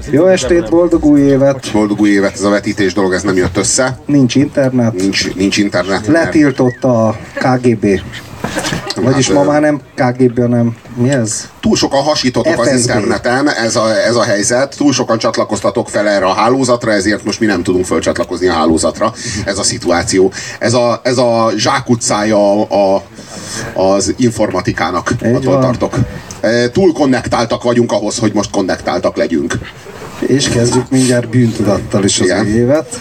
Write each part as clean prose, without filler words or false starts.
Jó estét, boldog új évet! Boldog új évet, ez a vetítés dolog, ez nem jött össze. Nincs internet. Nincs internet. Letiltotta a KGB. Vagyis ma már nem KGB, hanem mi ez? Túl sokan hasítotok FSB. az interneten, ez a helyzet. Túl sokan csatlakoztatok fel erre a hálózatra, ezért most mi nem tudunk fölcsatlakozni a hálózatra. Ez a szituáció. Ez a zsákutcája az informatikának. Attól tartok. Túl konnektáltak vagyunk ahhoz, hogy most konnektáltak legyünk. És kezdjük mindjárt bűntudattal is az új évet.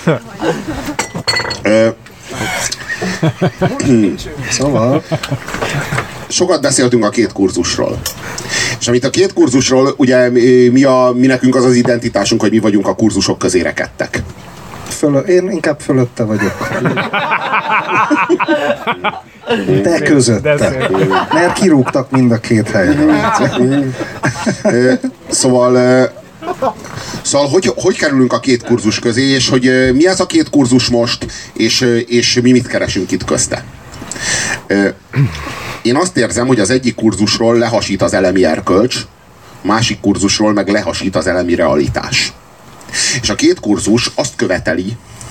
Szóval sokat beszéltünk a két kurzusról. És amit a két kurzusról, ugye mi nekünk az az identitásunk, hogy mi vagyunk a kurzusok közé rekedtek. én inkább fölötte vagyok. Te közötte. Mert kirúgtak mind a két helyre. Szóval hogy kerülünk a két kurzus közé, és hogy mi ez a két kurzus most, és mi mit keresünk itt közte. Én azt érzem, hogy az egyik kurzusról lehasít az elemi erkölcs, a másik kurzusról meg lehasít az elemi realitás. És a két kurzus azt követeli,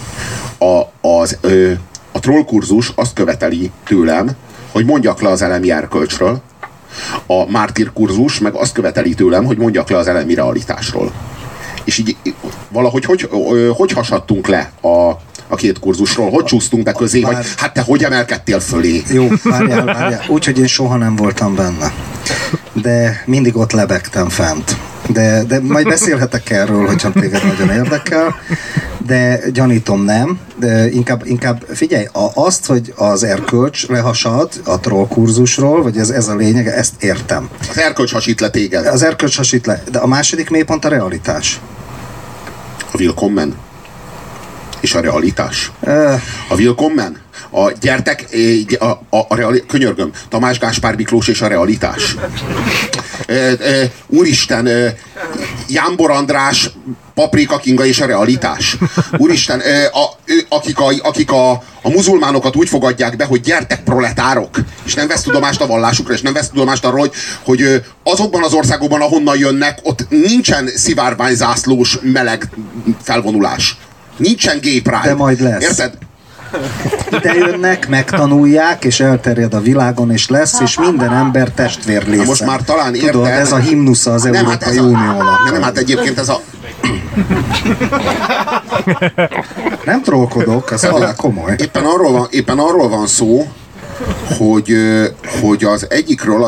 a troll kurzus azt követeli tőlem, hogy mondjak le az elemi erkölcsről, a mártír kurzus meg azt követeli tőlem, hogy mondjak le az elemi realitásról. És így valahogy hogy hasadtunk le a két kurzusról? Hogy csúsztunk be közé? Vagy hát te hogy emelkedtél fölé? Jó, várjál. Úgyhogy én soha nem voltam benne. De mindig ott lebegtem fent. De majd beszélhetek erről, hogyha téged nagyon érdekel. De gyanítom nem. De inkább figyelj, azt, hogy az erkölcs lehasad a troll kurzusról, vagy ez a lényeg, ezt értem. Az erkölcs hasít le téged. Az erkölcs hasít le. De a második mélypont a realitás. A willkommen. És a realitás. A willkommen. A gyertek, könyörgöm, Tamás Gáspár Miklós és a realitás. Úristen, Jámbor András, Paprika Kinga és a realitás. Úristen, akik a muzulmánokat úgy fogadják be, hogy gyertek proletárok, és nem vesz tudomást a vallásukra, és nem vesz tudomást arról, hogy azokban az országokban, ahonnan jönnek, ott nincsen szivárványzászlós meleg felvonulás. Nincsen gay pride. De majd lesz. Érted? Ide jönnek, megtanulják, és elterjed a világon, és lesz, és minden ember testvérlésze. Most már talán érted. Tudod, ez a himnusza az Európai Uniónak. Nem, hát egyébként ez a... Nem trollkodok, ez halál komoly. Éppen arról van szó, hogy az egyikről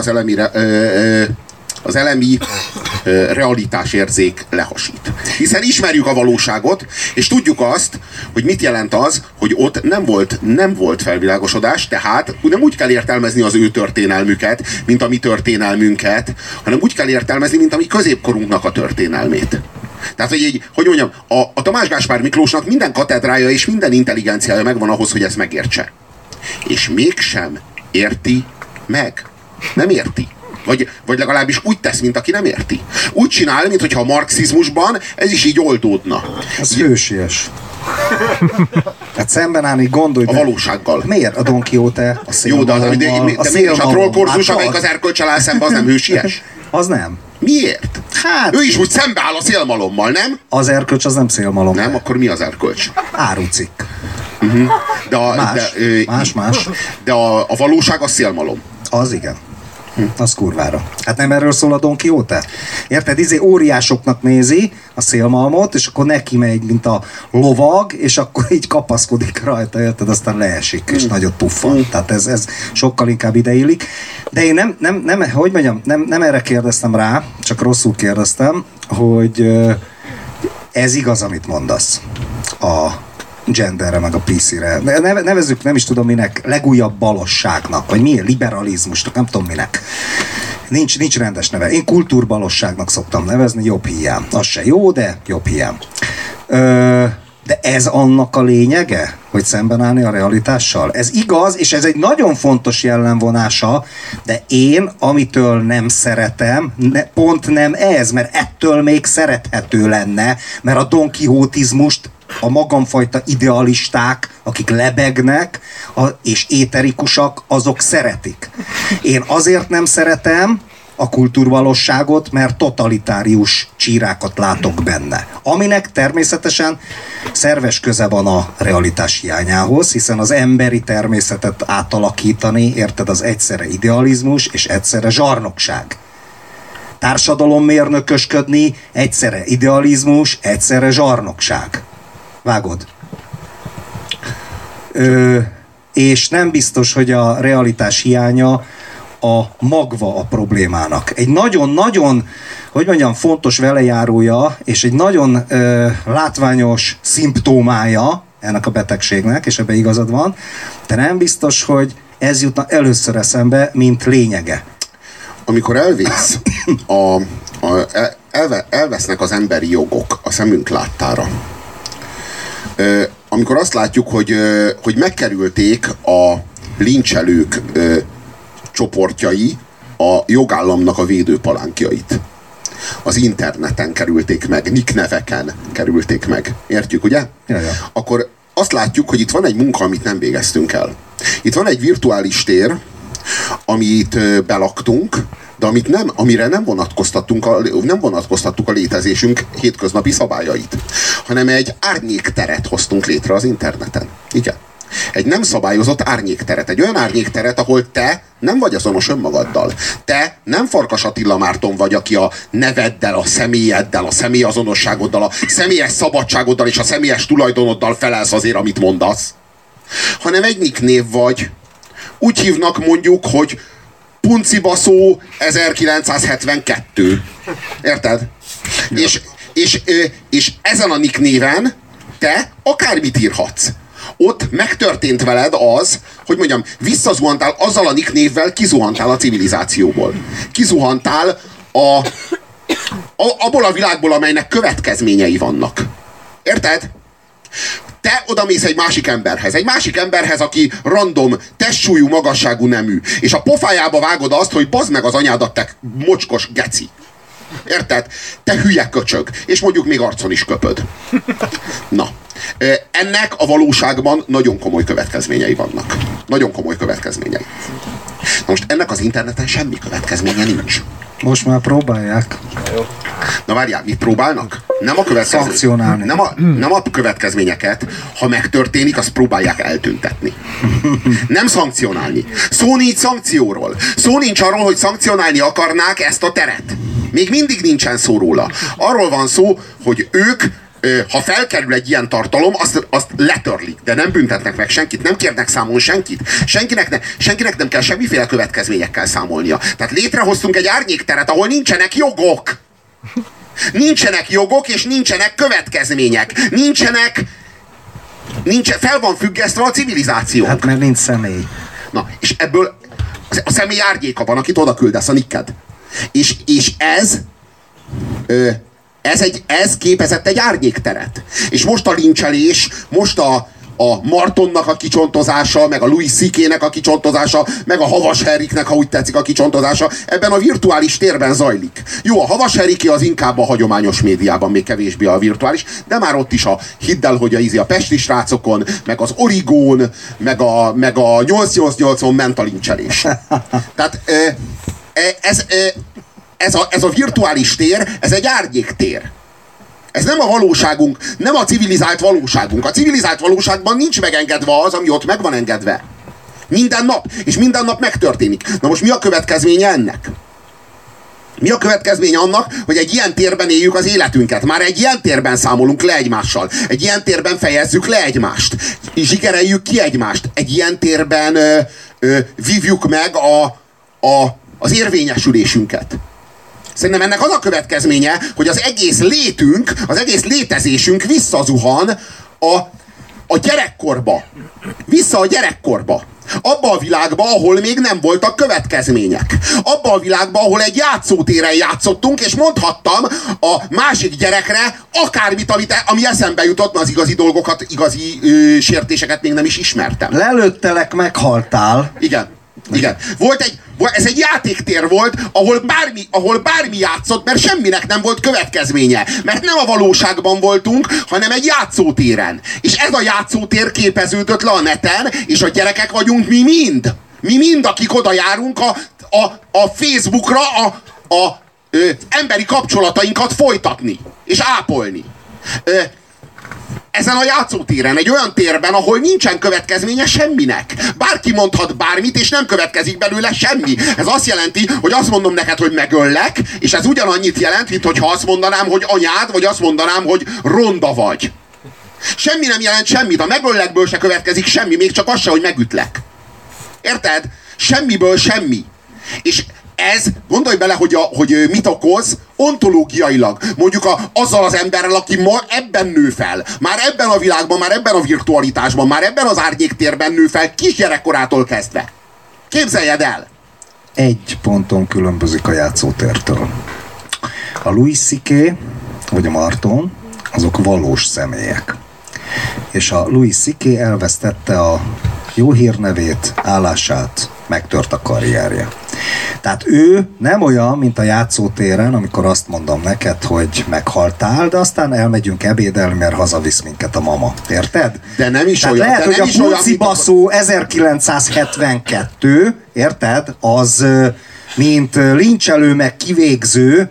az elemi realitásérzék lehasít. Hiszen ismerjük a valóságot, és tudjuk azt, hogy mit jelent az, hogy ott nem volt felvilágosodás, tehát nem úgy kell értelmezni az ő történelmüket, mint a mi történelmünket, hanem úgy kell értelmezni, mint a mi középkorunknak a történelmét. Tehát, hogy mondjam, a Tamás Gáspár Miklósnak minden katedrája és minden intelligenciája megvan ahhoz, hogy ezt megértse. És mégsem érti meg. Nem érti. Vagy legalábbis úgy tesz, mint aki nem érti. Úgy csinál, mintha a marxizmusban ez is így oldódna. Ez hősies. Hát szemben állni, gondolj a valósággal. Miért a Don Quixote, a szélmalommal, de mégis a troll kurzus, amelyik az erkölcsel áll szembe, az nem hősies? Az nem. Miért? Hát... Ő is úgy szembe áll a szélmalommal, nem? Az erkölcs az nem szélmalom. Nem? Akkor mi az erkölcs? Árucikk. Más. De a valóság a szélmalom. Az igen. Az kurvára. Hát nem erről szól a Don Quixote? Érted? Óriásoknak nézi a szélmalmot, és akkor neki megy, mint a lovag, és akkor így kapaszkodik rajta, érted? Aztán leesik, és nagyot puffan. Tehát ez sokkal inkább ideillik. De én nem erre kérdeztem rá, csak rosszul kérdeztem, hogy ez igaz, amit mondasz a genderre, meg a PC-re. Nevezzük, nem is tudom minek, legújabb balosságnak, vagy milyen liberalizmusnak, nem tudom minek. Nincs rendes neve. Én kultúrbalosságnak szoktam nevezni, jobb hiány. Az se jó, de jobb hiány. De ez annak a lényege, hogy szemben állni a realitással? Ez igaz, és ez egy nagyon fontos jellemvonása, de én, amitől nem szeretem, pont nem ez, mert ettől még szerethető lenne, mert a Don Quixotizmust a magamfajta idealisták, akik lebegnek és éterikusak, azok szeretik. Én azért nem szeretem, a kultúrvalóságot, mert totalitárius csírákat látok benne. Aminek természetesen szerves köze van a realitás hiányához, hiszen az emberi természetet átalakítani, érted, az egyszerre idealizmus és egyszerre zsarnokság. Társadalommérnökösködni, egyszerre idealizmus, egyszerre zsarnokság. Vágod? És nem biztos, hogy a realitás hiánya a magva a problémának. Egy nagyon-nagyon, hogy mondjam, fontos velejárója, és egy nagyon látványos szimptómája ennek a betegségnek, és ebben igazad van, de nem biztos, hogy ez jutna először eszembe, mint lényege. Amikor elvész, elvesznek az emberi jogok a szemünk láttára. Amikor azt látjuk, hogy megkerülték a lincselők csoportjai a jogállamnak a védőpalánkjait. Az interneten kerülték meg, nick neveken kerülték meg. Értjük, ugye? Jaja. Akkor azt látjuk, hogy itt van egy munka, amit nem végeztünk el. Itt van egy virtuális tér, amit belaktunk, de amire nem vonatkoztattuk a létezésünk hétköznapi szabályait, hanem egy árnyékteret hoztunk létre az interneten. Igen. Egy nem szabályozott árnyékteret. Egy olyan árnyékteret, ahol te nem vagy azonos önmagaddal. Te nem Farkas Attila Márton vagy, aki a neveddel, a személyeddel, a személyazonosságoddal, a személyes szabadságoddal és a személyes tulajdonoddal felelsz azért, amit mondasz. Hanem egy nicknév vagy. Úgy hívnak mondjuk, hogy Puncibaszó 1972. Érted? És ezen a nicknéven te akármit írhatsz. Ott megtörtént veled az, hogy mondjam, visszazuhantál azzal a nicknévvel, kizuhantál a civilizációból. Kizuhantál abból a világból, amelynek következményei vannak. Érted? Te odamész egy másik emberhez, aki random, testsúlyú, magasságú nemű, és a pofájába vágod azt, hogy bazd meg az anyádat, te mocskos geci. Érted? Te hülye köcsög. És mondjuk még arcon is köpöd. Na. Ennek a valóságban nagyon komoly következményei vannak. Nagyon komoly következményei. Na most ennek az interneten semmi következménye nincs. Most már próbálják. Na várjál, mit próbálnak? Nem a szankcionálni. Nem a következményeket, ha megtörténik, azt próbálják eltüntetni. Nem szankcionálni. Szó nincs szankcióról. Szó nincs arról, hogy szankcionálni akarnák ezt a teret. Még mindig nincsen szó róla. Arról van szó, hogy ők, ha felkerül egy ilyen tartalom, azt letörlik, de nem büntetnek meg senkit, nem kérnek számon senkit. Senkinek nem kell semmiféle következményekkel számolnia. Tehát létrehoztunk egy árnyékteret, ahol nincsenek jogok. Nincsenek jogok, és nincsenek következmények. Fel van függesztve a civilizáció. Hát mert nincs személy. Na, és ebből a személy árnyéka van, akit oda küldesz, a nicked. És ez képezett egy árnyékteret. És most a lincselés, most a Martonnak a kicsontozása, meg a Louis C.K.-nek a kicsontozása, meg a Havas Henriknek, ha úgy tetszik, a kicsontozása, ebben a virtuális térben zajlik. Jó, a Havas Henriké az inkább a hagyományos médiában, még kevésbé a virtuális, de már ott is hidd el, hogy a Pesti srácokon, meg az Origón, meg a 888-on ment a lincselés. Tehát ez a virtuális tér, ez egy árnyéktér. Ez nem a valóságunk, nem a civilizált valóságunk. A civilizált valóságban nincs megengedve az, ami ott meg van engedve. Minden nap, és minden nap megtörténik. Na most mi a következménye ennek? Mi a következménye annak, hogy egy ilyen térben éljük az életünket? Már egy ilyen térben számolunk le egymással. Egy ilyen térben fejezzük le egymást. Zsigereljük ki egymást. Egy ilyen térben vívjuk meg az érvényesülésünket. Szerintem ennek az a következménye, hogy az egész létünk, az egész létezésünk visszazuhan a gyerekkorba. Vissza a gyerekkorba. Abba a világba, ahol még nem voltak következmények. Abba a világba, ahol egy játszótéren játszottunk, és mondhattam a másik gyerekre akármit, ami eszembe jutott, mert az igazi dolgokat, igazi sértéseket még nem is ismertem. Lelőttelek, meghaltál. Igen. Ez egy játéktér volt, ahol bármi játszott, mert semminek nem volt következménye. Mert nem a valóságban voltunk, hanem egy játszótéren. És ez a játszótér képeződött le a neten, és a gyerekek vagyunk mi mind. Mi mind, akik oda járunk a Facebookra emberi kapcsolatainkat folytatni és ápolni. Ezen a játszótéren, egy olyan térben, ahol nincsen következménye semminek. Bárki mondhat bármit, és nem következik belőle semmi. Ez azt jelenti, hogy azt mondom neked, hogy megöllek, és ez ugyanannyit jelent, mint hogyha azt mondanám, hogy anyád, vagy azt mondanám, hogy ronda vagy. Semmi nem jelent semmit. A megöllekből se következik semmi, még csak az se, hogy megütlek. Érted? Semmiből semmi. És ez, gondolj bele, hogy mit okoz ontológiailag. Mondjuk azzal az emberrel, aki ma ebben nő fel. Már ebben a világban, már ebben a virtualitásban, már ebben az árnyéktérben nő fel kisgyerekkorától kezdve. Képzeljed el! Egy ponton különbözik a játszótértől. A Louis C.K. vagy a Marton, azok valós személyek. És a Louis C.K. elvesztette a jó hírnevét, állását, megtört a karrierje. Tehát ő nem olyan, mint a játszótéren, amikor azt mondom neked, hogy meghaltál, de aztán elmegyünk ebédelni, mert hazavisz minket a mama. Érted? De nem is tehát olyan. lehet, de hogy a pucibaszó 1972, érted? Az, mint lincselő meg kivégző,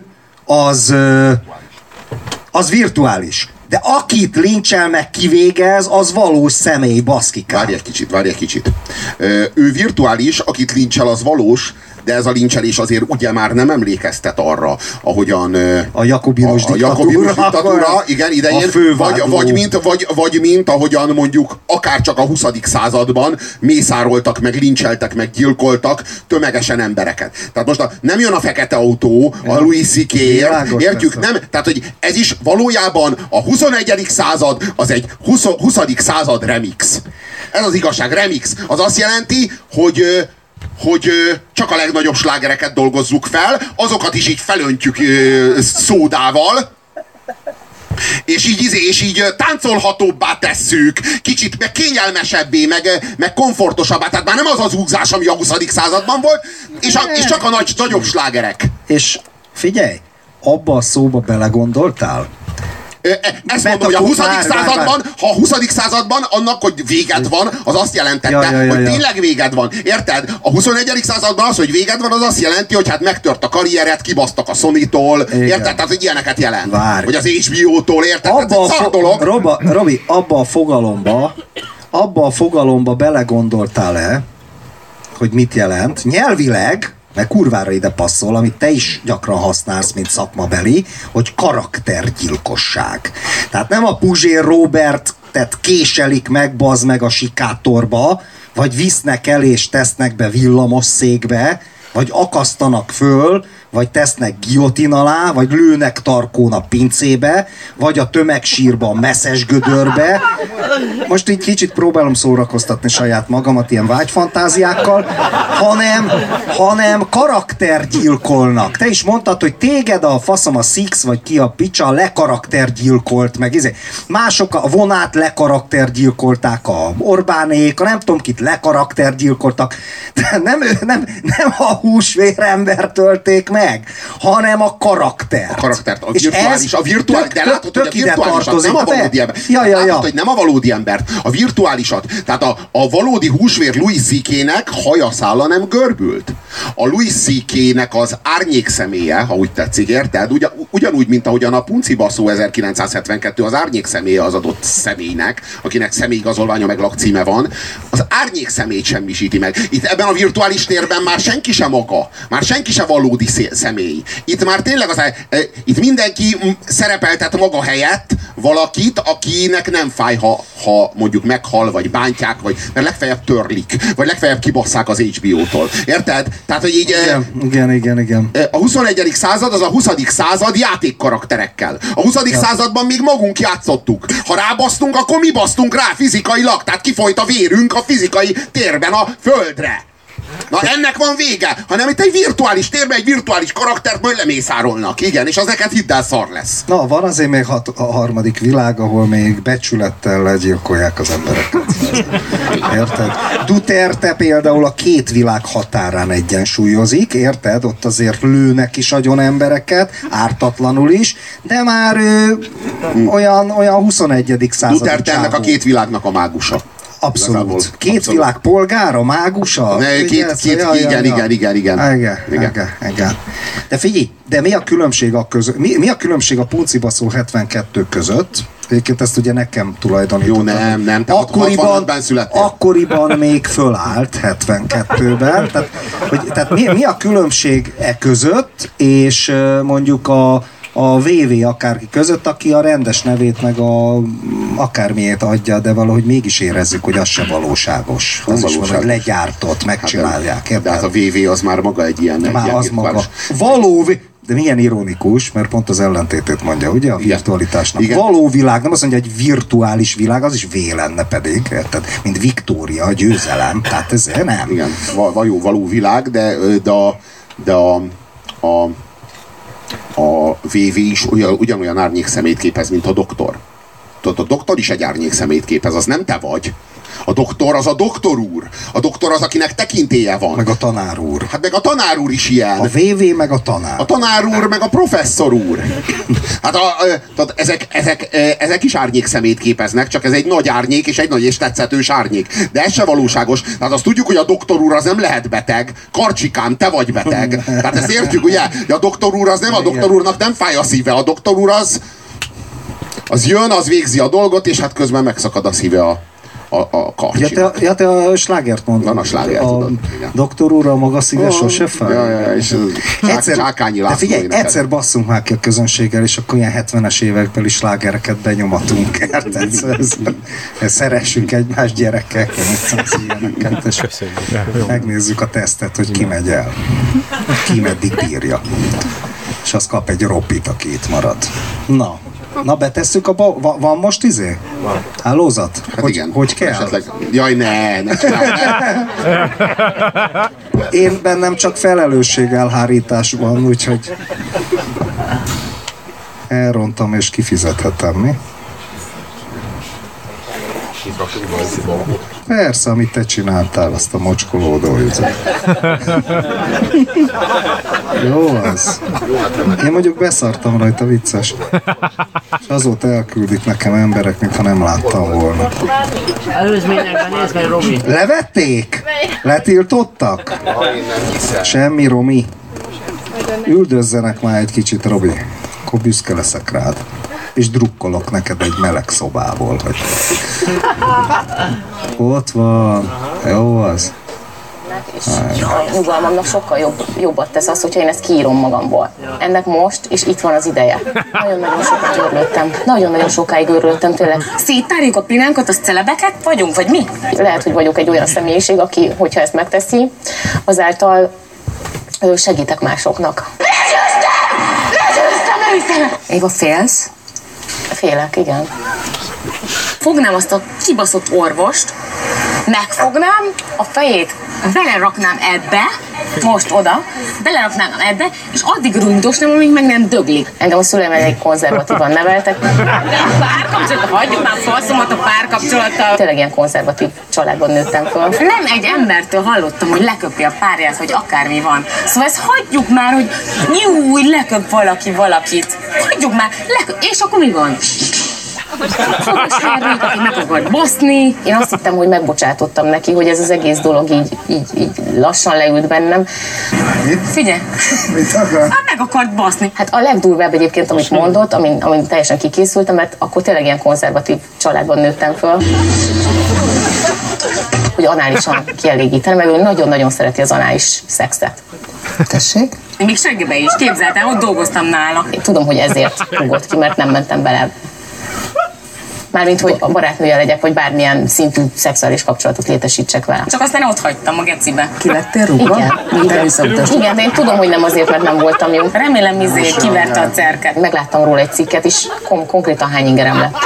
az virtuális. De akit lincsel meg kivégez, az valós személy, baszkikám. Várj egy kicsit. Ő virtuális, akit lincsel, az valós, de ez a lincselés azért ugye már nem emlékeztet arra, ahogyan a jakobinus diktatúra igen, idején, vagy mint ahogyan mondjuk akárcsak a 20. században mészároltak, meg lincseltek, meg gyilkoltak tömegesen embereket. Tehát most nem jön a fekete autó a Louis C.K.-ért, értjük? Nem? Tehát, hogy ez is valójában a 21. század az egy 20. század remix. Ez az igazság, remix. Az azt jelenti, hogy csak a legnagyobb slágereket dolgozzuk fel, azokat is így felöntjük szódával, és így táncolhatóbbá tesszük, kicsit meg kényelmesebbé, meg komfortosabbá, tehát már nem az az úgzás, ami a 20. században volt, és csak a nagyobb slágerek. És figyelj, abba a szóba belegondoltál? Ezt mondom, hogy a 20. században, ha a 20. században annak, hogy véged van, az azt jelentette, hogy tényleg véged van. Érted? A 21. században az, hogy véged van, az azt jelenti, hogy hát megtört a karrieret, kibasztak a Sony-tól, érted? Tehát, hogy ilyeneket jelent. Vagy az HBO-tól, érted? Robi, abba a fogalomba belegondoltál-e, hogy mit jelent? Nyelvileg, meg kurvára ide passzol, amit te is gyakran használsz, mint szakmabeli, hogy karaktergyilkosság. Tehát nem a Puzsér Robertet késelik meg, bazd meg a sikátorba, vagy visznek el és tesznek be villamosszékbe, vagy akasztanak föl, vagy tesznek giotin alá, vagy lőnek tarkón a pincébe, vagy a tömegsírban, messzes gödörbe. Most így kicsit próbálom szórakoztatni saját magamat ilyen vágyfantáziákkal, hanem karaktergyilkolnak. Te is mondtad, hogy téged a faszom a Six, vagy ki a picsa lekaraktergyilkolt, meg mások a Vonát lekaraktergyilkolták, a Orbánék, a nem tudom kit lekaraktergyilkoltak. De nem a húsvérember tölték meg, hanem a karakter. A karaktert, a virtuális, de látod, hogy a virtuálisat nem a valódi ember. Látod, hogy nem a valódi embert, a virtuálisat. Tehát a valódi húsvér Louis C.K.-nek hajaszála nem görbült. A Louis C.K.-nek az árnyék személye, ha úgy tetszik, érted? Ugyanúgy, mint ahogyan a puncibaszó 1972 az árnyék személye az adott személynek, akinek személyigazolványa meg lakcíme van, az árnyék személyt semmisíti meg. Itt ebben a virtuális térben már senki sem maga, már senki sem valódi személy. Itt már tényleg itt mindenki szerepeltet maga helyett valakit, akinek nem fáj, ha mondjuk meghal, vagy bántják, vagy mert legfeljebb törlik, vagy legfeljebb kibasszák az HBO-tól. Érted? Tehát, hogy így... Igen. A 21. század az a 20. század játékkarakterekkel. A 20. században még magunk játszottuk. Ha rábasztunk, akkor mi basztunk rá fizikailag. Tehát kifolyt a vérünk a fizikai térben a földre. Na ennek van vége, hanem itt egy virtuális térben egy virtuális karakterből lemészárolnak. Igen, és az neked hidd el szar lesz. Na, van azért még a harmadik világ, ahol még becsülettel legyilkolják az embereket. Érted? Duterte például a két világ határán egyensúlyozik, érted? Ott azért lőnek is agyon embereket, ártatlanul is, de már olyan 21. századi Duterte ennek a két világnak a mágusa. Abszolút. Igazából, Két abszolút. világ polgára, mágusa? Igen. De figyelj, de mi a különbség a között? Mi a különbség a Puncibaszó 72 között? Egyébként ezt ugye nekem tulajdonítottam. Jó, nem, te 65-ben születtél. Akkoriban még fölállt 72-ben. Tehát mi a különbség e között, és mondjuk a VV akárki között, aki a rendes nevét meg akármiét adja, de valahogy mégis érezzük, hogy az se valóságos. Az is valahogy legyártott, megcsinálják. De hát a VV az már maga egy ilyen... Már az maga. De milyen ironikus, mert pont az ellentétét mondja, ugye, a virtualitásnak. Igen. Való világ, nem azt mondja, hogy virtuális világ, az is V lenne pedig, érted? Mint Viktória, a győzelem, tehát ez nem. Igen, való világ, de a VV is ugyanolyan árnyékszemét képez, mint a doktor. Tudod, a doktor is egy árnyékszemét képez, az nem te vagy. A doktor az a doktor úr. A doktor az, akinek tekintélye van. Meg a tanár úr. Hát meg a tanár úr is ilyen. A VV meg a tanár. A tanár úr meg a professzor úr. Hát ezek is árnyékszemét képeznek, csak ez egy nagy árnyék és egy nagy és tetszetős árnyék. De ez se valóságos. Tehát azt tudjuk, hogy a doktor úr az nem lehet beteg. Karcsikám, te vagy beteg. Tehát ezt értjük, ugye? A doktor úr az nem, a doktor úrnak nem fáj a szíve. A doktor úr az jön, az végzi a dolgot, és hát közben megszakad a szíve a karcsinak. Ja, te a slágert mondod. Van a sláger, tudod. Doktor úr, a maga szíve sose fáj. Ja, és Csákányi László. De figyelj, egyszer basszunk már ki a közönséggel, és akkor ilyen 70-es évekbeli slágereket benyomatunk, érted? Szeressünk egymás gyerekek, ilyeneket, és megnézzük a tesztet, hogy ki megy el. Ki meddig bírja. És az kap egy ropit, aki itt marad. Na, betesszük van most Van. Hálózat? Hát igen. Hogy kell? Esetleg... Jaj, ne csinálj, Én bennem csak felelősségelhárítás van, úgyhogy elrontam és kifizethetem, mi? Persze, amit te csináltál, azt a mocskolódó üzet. Jó az. Én mondjuk beszartam rajta, vicces. És azóta elküldik nekem emberek, mintha nem láttam volna. Előzményekben nézd meg, Robi. Levették? Letiltottak? Semmi, Romi. Üldözzenek már egy kicsit, Robi. Akkor büszke leszek rád. És drukkolok neked egy meleg szobából, hogy... Ott van. Jó az. És a nyugalmamnak sokkal jobbat tesz az, hogyha én ezt kiírom magamból. Ennek most, és itt van az ideje. Nagyon-nagyon sokat őrlődtem. Nagyon-nagyon sokáig őrlődtem tényleg. Széttárjuk a pillankat, az celebeket vagyunk, vagy mi? Lehet, hogy vagyok egy olyan személyiség, aki, hogyha ezt megteszi, azáltal segítek másoknak. Legyőztem! Éva, félsz? Félek, igen. Fognám azt a kibaszott orvost, megfognám, a fejét beleraknám ebbe, most oda, beleraknám ebbe, és addig rúgdosnám, amíg meg nem döglik. Engem a szüleim elég konzervatívan neveltek. Párkapcsolatban, hagyjuk már faszomat a párkapcsolattal. Tényleg ilyen konzervatív családban nőttem föl. Nem egy embertől hallottam, hogy leköpi a párját, hogy akármi van. Szóval ezt hagyjuk már, hogy nyúj, leköp valaki valakit. Hagyjuk már, és akkor mi van? Fogos Harryt, aki meg akart baszni. Én azt hittem, hogy megbocsátottam neki, hogy ez az egész dolog így lassan leült bennem. Figyelj! Hát meg akart baszni. Hát a legdurvább egyébként, amit mondott, amin teljesen kikészültem, mert akkor tényleg ilyen konzervatív családban nőttem föl. Hogy análisan kielégíteni, meg ő nagyon-nagyon szereti az anális szexet. Tessék? Még seggebe is, képzeltem, ott dolgoztam nála. Én tudom, hogy ezért rúgott ki, mert nem mentem bele. Mármint, hogy a barátnője legyek, vagy bármilyen szintű szexuális kapcsolatot létesítsek vele. Csak aztán ott hagytam a gecibe. Ki lettél rúgva? Igen. Igen, de én tudom, hogy nem azért, mert nem voltam jó. Remélem, kiverte a cerket. Megláttam róla egy cikket, és konkrétan hány ingerem lett.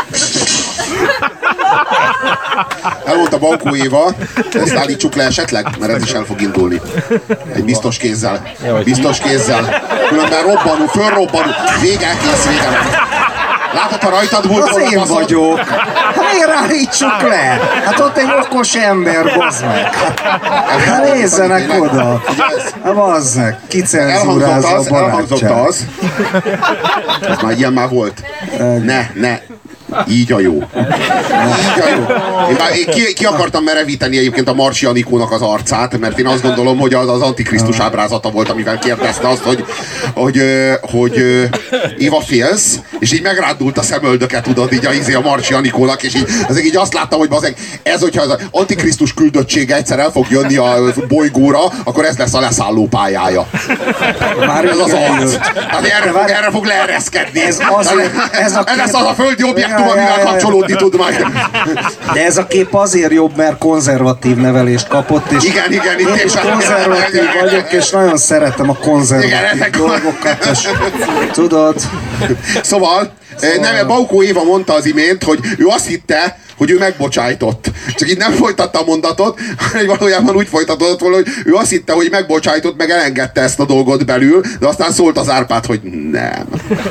Elmondta Bankó Éva, ezt állítsuk le esetleg, mert ez is el fog indulni. Egy biztos kézzel. Biztos kézzel. Különben robbanunk, fölrobbanunk. Vége, kész, vége. Látod, ha rajtad volt az én vagyok. Hát miért állítsuk le? Hát ott egy okos ember, bazd meg. Hát nézzenek oda. Hát bazd meg. Kicenzúrázza a barátját. Elhangzott az. Ez már ilyen már volt. Ne. Így a jó. Így a jó. Én ki akartam merevíteni egyébként a Marsi Anikónak az arcát, mert én azt gondolom, hogy az Antikrisztus ábrázata volt, amivel kérdezte azt, hogy Éva félsz, és így megrándult a szemöldöket, tudod, így a Marsi Anikónak, és így azt láttam, hogy ez, hogyha az Antikrisztus küldöttsége egyszer el fog jönni a bolygóra, akkor ez lesz a leszálló pályája. Már ez az arc. Hát erre fog leereszkedni. Ez lesz az a földi objektum, amivel kapcsolódni tud majd. De ez a kép azért jobb, mert konzervatív nevelést kapott, és igen, én is konzervatív vagyok, és nagyon szeretem a konzervatív dolgokat, és tudod. Szóval Baukó Éva mondta az imént, hogy ő azt hitte, hogy ő megbocsájtott. Csak így nem folytatta a mondatot, hanem valójában úgy folytatott volna, hogy ő azt hitte, hogy megbocsájtott, meg elengedte ezt a dolgot belül, de aztán szólt az Árpád, hogy nem.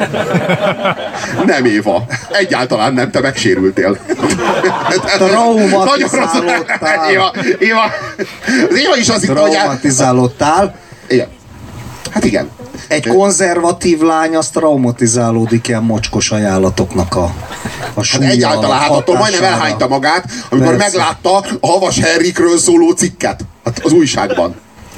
Nem, Éva. Egyáltalán nem, te megsérültél. Traumatizálódtál. Éva is azt hitte, hogy... Traumatizálódtál. Igen. Hát igen. Egy konzervatív lány az traumatizálódik ilyen mocskos ajánlatoknak a súlya. Hát egyáltalán, hát attól majdnem elhányta magát, amikor meglátta a Havas Henrikről szóló cikket az újságban.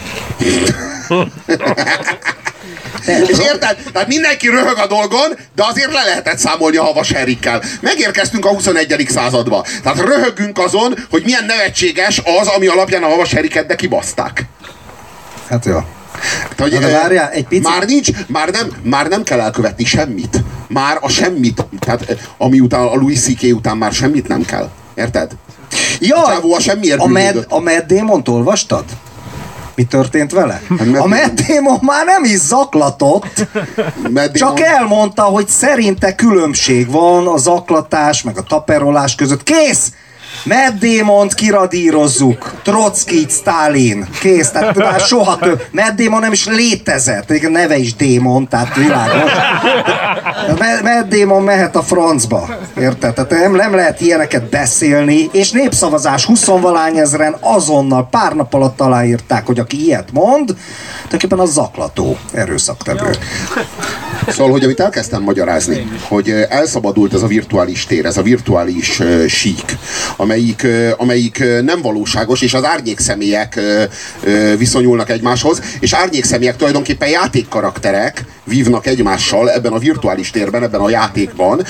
És érted? Tehát mindenki röhög a dolgon, de azért le lehetett számolni a Havas Henrikkel. Megérkeztünk a 21. századba. Tehát röhögünk azon, hogy milyen nevetséges az, ami alapján a Havas Henriket de kibaszták. Hát jó. Hogy, várjál, egy picit. Már nem kell elkövetni semmit. Már a semmit. Tehát ami után, a Louis C.K. után már semmit nem kell. Érted? Ja, a Matt Damont olvastad? Mi történt vele? A Matt Damon már nem is zaklatott, csak elmondta, hogy szerinte különbség van a zaklatás meg a taperolás között. Kész! Matt Damont kiradírozzuk. Trockit, Stalin. Kész. Tehát már soha több. Matt Damon nem is létezett. A neve is Damon, tehát világos. Matt Damon mehet a francba. Érted? Tehát nem lehet ilyeneket beszélni. És népszavazás 20-valány ezren azonnal pár nap alatt aláírták, hogy aki ilyet mond, tulajdonképpen a zaklató, erőszaktevő. Szóval, hogy amit elkezdtem magyarázni, hogy elszabadult ez a virtuális tér, ez a virtuális sík, amelyik nem valóságos, és az árnyékszemélyek viszonyulnak egymáshoz, és árnyékszemélyek tulajdonképpen játékkarakterek vívnak egymással ebben a virtuális térben, ebben a játékban,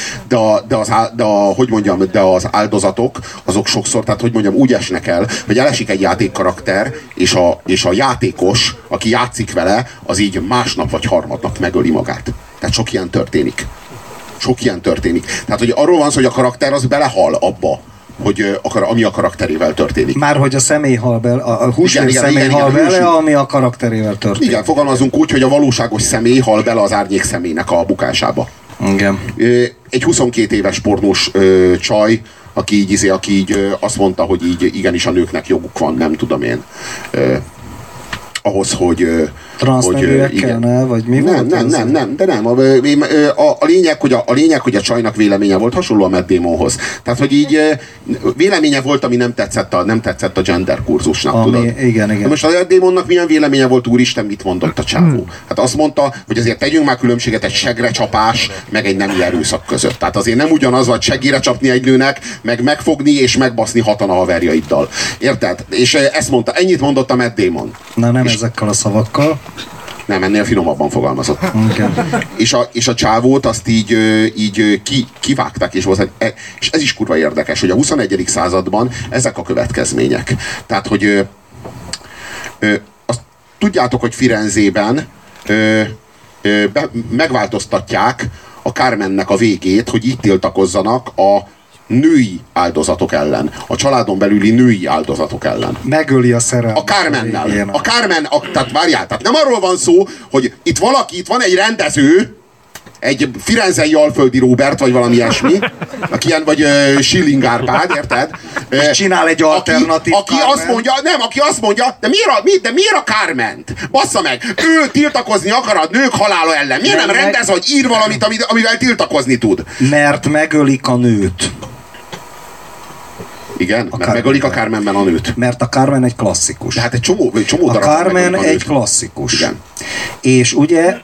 de az áldozatok, azok sokszor, tehát hogy mondjam, úgy esnek el, hogy elesik egy játékkarakter, és a játékos, aki játszik vele, az így másnap vagy harmadnap megöli magát. Tehát sok ilyen történik. Tehát, hogy arról van szó, hogy a karakter az belehal abba, hogy ami a karakterével történik. Már hogy a személy hal bele, a húsvér személy hal bele, ami a karakterével történik. Igen, fogalmazunk úgy, hogy a valóságos személy hal bele az árnyék személynek a bukásába. Igen. Egy 22 éves pornós csaj, aki így azt mondta, hogy így igenis a nőknek joguk van, nem tudom én. Ahhoz, hogy... Transzneműekkel, ne? Vagy mi volt? Nem, de nem. A lényeg, hogy a csajnak véleménye volt hasonló a Matt Damonhoz. Tehát, hogy így véleménye volt, ami nem tetszett a gender kurzusnak, tudod? Igen. De most a Matt Damonnak milyen véleménye volt, úristen, mit mondott a csávó? Hát azt mondta, hogy azért tegyünk már különbséget egy segre csapás, meg egy nemi erőszak között. Tehát azért nem ugyanaz, vagy segére csapni egy nőnek, meg megfogni és megbaszni hatan a haverjaiddal. Érted? És ezt mondta, ennyit mondott a Matt Damon. Na nem ezekkel a szavakkal. Nem, ennél finomabban fogalmazott. Okay. És a csávót azt így kivágták, és ez is kurva érdekes, hogy a 21. században ezek a következmények. Tehát, hogy azt tudjátok, hogy Firenzében megváltoztatják a Carmennek a végét, hogy így tiltakozzanak a női áldozatok ellen. A családon belüli női áldozatok ellen. Megöli a szerelmet. A Carmennel. Tehát várjál, tehát nem arról van szó, hogy itt van egy rendező, egy firenzei Alföldi Róbert, vagy valami ilyesmi, aki ilyen, vagy Schilling Árpád, érted? És csinál egy alternatív aki azt mondja, de miért a Carment? Bassza meg, ő tiltakozni akar a nők halála ellen. Miért nem rendez, vagy ír valamit, amivel tiltakozni tud? Mert megölik a nőt. Igen, mert megölik a Carmenben a nőt. Mert a Carmen egy klasszikus. De hát egy csomó a Carmen egy klasszikus. Igen. És ugye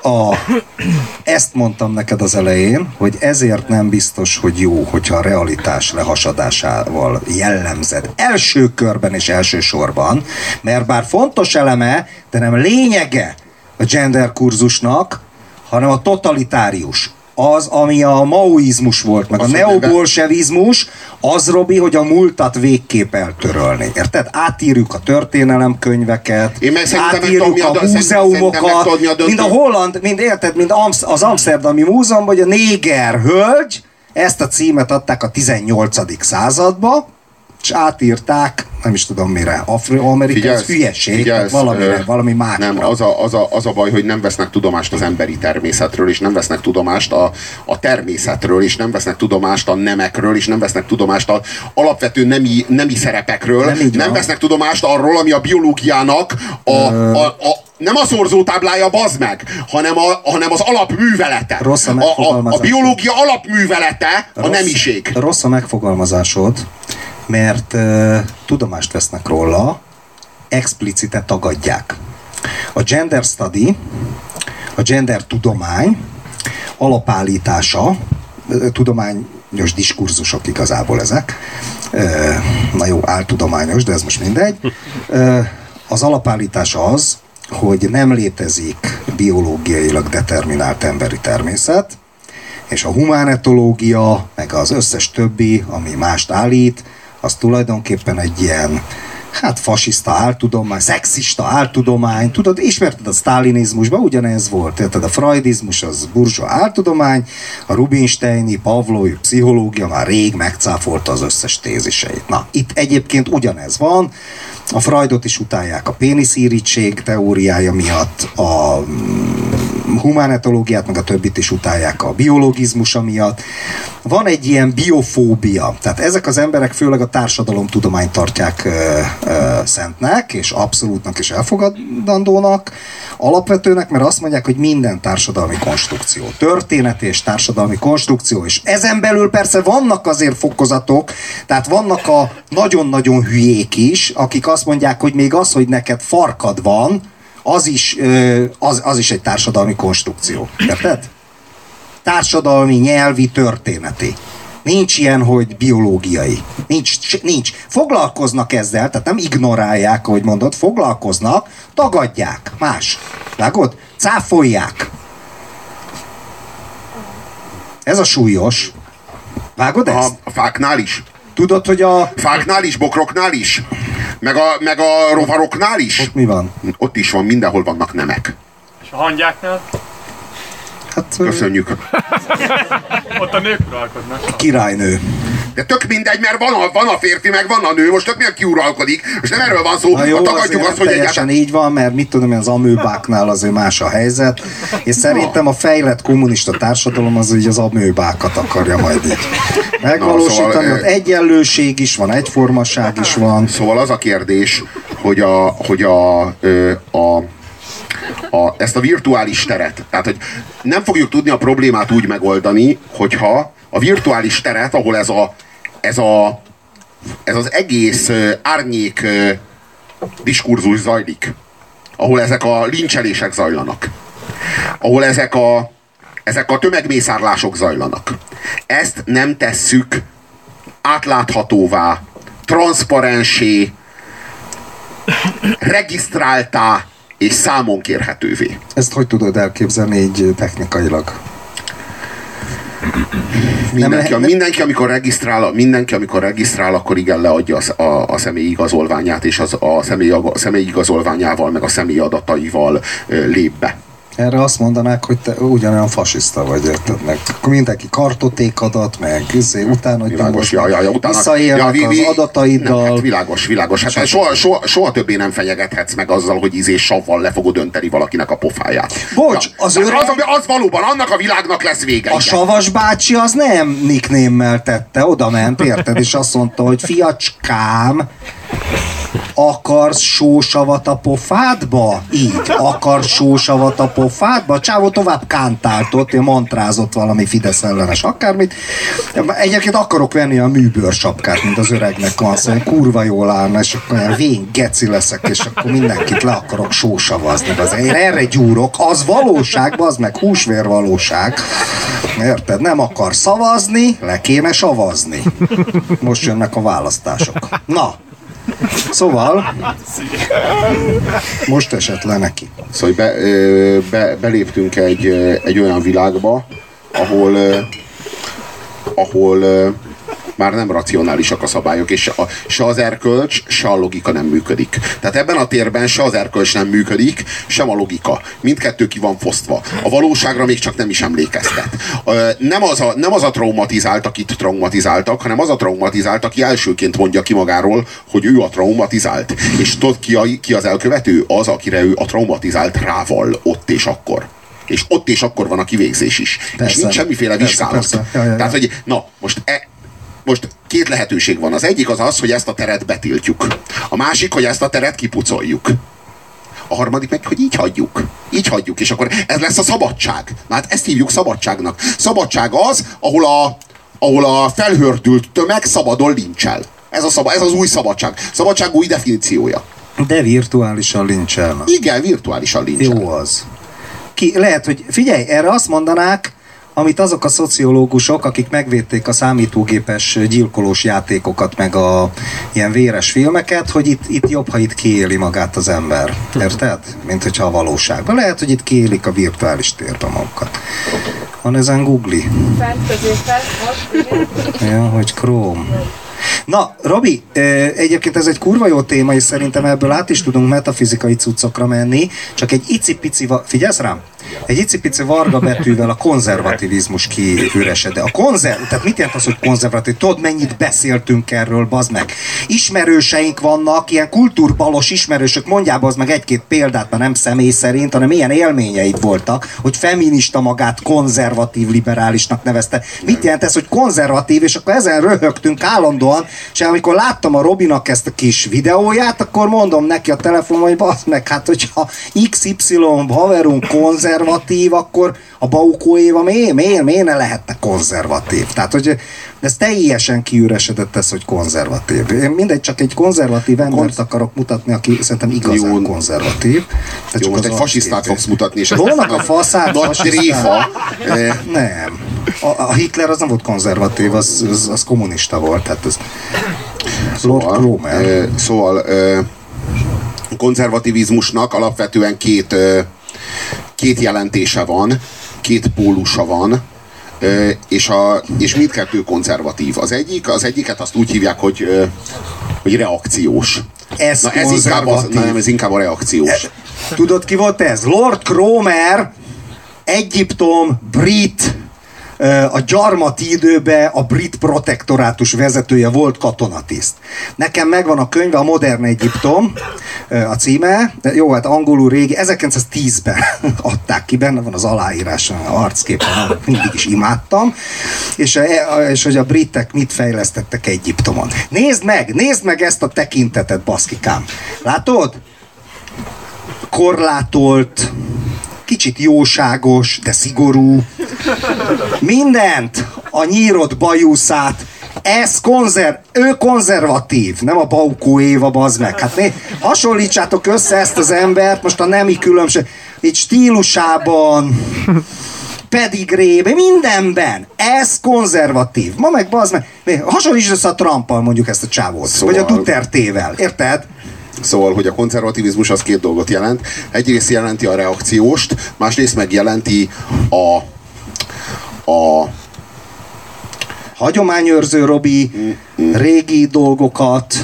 ezt mondtam neked az elején, hogy ezért nem biztos, hogy jó, hogyha a realitás lehasadásával jellemzed első körben és elsősorban, mert bár fontos eleme, de nem lényege a gender kurzusnak, hanem a totalitárius. Az, ami a maoizmus volt, meg a neobolsevizmus, az, Robi, hogy a múltat végképp eltörölni. Érted? Átírjuk a történelemkönyveket, átírjuk a múzeumokat, mind a holland, mind az Amsterdami Múzeum, vagy a néger hölgy, ezt a címet adták a 18. századba, és átírták, nem is tudom mire, Afro-Amerikai hülyeség, valami más. Nem, az a baj, hogy nem vesznek tudomást az emberi természetről, és nem vesznek tudomást a természetről, és nem vesznek tudomást a nemekről, és nem vesznek tudomást a alapvető nemi szerepekről, nem vesznek tudomást arról, ami a biológiának nem a szorzótáblája, bazd meg, hanem az alapművelete. A biológia alapművelete a nemiség. Rossz a megfogalmazásod, mert tudomást vesznek róla, explicite tagadják. A gender study, a gender tudomány alapállítása, tudományos diskurzusok igazából ezek, na jó, áltudományos, de ez most mindegy, az alapállítása az, hogy nem létezik biológiailag determinált emberi természet, és a humánetológia, meg az összes többi, ami mást állít, az tulajdonképpen egy ilyen, fasiszta áltudomány, szexista áltudomány, tudod, ismerted a sztálinizmusban, ugyanez volt, érted, a freudizmus az burzsóa áltudomány, a Rubinsteini, Pavlovi pszichológia már rég megcáfolta az összes téziseit. Na, itt egyébként ugyanez van, a Freudot is utálják a péniszírítség teóriája miatt, a humánetológiát, meg a többit is utálják a biologizmusa miatt. Van egy ilyen biofóbia, tehát ezek az emberek főleg a társadalomtudományt tartják szentnek, és abszolútnak és elfogadandónak, alapvetőnek, mert azt mondják, hogy minden társadalmi konstrukció, történeti és társadalmi konstrukció, és ezen belül persze vannak azért fokozatok, tehát vannak a nagyon-nagyon hülyék is, akik azt mondják, hogy még az, hogy neked farkad van, az is egy társadalmi konstrukció. Érted? Társadalmi, nyelvi, történeti. Nincs ilyen, hogy biológiai. Nincs. Foglalkoznak ezzel, tehát nem ignorálják, ahogy mondod, foglalkoznak, tagadják. Más. Látod? Cáfolják. Ez a súlyos. Vágod ezt? A fáknál is. Tudod, hogy a... Fáknál is, bokroknál is. Meg a rovaroknál is. Ott mi van? Ott is van, mindenhol vannak nemek. És a hangyáknál? Köszönjük. Ott a nők uralkodnak. Királynő. De tök mindegy, mert van a férfi, meg van a nő, most tök milyen kiuralkodik. Most nem erről van szó, na jó, tagadjuk azt, hogy teljesen így van, mert mit tudom, az amőbáknál azért más a helyzet, és szerintem a fejlett kommunista társadalom az így az amőbákat akarja majd így megvalósítani, szóval, ott egyenlőség is van, egyformaság is van. Szóval az a kérdés, hogy ezt a virtuális teret, tehát hogy nem fogjuk tudni a problémát úgy megoldani, hogyha a virtuális teret, ahol ez az egész árnyék diskurzus zajlik, ahol ezek a lincselések zajlanak, ahol ezek a tömegmészárlások zajlanak. Ezt nem tesszük átláthatóvá, transzparensé, regisztráltá és számon kérhetővé. Ezt hogy tudod elképzelni így technikailag? Mindenki, amikor regisztrál, akkor igen, leadja a személyi igazolványát, és a személyi igazolványával, meg a személyi adataival lép be. Erre azt mondanák, hogy te ugyanolyan fasiszta vagy, érted meg. Akkor mindenki kartotékadat, meg utána, hogy visszaélnek az adataiddal. Nem, hát világos. Hát soha többé nem fenyegethetsz meg azzal, hogy savval le fogod önteni valakinek a pofáját. Bocs, az valóban annak a világnak lesz vége. A Savas bácsi az nem nickname-mel tette, oda ment, érted, és azt mondta, hogy fiacskám, Akarsz sósavat a pofádba? Így. Akarsz sósavat a pofádba? A csávó tovább kántált ott, mantrázott valami Fidesz ellenes akármit. Egyébként akarok venni a műbőr sapkát, mint az öregnek van, szóval kurva jól állna, és akkor olyan vén geci leszek, és akkor mindenkit le akarok sósavazni. Én erre gyúrok, az valóság, az meg húsvér valóság. Érted? Nem akar szavazni, le kéne savazni. Most jönnek a választások. Na, szóval most esett le neki. Szóval beléptünk egy olyan világba, ahol már nem racionálisak a szabályok, és se az erkölcs, se a logika nem működik. Tehát ebben a térben se az erkölcs nem működik, sem a logika. Mindkettő ki van fosztva. A valóságra még csak nem is emlékeztet. Nem az a traumatizált, akit traumatizáltak, hanem az a traumatizált, aki elsőként mondja ki magáról, hogy ő a traumatizált. És tudod, ki az elkövető? Az, akire ő a traumatizált rával ott és akkor. És ott és akkor van a kivégzés is. Persze, és nincs semmiféle vizsgálat. Persze. Ja. Tehát, hogy na, most két lehetőség van. Az egyik az, hogy ezt a teret betiltjuk. A másik, hogy ezt a teret kipucoljuk. A harmadik meg, hogy így hagyjuk. Így hagyjuk, és akkor ez lesz a szabadság. Na hát ezt hívjuk szabadságnak. Szabadság az, ahol a felhördült tömeg szabadon lincsel. Ez az új szabadság. Szabadság új definíciója. De virtuálisan lincselnek. Igen, virtuálisan lincselnek. Jó az. Lehet, hogy figyelj, erre azt mondanák, amit azok a szociológusok, akik megvédték a számítógépes gyilkolós játékokat, meg a ilyen véres filmeket, hogy itt jobb, ha itt kiéli magát az ember. Érted? Mint hogyha a valóságban. Lehet, hogy itt kiélik a virtuális térben magukat. Van ezen Google? Ja, hogy Chrome. Na, Robi, egyébként ez egy kurva jó téma, és szerintem ebből át is tudunk metafizikai cuccokra menni, csak egy icipici, figyelsz rám? Egy icipici varga betűvel a konzervativizmus kiüresede. Tehát mit jelent az, hogy konzervatív? Tudod, mennyit beszéltünk erről, bazd meg? Ismerőseink vannak, ilyen kultúrbalos ismerősök, mondjál bazd meg egy-két példát, már nem személy szerint, hanem milyen élményeid voltak, hogy feminista magát konzervatív liberálisnak nevezte. Mit jelent ez, hogy konzervatív, és akkor ezen röhögtünk állandóan, és amikor láttam a Robinak ezt a kis videóját, akkor mondom neki a telefonon, hogy bazd meg, hát hogyha XY haverunk konzervatív, akkor a Baukó Éva miért ne lehetne konzervatív? Tehát, hogy ez teljesen kiüresedett ez, hogy konzervatív. Én mindegy, csak egy konzervatív embert akarok mutatni, aki szerintem igazán konzervatív. Jó, most egy fasisztát fogsz mutatni, és volnak a faszát, fasisztát. Nem. A Hitler az nem volt konzervatív, az kommunista volt. Tehát ez Lord Cromer. Szóval konzervativizmusnak alapvetően két jelentése van, két pólusa van, és mindkettő konzervatív. Az egyiket azt úgy hívják, hogy reakciós. Ez inkább a reakciós. Tudod, ki volt ez? Lord Cromer, Egyiptom, brit, a gyarmati időben a brit protektorátus vezetője volt katonatiszt. Nekem megvan a könyve, a Modern Egyiptom, a címe, jó, hát angolul régi, 1910-ben adták ki, benne van az aláírás, arcképen, mindig is imádtam, és hogy a britek mit fejlesztettek Egyiptomon. Nézd meg ezt a tekintetet, baszkikám. Látod? Korlátolt, kicsit jóságos, de szigorú. Mindent, a nyírod bajuszát, ő konzervatív, nem a Baukó Éva, bazd meg. Hát hasonlítsátok össze ezt az embert, most a nemi különbség, itt stílusában, pedigrében, mindenben. Ez konzervatív. Ma meg bazd meg, hasonlíts össze a Trumpal mondjuk ezt a csávót, szóval, vagy a Dutertével, érted? Szóval, hogy a konzervativizmus az két dolgot jelent. Egyrészt jelenti a reakcióst, másrészt meg jelenti a hagyományőrző, Robi, régi dolgokat,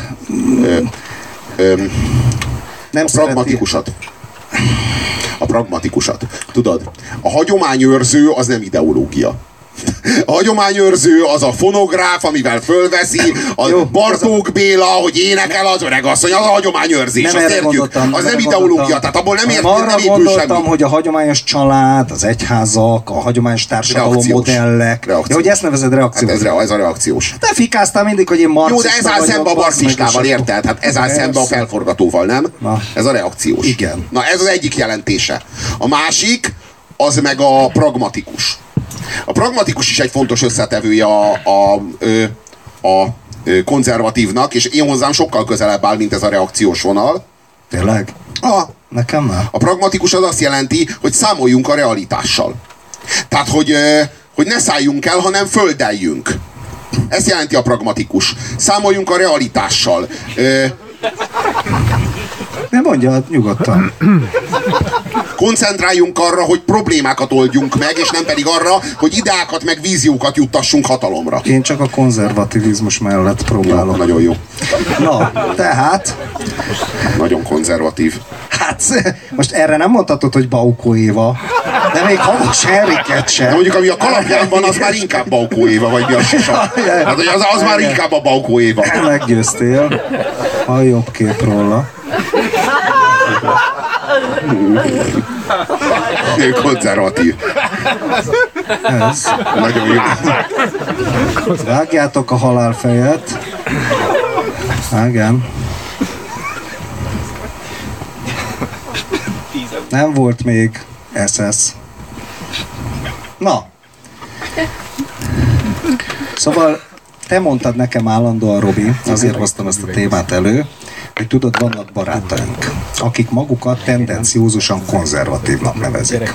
nem pragmatikusat. A pragmatikusat. Tudod, a hagyományőrző az nem ideológia. A hagyományőrző az a fonográf, amivel fölveszi a Jó, Bartók Béla, hogy énekel az öregasszony, az a hagyományőrzés, Nem azt erre értjük. gondoltam, Az nem nem erre ideológia, gondoltam. tehát abból nem Arra épül gondoltam, semmi. hogy a hagyományos család, az egyházak, a hagyományos társadalom Reakciós. modellek. Ja, hogy ezt nevezed Hát reakciót. ez a reakciós. Te fikáztál mindig, hogy én Jó, marxista de ez áll vagyok, szembe a bazd meg, marxistával, és érted? Hát ez áll Persze. szembe a felforgatóval, nem? Na. Ez a reakciós. Igen. Na ez az egyik jelentése. A másik, az meg a pragmatikus. A pragmatikus is egy fontos összetevője a konzervatívnak, és én hozzám sokkal közelebb áll, mint ez a reakciós vonal. Tényleg? Nekem nem. A pragmatikus az azt jelenti, hogy számoljunk a realitással. Tehát, hogy ne szálljunk el, hanem földeljünk. Ezt jelenti a pragmatikus. Számoljunk a realitással. Nem mondja, nyugodtan. Koncentráljunk arra, hogy problémákat oldjunk meg, és nem pedig arra, hogy ideákat meg víziókat juttassunk hatalomra. Én csak a konzervativizmus mellett próbálok. Nagyon jó. Na, tehát, Nagyon konzervatív. hát most erre nem mondhatod, hogy Baukó Éva, de még Havas Henriket sem. De mondjuk, ami a kalapján van, az már inkább Baukó Éva, vagy mi a sisa. Hát, hogy az már inkább a Baukó Éva. Meggyőztél. A jobb kép róla. Konzervatív. Ez. Nagyon jó. Vágjátok a halálfejet. Igen. Nem volt még SS. Na. Szóval te mondtad nekem állandóan, Robi, azért hoztam ezt a témát elő, hogy tudod, vannak barátaink, akik magukat tendenciózusan konzervatívnak nevezik.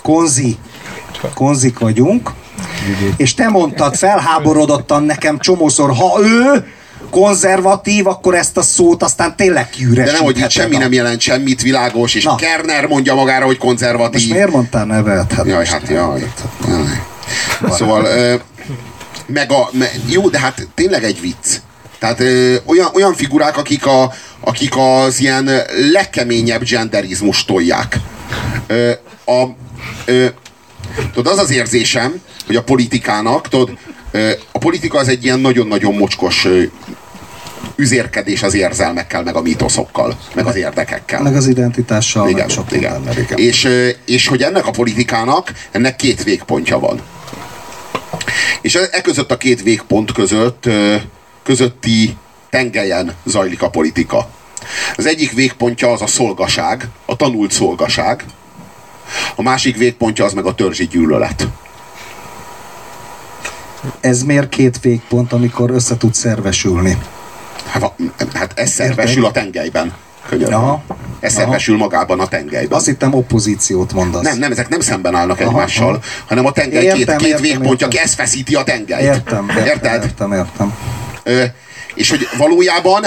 Konzik vagyunk, és te mondtad felháborodottan nekem csomószor, ha ő konzervatív, akkor ezt a szót aztán tényleg kiüresítheted. De nem, hogy itt semmi nem jelent semmit, világos, és Na. Kerner mondja magára, hogy konzervatív. Most miért mondtál nevet? Hát Jaj, hát jaj. Szóval, jó, de hát tényleg egy vicc. Tehát olyan figurák, akik az ilyen legkeményebb genderizmust tolják. Tudod, az az érzésem, hogy a politikának, tudod, a politika az egy ilyen nagyon-nagyon mocskos üzérkedés az érzelmekkel, meg a mítoszokkal, meg az érdekekkel. meg az identitással, Igen, meg sok igen. mindennel, igen. És hogy ennek a politikának, ennek két végpontja van. És között a két végpont közötti tengelyen zajlik a politika. Az egyik végpontja az a szolgaság, a tanult szolgaság, a másik végpontja az meg a törzsi gyűlölet. Ez miért két végpont, amikor össze tud szervesülni? Hát ez szervesül a tengelyben. Könyörgöm. Aha. Ez szervesül magában a tengelyben. Azt hittem opozíciót mondasz. Nem, ezek nem szemben állnak egymással, hanem a tengely két végpontja, aki ez feszíti a tengelyt. Érted? Értem. És hogy valójában,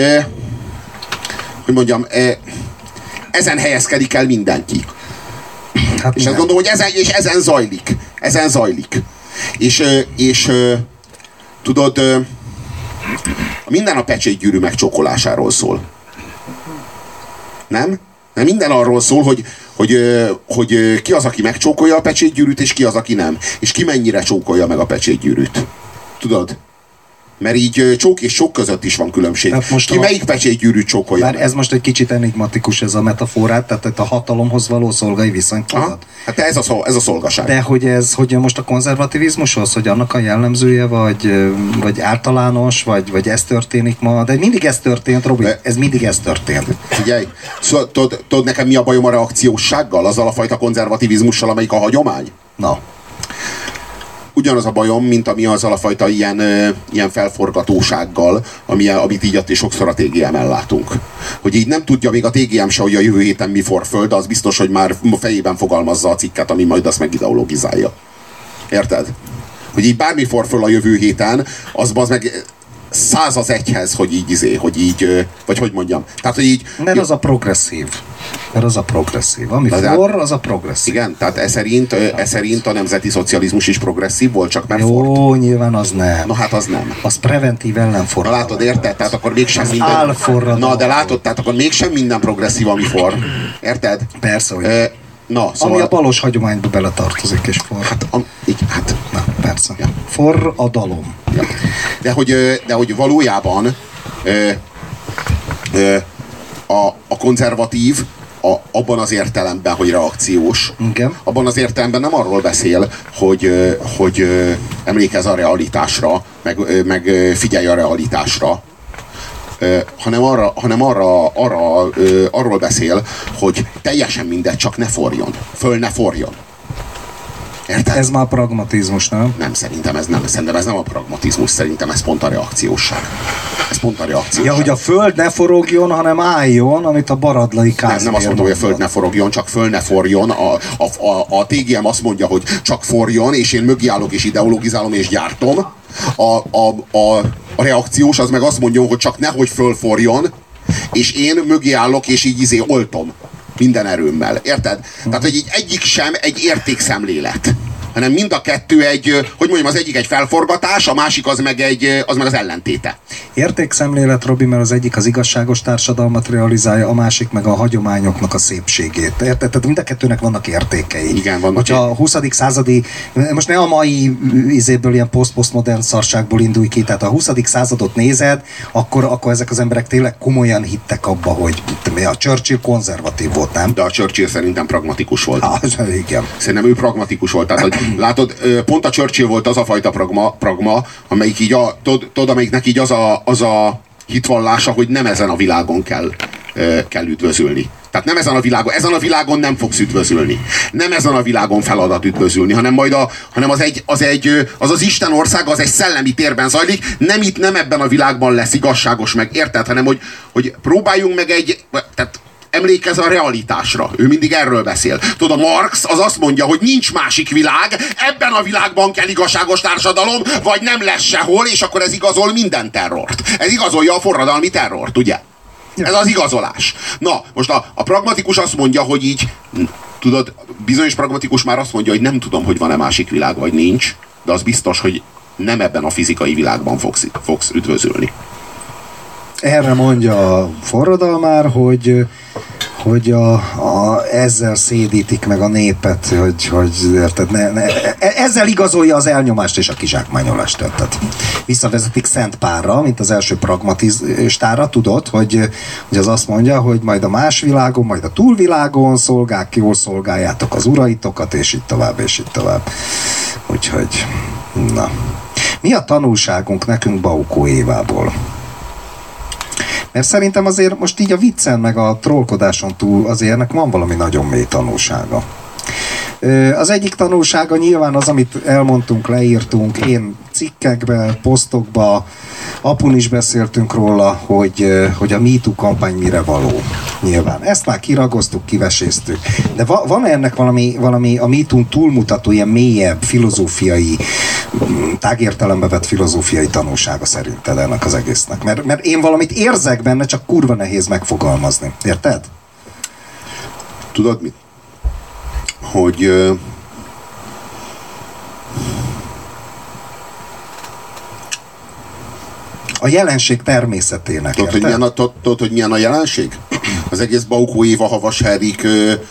hogy mondjam, ezen helyezkedik el mindenki. Hát És azt gondolom, hogy ezen zajlik. És tudod, minden a pecsétgyűrű megcsókolásáról szól. Nem? Nem minden arról szól, hogy ki az, aki megcsókolja a pecsétgyűrűt, és ki az, aki nem. És ki mennyire csókolja meg a pecsétgyűrűt. Tudod? Mert így csók és csók között is van különbség. Ki melyik pecsétgyűrűt csókolja meg? Ez most egy kicsit enigmatikus ez a metaforát, tehát a hatalomhoz való szolgai viszonyt tudod? Hát ez a szolgaság. De hogy most a konzervativizmushoz, hogy annak a jellemzője, vagy általános, vagy ez történik ma, de mindig ez történt, Robi, ez mindig ez történt. Figyelj, tudod nekem mi a bajom a reakcióssággal? Azzal a fajta konzervativizmussal, amelyik a hagyomány? Na. Ugyanaz a bajom, mint ami azzal a fajta ilyen felforgatósággal, amit így sokszor a TGM-en látunk. Hogy így nem tudja még a TGM se, hogy a jövő héten mi for föl, de az biztos, hogy már fejében fogalmazza a cikket, ami majd azt megideologizálja. Érted? Hogy így bármi for föl a jövő héten, az meg 100-1-hez, hogy így, vagy hogy mondjam. Tehát, hogy így... Mert az a progresszív. Ami for, az a progresszív. Igen, tehát ez szerint a nemzeti szocializmus is progresszív volt, csak mert Jó, fort. Nyilván az nem. Na hát az nem. Az preventív ellenforradalom. Na látod, érted? Tehát akkor mégsem minden... Álforradalom. Na, de látod, tehát akkor mégsem minden progresszív, ami for. Érted? Persze, hogy... Na, Ami a balos hagyományba beletartozik, és forr. Hát, Na, persze. Ja. Forradalom. ja. De hogy valójában a konzervatív abban az értelemben, hogy reakciós, Igen. abban az értelemben nem arról beszél, hogy emlékezz a realitásra, meg figyelj a realitásra, hanem arról beszél, hogy teljesen mindegy, csak ne forjon. Föl ne forjon. Érted? Ez már pragmatizmus, nem? Nem, szerintem ez nem a pragmatizmus, szerintem ez pont a reakciósság. Ez pont a reakciósság. Ja, hogy a föld ne forogjon, hanem álljon, amit a Baradlai Kázmér nem azt mondom, hogy a föld ne forogjon, csak föl ne forjon. A TGM azt mondja, hogy csak forjon, és én mögé állok, és ideologizálom, és gyártom. A reakciós az meg azt mondja, hogy csak nehogy fölforjon, és én mögé állok, és így oltom. Minden erőmmel. Érted? Tehát, hogy így egyik sem egy értékszemlélet, hanem mind a kettő hogy mondjam, az egyik egy felforgatás, a másik az meg az ellentéte. Értékszemlélet, Robi, mert az egyik az igazságos társadalmat realizálja, a másik meg a hagyományoknak a szépségét. Érted? Tehát mind a kettőnek vannak értékei. Igen, vannak. Hogyha a 20. századi, most ne a mai izéből, ilyen posztmodern szarságból indulj ki, tehát a 20. századot nézed, akkor ezek az emberek tényleg komolyan hittek abba, hogy a Churchill konzervatív volt, nem? De a Churchill szerintem pragmatikus volt. Igen. Szerintem ő pragmatikus volt. Tehát, hogy látod, pont a Churchill volt az a fajta pragma, amelyik így amelyiknek így az a hitvallása, hogy nem ezen a világon kell üdvözülni. Tehát nem ezen a világon nem fogsz üdvözülni. Nem ezen a világon feladat üdvözülni, hanem majd az Isten országa, az egy szellemi térben zajlik, nem ebben a világban lesz igazságos, meg érted, hanem hogy próbáljunk meg tehát emlékezz a realitásra. Ő mindig erről beszél. Tudod, a Marx az azt mondja, hogy nincs másik világ, ebben a világban kell igazságos társadalom, vagy nem lesz sehol, és akkor ez igazol minden terrort. Ez igazolja a forradalmi terrort, ugye? Ja. Ez az igazolás. Na, most a pragmatikus azt mondja, hogy így, tudod, bizonyos pragmatikus már azt mondja, hogy nem tudom, hogy van-e másik világ, vagy nincs, de az biztos, hogy nem ebben a fizikai világban fogsz üdvözülni. Erre mondja a forradalmár, hogy ezzel szédítik meg a népet, hogy érted, ezzel igazolja az elnyomást és a kizsákmányolást. Tehát visszavezetik Szent Pálra, mint az első pragmatistára, tudod, hogy az azt mondja, hogy majd a más világon, majd a túlvilágon jól szolgáljátok az uraitokat, és így tovább, és így tovább. Úgyhogy, na. Mi a tanulságunk nekünk Baukó Évából? Mert szerintem azért most így a viccen meg a trollkodáson túl azért ennek van valami nagyon mély tanulsága. Az egyik tanulsága nyilván az, amit elmondtunk, leírtunk, én cikkekbe, posztokba, apun is beszéltünk róla, hogy a MeToo kampány mire való. Nyilván. Ezt már kiragoztuk, kiveséztük. De van ennek valami a MeToo-n túlmutató, ilyen mélyebb, filozófiai, tágértelembe vett filozófiai tanulsága szerinted ennek az egésznek? Mert én valamit érzek benne, csak kurva nehéz megfogalmazni. Érted? Tudod mit? Hogy a jelenség természetének. Tudod, hogy milyen a jelenség? Az egész Baukó Éva, Havas Henrik,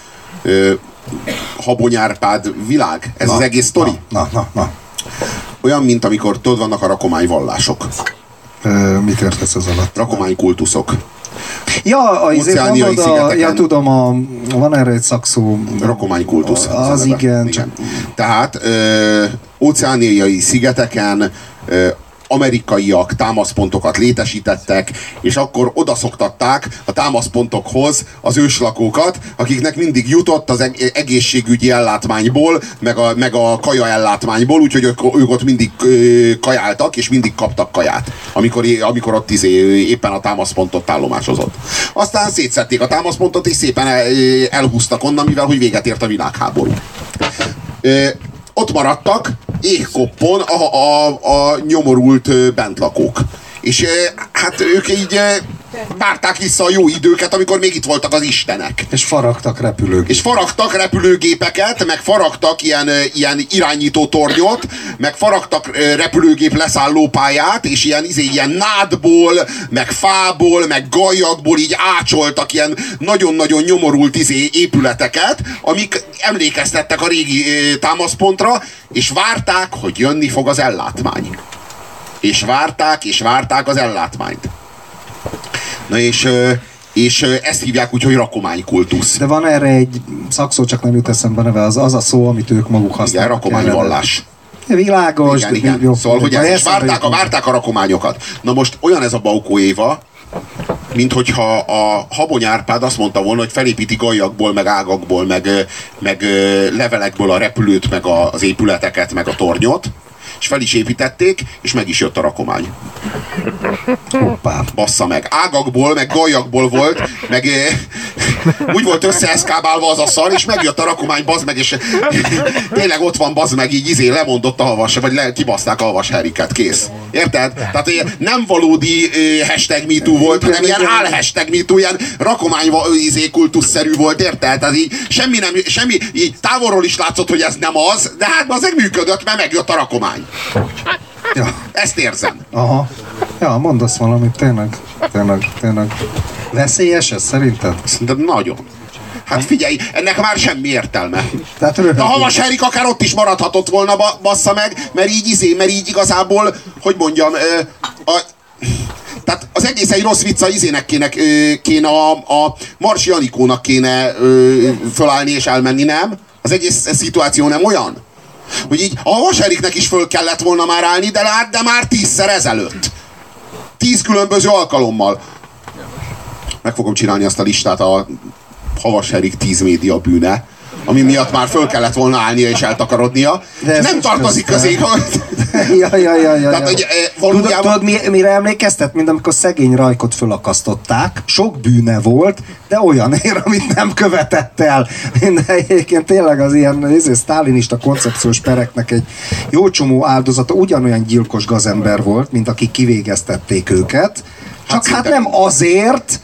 Habony Árpád világ. Ez az egész sztori. Na. Olyan, mint amikor tudod, vannak a rakományvallások. Mit értesz ez alatt? Rakománykultuszok. Ja, óceániai szigeteken. Ja, tudom, van erre egy szakszó. Rakománykultusz. Az igen. Tehát óceániai szigeteken amerikaiak támaszpontokat létesítettek, és akkor odaszoktatták a támaszpontokhoz az őslakókat, akiknek mindig jutott az egészségügyi ellátmányból, meg a kaja ellátmányból, úgyhogy ők ott mindig kajáltak, és mindig kaptak kaját, amikor ott éppen a támaszpontot állomásozott. Aztán szétszedték a támaszpontot, és szépen elhúztak onnan, mivel hogy véget ért a világháború. Ott maradtak éhkoppon a nyomorult bentlakók. És hát ők így várták vissza a jó időket, amikor még itt voltak az istenek. És faragtak repülőgépeket. És faragtak repülőgépeket, meg faragtak ilyen irányító tornyot, meg faragtak repülőgép leszállópályát, és ilyen nádból, meg fából, meg gallyakból így ácsoltak ilyen nagyon-nagyon nyomorult épületeket, amik emlékeztettek a régi támaszpontra, és várták, hogy jönni fog az ellátmány. És várták az ellátmányt. Na és ezt hívják úgy, hogy rakománykultusz. De van erre egy szakszó, csak nem jut eszembe neve, az a szó, amit ők maguk használnak. Igen, rakományvallás. Világos. Igen. Jó, szóval, hogy ezt várták a rakományokat. Na most olyan ez a Baukó Éva, mint hogyha a Habony Árpád azt mondta volna, hogy felépíti gallyakból, meg ágakból, meg levelekből a repülőt, meg az épületeket, meg a tornyot, és fel is építették, és meg is jött a rakomány. Hoppá. Bassza meg. Ágakból, meg gallyakból volt, meg úgy volt összeeszkábálva az a szar, és megjött a rakomány, bazd meg, és tényleg ott van, bazd meg, így lemondott a havas, vagy kibaszták a havas Heriket, kész. Érted? Tehát nem valódi hashtag MeToo volt, hanem ilyen álhashtag MeToo, ilyen rakomány kultuszszerű volt, érted? Tehát így semmi, így távolról is látszott, hogy ez nem az, de hát azért működött, mert megjött a rakomány. Ja. Ezt érzem. Aha. Ja, mondasz valamit, tényleg. Veszélyes ez szerinted? De nagyon. Hát figyelj, ennek már semmi értelme. Tehát a havas Herik akár ott is maradhatott volna, bassza meg, mert így igazából, hogy mondjam, tehát az egész egy rossz vicca izének kéne a Marsi Anikónak kéne fölállni és elmenni, nem? Az egész szituáció nem olyan? Hogy így a havas Heriknek is föl kellett volna már állni, de már 10-szer ezelőtt. 10 különböző alkalommal. Meg fogom csinálni azt a listát, a Havas Herik 10 média bűne, ami miatt már föl kellett volna állnia és eltakarodnia. Nem tartozik közé. Ja. Tehát, hogy valójában... Tudod, mire emlékeztet? Mint amikor szegény Rajkot fölakasztották. Sok bűne volt, de olyanért, amit nem követett el. Egyébként tényleg az ilyen sztálinista koncepciós pereknek egy jó csomó áldozata ugyanolyan gyilkos gazember volt, mint akik kivégeztették őket. Csak hát nem azért,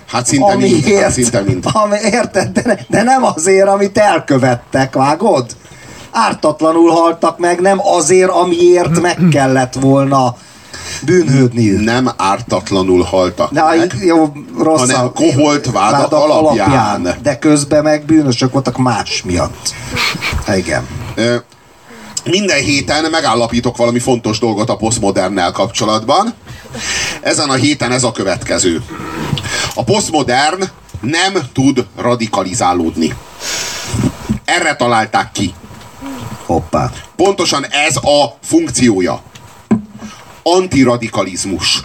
érted, de nem azért, amit elkövettek, vágod? Ártatlanul haltak meg, nem azért, amiért meg kellett volna bűnhődniük. Nem ártatlanul haltak meg, jó, hanem koholt vádak alapján. De közben meg bűnösök voltak más miatt. Igen. Minden héten megállapítok valami fontos dolgot a posztmodernnel kapcsolatban. Ezen a héten ez a következő. A posztmodern nem tud radikalizálódni. Erre találták ki. Hoppá. Pontosan ez a funkciója. Antiradikalizmus.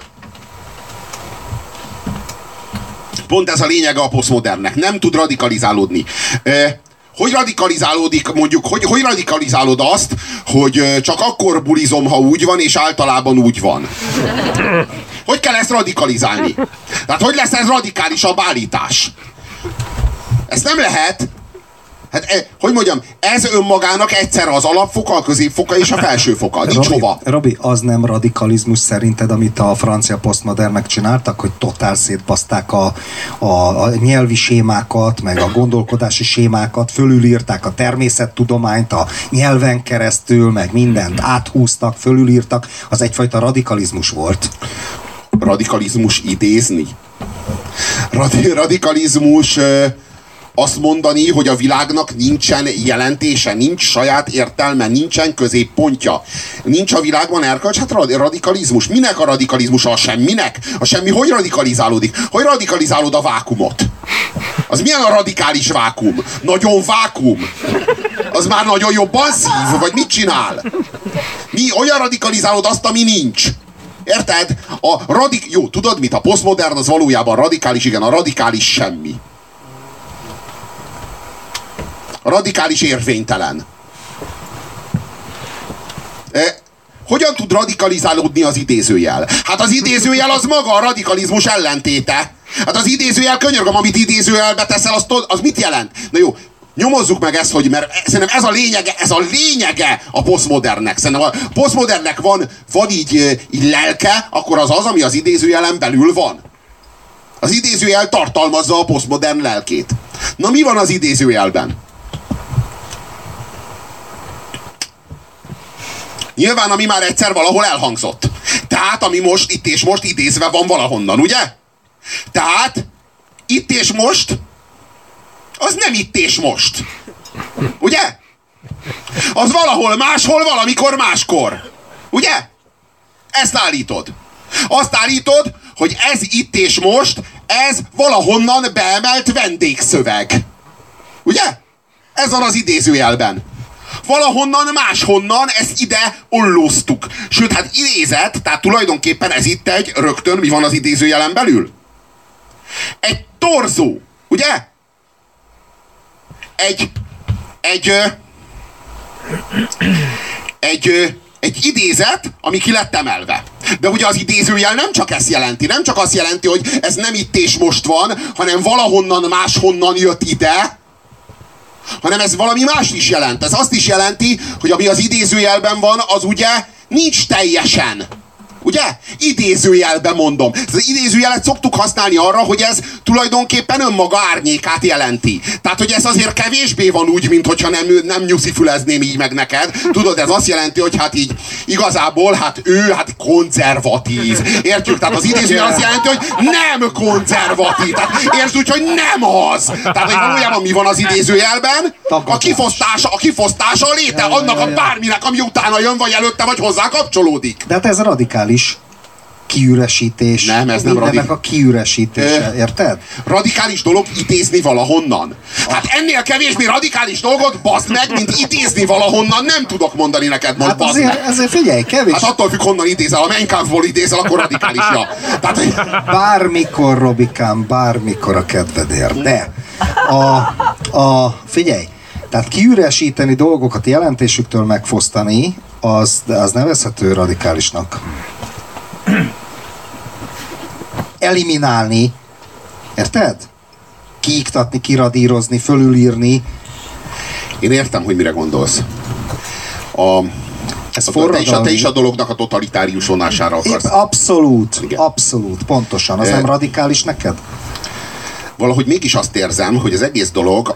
Pont ez a lényege a posztmodernnek. Nem tud radikalizálódni. Hogy radikalizálódik, mondjuk, hogy radikalizálod azt, hogy csak akkor bulizom, ha úgy van, és általában úgy van? Hogy kell ezt radikalizálni? Tehát hogy lesz ez radikálisabb állítás? Ezt nem lehet. Hát, hogy mondjam, ez önmagának egyszerre az alapfoka, a középfoka és a felsőfoka. Nincs hova. Robi, az nem radikalizmus szerinted, amit a francia posztmodernek csináltak, hogy totál szétbaszták a nyelvi sémákat, meg a gondolkodási sémákat, fölülírták a természettudományt a nyelven keresztül, meg mindent áthúztak, fölülírtak. Az egyfajta radikalizmus volt. Radikalizmus idézni? Radikalizmus... azt mondani, hogy a világnak nincsen jelentése, nincs saját értelme, nincsen középpontja. Nincs a világban erkölcs, hát radikalizmus. Minek a radikalizmus? A semminek? A semmi hogy radikalizálódik? Hogy radikalizálod a vákumot? Az milyen a radikális vákum? Nagyon vákum? Az már nagyon jobban szív? Vagy mit csinál? Olyan radikalizálod azt, ami nincs? Érted? Jó, tudod mit? A posztmodern az valójában radikális, igen, a radikális semmi. A radikális érvénytelen. Hogyan tud radikalizálódni az idézőjel? Hát az idézőjel az maga a radikalizmus ellentéte. Hát az idézőjel, könyörgöm, amit idézőjelbe teszel, az mit jelent? Na jó, Nyomozzuk meg ezt, hogy mert szerintem ez a lényege a posztmodernnek. Szerintem a posztmodernnek van így lelke, akkor az, ami az idézőjelen belül van. Az idézőjel tartalmazza a posztmodern lelkét. Na mi van az idézőjelben? Nyilván, ami már egyszer valahol elhangzott. Tehát, ami most, itt és most idézve van valahonnan, ugye? Tehát, itt és most, az nem itt és most. Ugye? Az valahol máshol, valamikor máskor. Ugye? Ezt állítod. Azt állítod, hogy ez itt és most, ez valahonnan beemelt vendégszöveg. Ugye? Ez van az idézőjelben. Valahonnan, máshonnan ezt ide ollóztuk. Sőt, hát idézet, tehát tulajdonképpen ez itt rögtön, mi van az idézőjelen belül? Egy torzó, ugye? Egy idézet, ami ki lett emelve. De ugye az idézőjel nem csak ezt jelenti, nem csak azt jelenti, hogy ez nem itt és most van, hanem valahonnan, máshonnan jött ide, hanem ez valami más is jelent. Ez azt is jelenti, hogy ami az idézőjelben van, az ugye nincs teljesen. Ugye? Idézőjelben mondom. Az idézőjelet szoktuk használni arra, hogy ez tulajdonképpen önmaga árnyékát jelenti. Tehát, hogy ez azért kevésbé van úgy, mint hogyha nem nyuszifülezném így meg neked. Tudod, ez azt jelenti, hogy hát így igazából, hát ő hát konzervatív. Értjük? Tehát az idézőjel azt jelenti, hogy nem konzervatív. Tehát értsd úgy, hogy nem az. Tehát, hogy valójában mi van az idézőjelben? A kifosztása a léte annak a bárminek, ami utána jön, vagy előtte, vagy hozzá kapcsolódik. De hát ez radikális kiüresítés. Nem, ez nem radikális. A kiüresítése, érted? Radikális dolog idézni valahonnan. Hát ennél kevésbé radikális dolgot, baszd meg, mint idézni valahonnan, nem tudok mondani neked most, hát baszd meg. Azért figyelj, kevés. Hát attól függ, honnan idézel. Ha Mein Kampfból idézel, akkor radikális, ja. Tehát, bármikor, Robikám, bármikor a kedvedért. De figyelj, tehát kiüresíteni dolgokat jelentésüktől megfosztani, az nevezhető radikálisnak. Eliminálni, érted? Kiiktatni, kiradírozni, fölülírni. én értem, hogy mire gondolsz. Te is a dolognak a totalitárius vonására akarsz. Abszolút, abszolút, pontosan. Az nem radikális neked? Valahogy mégis azt érzem, hogy az egész dolog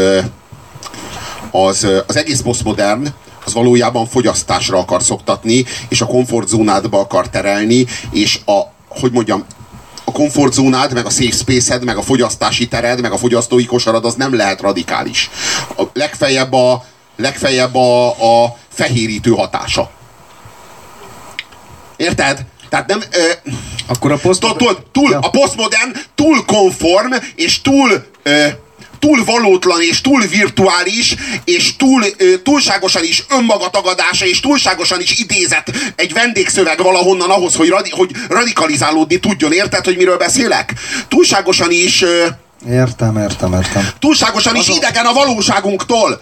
az egész posztmodern, az valójában fogyasztásra akar szoktatni, és a komfortzónádba akar terelni, és a komfortzónád, meg a safe space-ed, meg a fogyasztási tered, meg a fogyasztói kosarad, az nem lehet radikális. Legfeljebb a fehérítő hatása. Érted? Tehát nem... Akkor a posztmodern túl konform, és túl valótlan, és túl virtuális, és túlságosan is önmagatagadás, és túlságosan is idézett egy vendégszöveg valahonnan ahhoz, hogy radikalizálódni tudjon. Érted, hogy miről beszélek? Túlságosan is... Értem. Túlságosan is idegen a valóságunktól.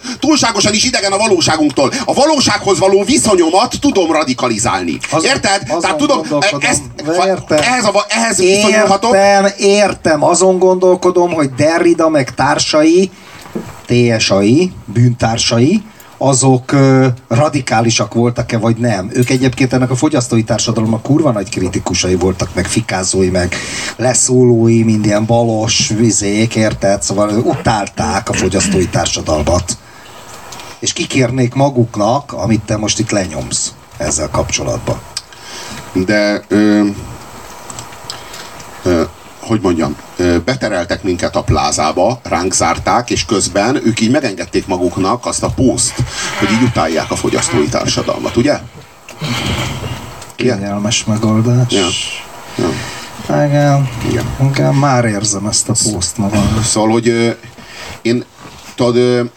A valósághoz való viszonyomat tudom radikalizálni. Érted? Tehát tudom, ehhez viszonyulhatok. Értem. Azon gondolkodom, hogy Derrida meg társai, TSA-i, bűntársai, azok radikálisak voltak-e, vagy nem. Ők egyébként ennek a fogyasztói társadalomnak kurva nagy kritikusai voltak, meg fikázói, meg leszólói, mind ilyen balos vizék, érted? Szóval utálták a fogyasztói társadalmat. És kikérnék maguknak, amit te most itt lenyomsz ezzel kapcsolatban. De hogy mondjam, betereltek minket a plázába, ránk zárták, és közben ők így megengedték maguknak azt a pószt, hogy így utálják a fogyasztói társadalmat, ugye? Kényelmes megoldás. Ja. Igen. Már érzem ezt a pószt magam. Szóval, hogy tudod,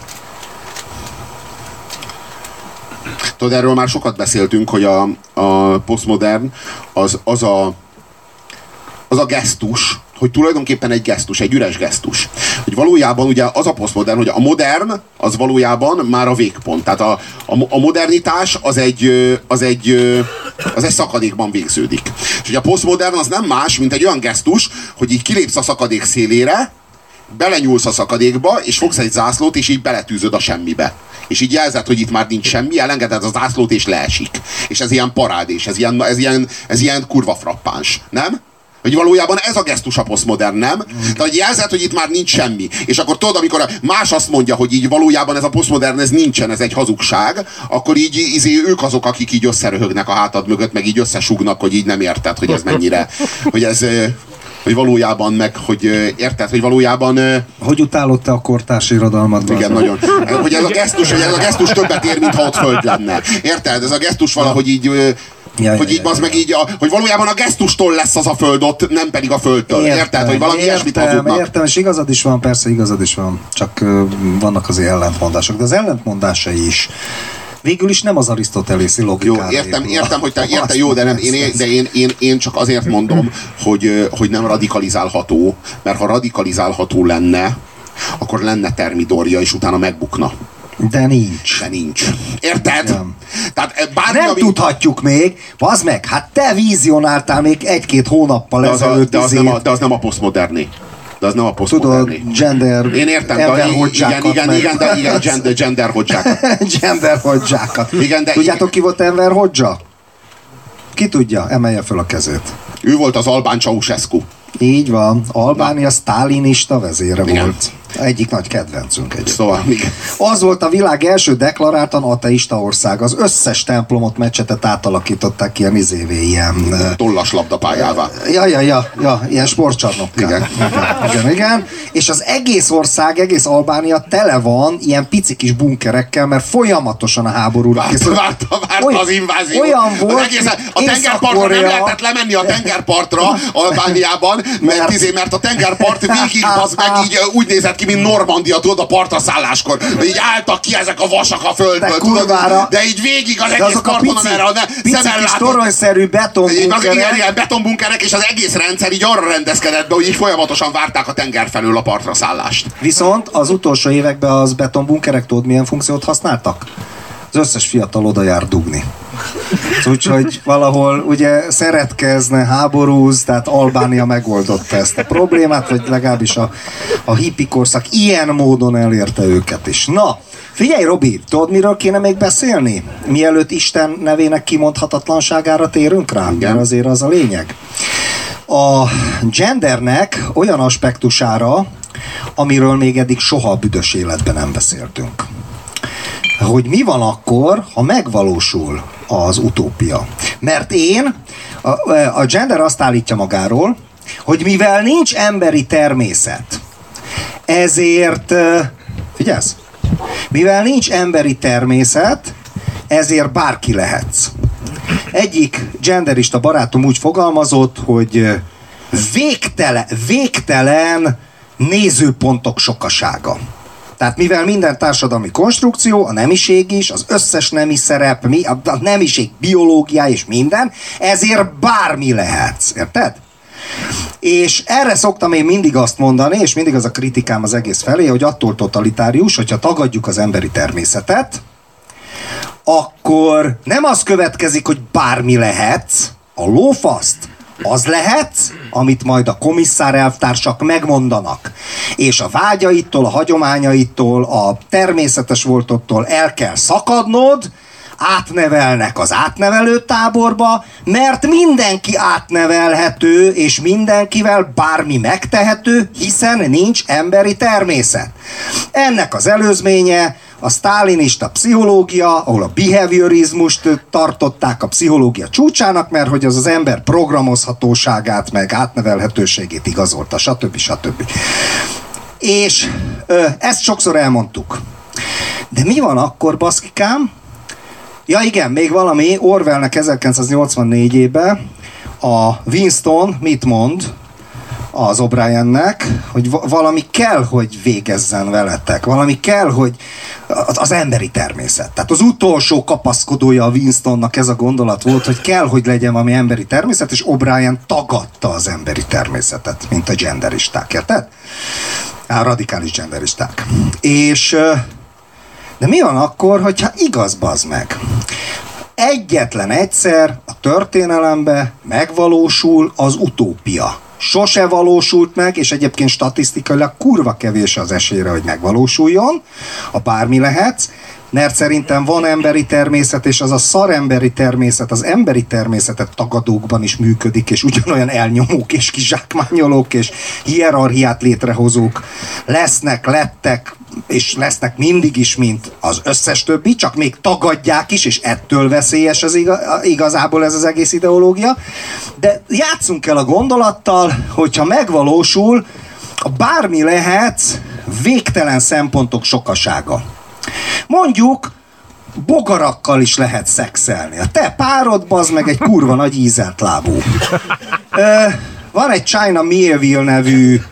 erről már sokat beszéltünk, hogy a posztmodern az a gesztus, hogy tulajdonképpen egy gesztus, egy üres gesztus. Hogy valójában ugye az a posztmodern, hogy a modern az valójában már a végpont. Tehát a modernitás az egy szakadékban végződik. És ugye a posztmodern az nem más, mint egy olyan gesztus, hogy így kilépsz a szakadék szélére, belenyúlsz a szakadékba, és fogsz egy zászlót, és így beletűzöd a semmibe. És így jelzed, hogy itt már nincs semmi, elengeded a zászlót, és leesik. És ez ilyen parádés, ez ilyen kurva frappáns, nem? Hogy valójában ez a gesztus a posztmodern, nem? De hogy jelzed, hogy itt már nincs semmi. És akkor tudod, amikor más azt mondja, hogy így valójában ez a posztmodern, ez nincsen, ez egy hazugság, akkor így ők azok, akik így összeröhögnek a hátad mögött, meg így összesugnak, hogy így nem érted, hogy ez mennyire, hogy ez... hogy valójában meg, hogy érted, hogy valójában... Hogy utálod te a kortárs irodalmat? Igen, nagyon. Hogy ez a gesztus többet ér, mintha ott föld lenne. Érted? Ez a gesztus valahogy így... hogy valójában a gesztustól lesz az a föld ott, nem pedig a földtől. Érted? Hogy valami ilyesmit hazudnak. Értem, és igazad is van, persze igazad is van. Csak vannak azért ellentmondások. De az ellentmondásai is végül is nem az arisztotelészi logikára. Jó, értem, hogy te értem, jó, de nem, én csak azért mondom, hogy nem radikalizálható, mert ha radikalizálható lenne, akkor lenne Thermidorja, és utána megbukna. De nincs. De nincs. Érted? Nem. Tehát bármi, nem tudhatjuk még. Bazd meg, hát te vízionáltál még 1-2 hónappal ezelőtt. De az nem a posztmoderné. De az nem a posztmoderné. Tudod, gender... Én értem, de gender hodzsákat. Gender hodzsákat. Igen, de tudjátok, ki volt Enver Hodzsa? Ki tudja? Emelje föl a kezét. Ő volt az albán Ceausescu. Így van. Albánia sztálinista vezére volt. Egyik nagy kedvencünk egyébként. Szóval, igen. Az volt a világ első deklaráltan ateista ország. Az összes templomot, mecsetet átalakították ilyen tollas labdapályává. Ilyen sportcsarnokká. Igen. És az egész ország, egész Albánia tele van ilyen pici kis bunkerekkel, mert folyamatosan a háborúra készül. Várta az invázió. Olyan volt, a tengerpartra nem lehetett lemenni a tengerpartra Albániában, mert a tengerpart végig az meg így úgy nézett ki, mint Normandia, tudod, a partra szálláskor. Így álltak ki ezek a vasak a földből, tudod, de így végig az egész parton, amerre a szemen látott. toronyszerű betonbunkerek. Igen, betonbunkerek, és az egész rendszer így arra rendezkedett be, hogy így folyamatosan várták a tenger felől a partra szállást. Viszont az utolsó években az betonbunkerek, tudod, milyen funkciót használtak? Az összes fiatal oda jár dugni. Úgyhogy valahol ugye szeretkezne, háborúz, tehát Albánia megoldotta ezt a problémát, vagy legalábbis a hippi korszak ilyen módon elérte őket is. Na, figyelj Robi, tudod miről kéne még beszélni? Mielőtt Isten nevének kimondhatatlanságára térünk rá, mert azért az a lényeg. A gendernek olyan aspektusára, amiről még eddig soha a büdös életben nem beszéltünk. Hogy mi van akkor, ha megvalósul az utópia. Mert a gender azt állítja magáról, hogy mivel nincs emberi természet, ezért, figyelsz? Mivel nincs emberi természet, ezért bárki lehetsz. Egyik genderista barátom úgy fogalmazott, hogy végtelen nézőpontok sokasága. Tehát mivel minden társadalmi konstrukció, a nemiség is, az összes nemi szerep, a nemiség biológia és minden, ezért bármi lehetsz. Érted? És erre szoktam én mindig azt mondani, és mindig az a kritikám az egész felé, hogy attól totalitárius, hogyha tagadjuk az emberi természetet, akkor nem az következik, hogy bármi lehetsz, a lófaszt, az lehetsz, amit majd a komisszár elvtársak megmondanak. És a vágyaitól, a hagyományaitól, a természetes voltottól el kell szakadnod, átnevelnek az átnevelő táborba, mert mindenki átnevelhető, és mindenkivel bármi megtehető, hiszen nincs emberi természet. Ennek az előzménye a sztálinista pszichológia, ahol a behaviorizmust tartották a pszichológia csúcsának, mert hogy az ember programozhatóságát, meg átnevelhetőségét igazolta, stb. És ezt sokszor elmondtuk. De mi van akkor, baszkikám? Ja igen, még valami, Orwellnek 1984-ében a Winston mit mond az O'Briennek, hogy valami kell, hogy végezzen veletek, valami kell, hogy az emberi természet. Tehát az utolsó kapaszkodója a Winstonnak ez a gondolat volt, hogy kell, hogy legyen valami emberi természet, és O'Brien tagadta az emberi természetet, mint a genderisták, érted? A radikális genderisták. És de mi van akkor, hogyha igaz, bazd meg? Egyetlen egyszer a történelemben megvalósul az utópia. sose valósult meg, és egyébként statisztikailag kurva kevés az esélyre, hogy megvalósuljon, a bármi lehetsz, mert szerintem van emberi természet, és az a szaremberi természet, az emberi természetet tagadókban is működik, és ugyanolyan elnyomók, és kizsákmányolók, és hierarchiát létrehozók lesznek, lettek, és lesznek mindig is, mint az összes többi, csak még tagadják is, és ettől veszélyes az igazából ez az egész ideológia. De játsszunk el a gondolattal, hogyha megvalósul, a bármi lehetsz végtelen szempontok sokasága. Mondjuk bogarakkal is lehet szexelni. A te párod, bazd meg, egy kurva nagy ízelt lábú. Van egy China Miéville nevű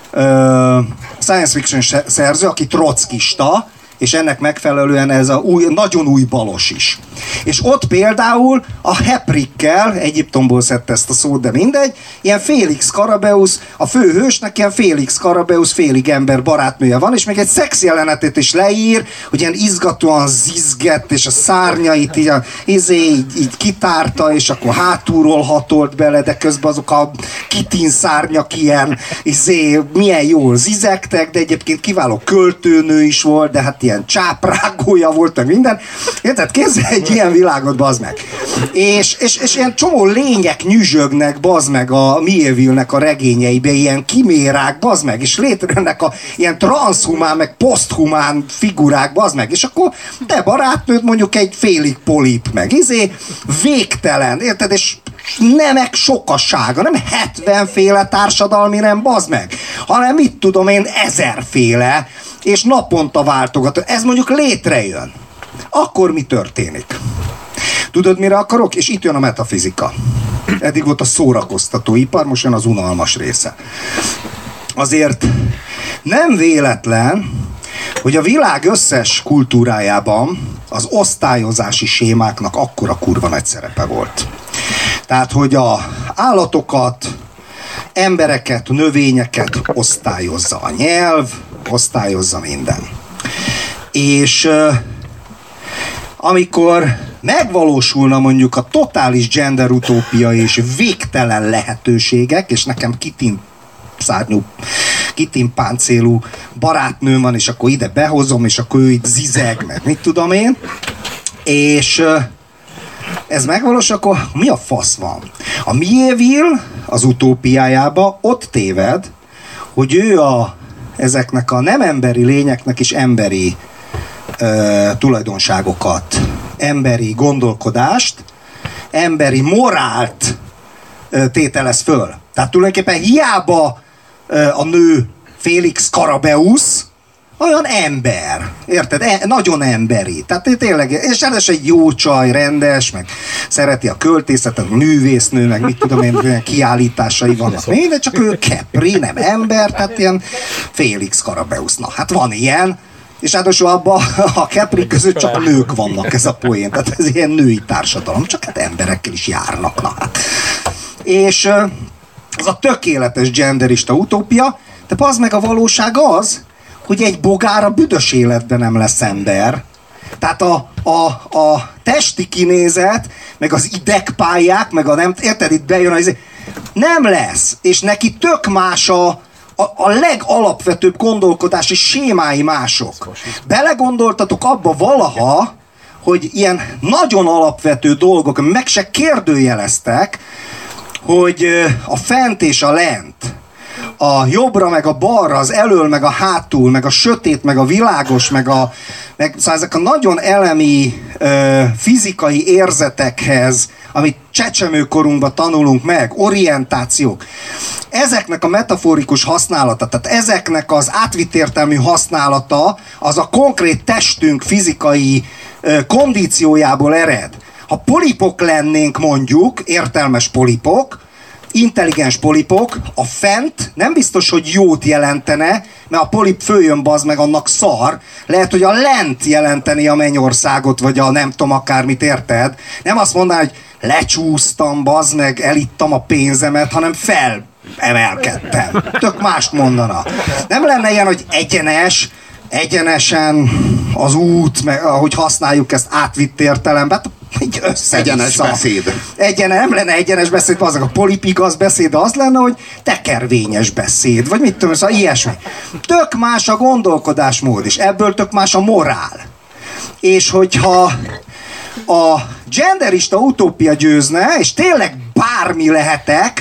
science fiction szerző, aki trockista, és ennek megfelelően ez a nagyon új balos is. És ott például a Heprikkel, Egyiptomból szedte ezt a szót, de mindegy, ilyen Félix Karabeusz, a főhősnek ilyen Félix Karabeusz félig ember barátnője van, és még egy szex jelenetét is leír, hogy ilyen izgatóan zizgett, és a szárnyait így kitárta, és akkor hátulról hatolt bele, de közben azok a kitin szárnyak ilyen milyen jól zizegtek, de egyébként kiváló költőnő is volt, de hát ilyen csáprágója volt, meg minden. Tehát képzelj egy ilyen világot, bazd meg. És ilyen csomó lények nyüzsögnek, bazd meg, a Miéville-nek a regényeibe, ilyen kimérák, bazd meg, és létrejönnek a ilyen transzhumán, meg poszthumán figurák, bazd meg, és akkor te barátnőd mondjuk egy félig polip, meg végtelen, érted, és nemek sokasága, nem 70 féle társadalmi nem, bazd meg, hanem mit tudom én, 1000 féle, és naponta váltogató. Ez mondjuk létrejön. Akkor mi történik? Tudod, mire akarok? És itt jön a metafizika. Eddig volt a szórakoztatóipar, most jön az unalmas része. Azért nem véletlen, hogy a világ összes kultúrájában az osztályozási sémáknak akkora kurva nagy szerepe volt. Tehát, hogy a állatokat, embereket, növényeket osztályozza a nyelv, osztályozza minden. És amikor megvalósulna mondjuk a totális gender utópia és végtelen lehetőségek, és nekem kitin-páncélú barátnőm van, és akkor ide behozom, és akkor ő itt zizeg, meg mit tudom én, és ez megvalósul, akkor mi a fasz van? A Miéville az utópiájába ott téved, hogy ő ezeknek a nem emberi lényeknek is emberi tulajdonságokat, emberi gondolkodást, emberi morált tételez föl. Tehát tulajdonképpen hiába a nő Félix Karabeusz, olyan ember, érted? Nagyon emberi. Tehát tényleg, és ráadásul egy jó csaj, rendes, meg szereti a költészetet, művésznő, meg mit tudom én, olyan kiállításai vannak. De csak ő Kepri, nem ember, tehát ilyen Félix Karabeusz. Na, hát van ilyen, és ráadásul abban a Kepri között csak nők vannak, ez a poén. Tehát ez ilyen női társadalom, csak hát emberekkel is járnak. Na, hát. És az a tökéletes genderista utópia, de az meg a valóság az, hogy egy bogár a büdös életben nem lesz ember. Tehát a testi kinézet, meg az idegpályák, meg a nem, érted, itt bejön nem lesz. És neki tök más a legalapvetőbb gondolkodási sémái mások. Belegondoltatok abba valaha, hogy ilyen nagyon alapvető dolgok, meg se kérdőjeleztek, hogy a fent és a lent, a jobbra, meg a balra, az elől, meg a hátul, meg a sötét, meg a világos, szóval ezek a nagyon elemi fizikai érzetekhez, amit csecsemőkorunkban tanulunk meg, orientációk, ezeknek a metaforikus használata, tehát ezeknek az átvitt értelmű használata, az a konkrét testünk fizikai kondíciójából ered. Ha polipok lennénk mondjuk, értelmes polipok, intelligens polipok, a fent nem biztos, hogy jót jelentene, mert a polip följön, bazd meg, annak szar. Lehet, hogy a lent jelenteni a mennyországot, vagy a nem tudom akármit, érted? Nem azt mondaná, hogy lecsúsztam, bazd meg, elittam a pénzemet, hanem felemelkedtem. Tök mást mondana. Nem lenne ilyen, hogy egyenesen az út, meg ahogy használjuk ezt átvitt értelemben. így össze-vissza. Egyenes beszéd. Nem lenne egyenes beszéd, azok a polipigasz beszéd, az lenne, hogy tekervényes beszéd, vagy mit tudom, szóval ilyesmi. Tök más a gondolkodásmód, és ebből tök más a morál. És hogyha a genderista utópia győzne, és tényleg bármi lehetek,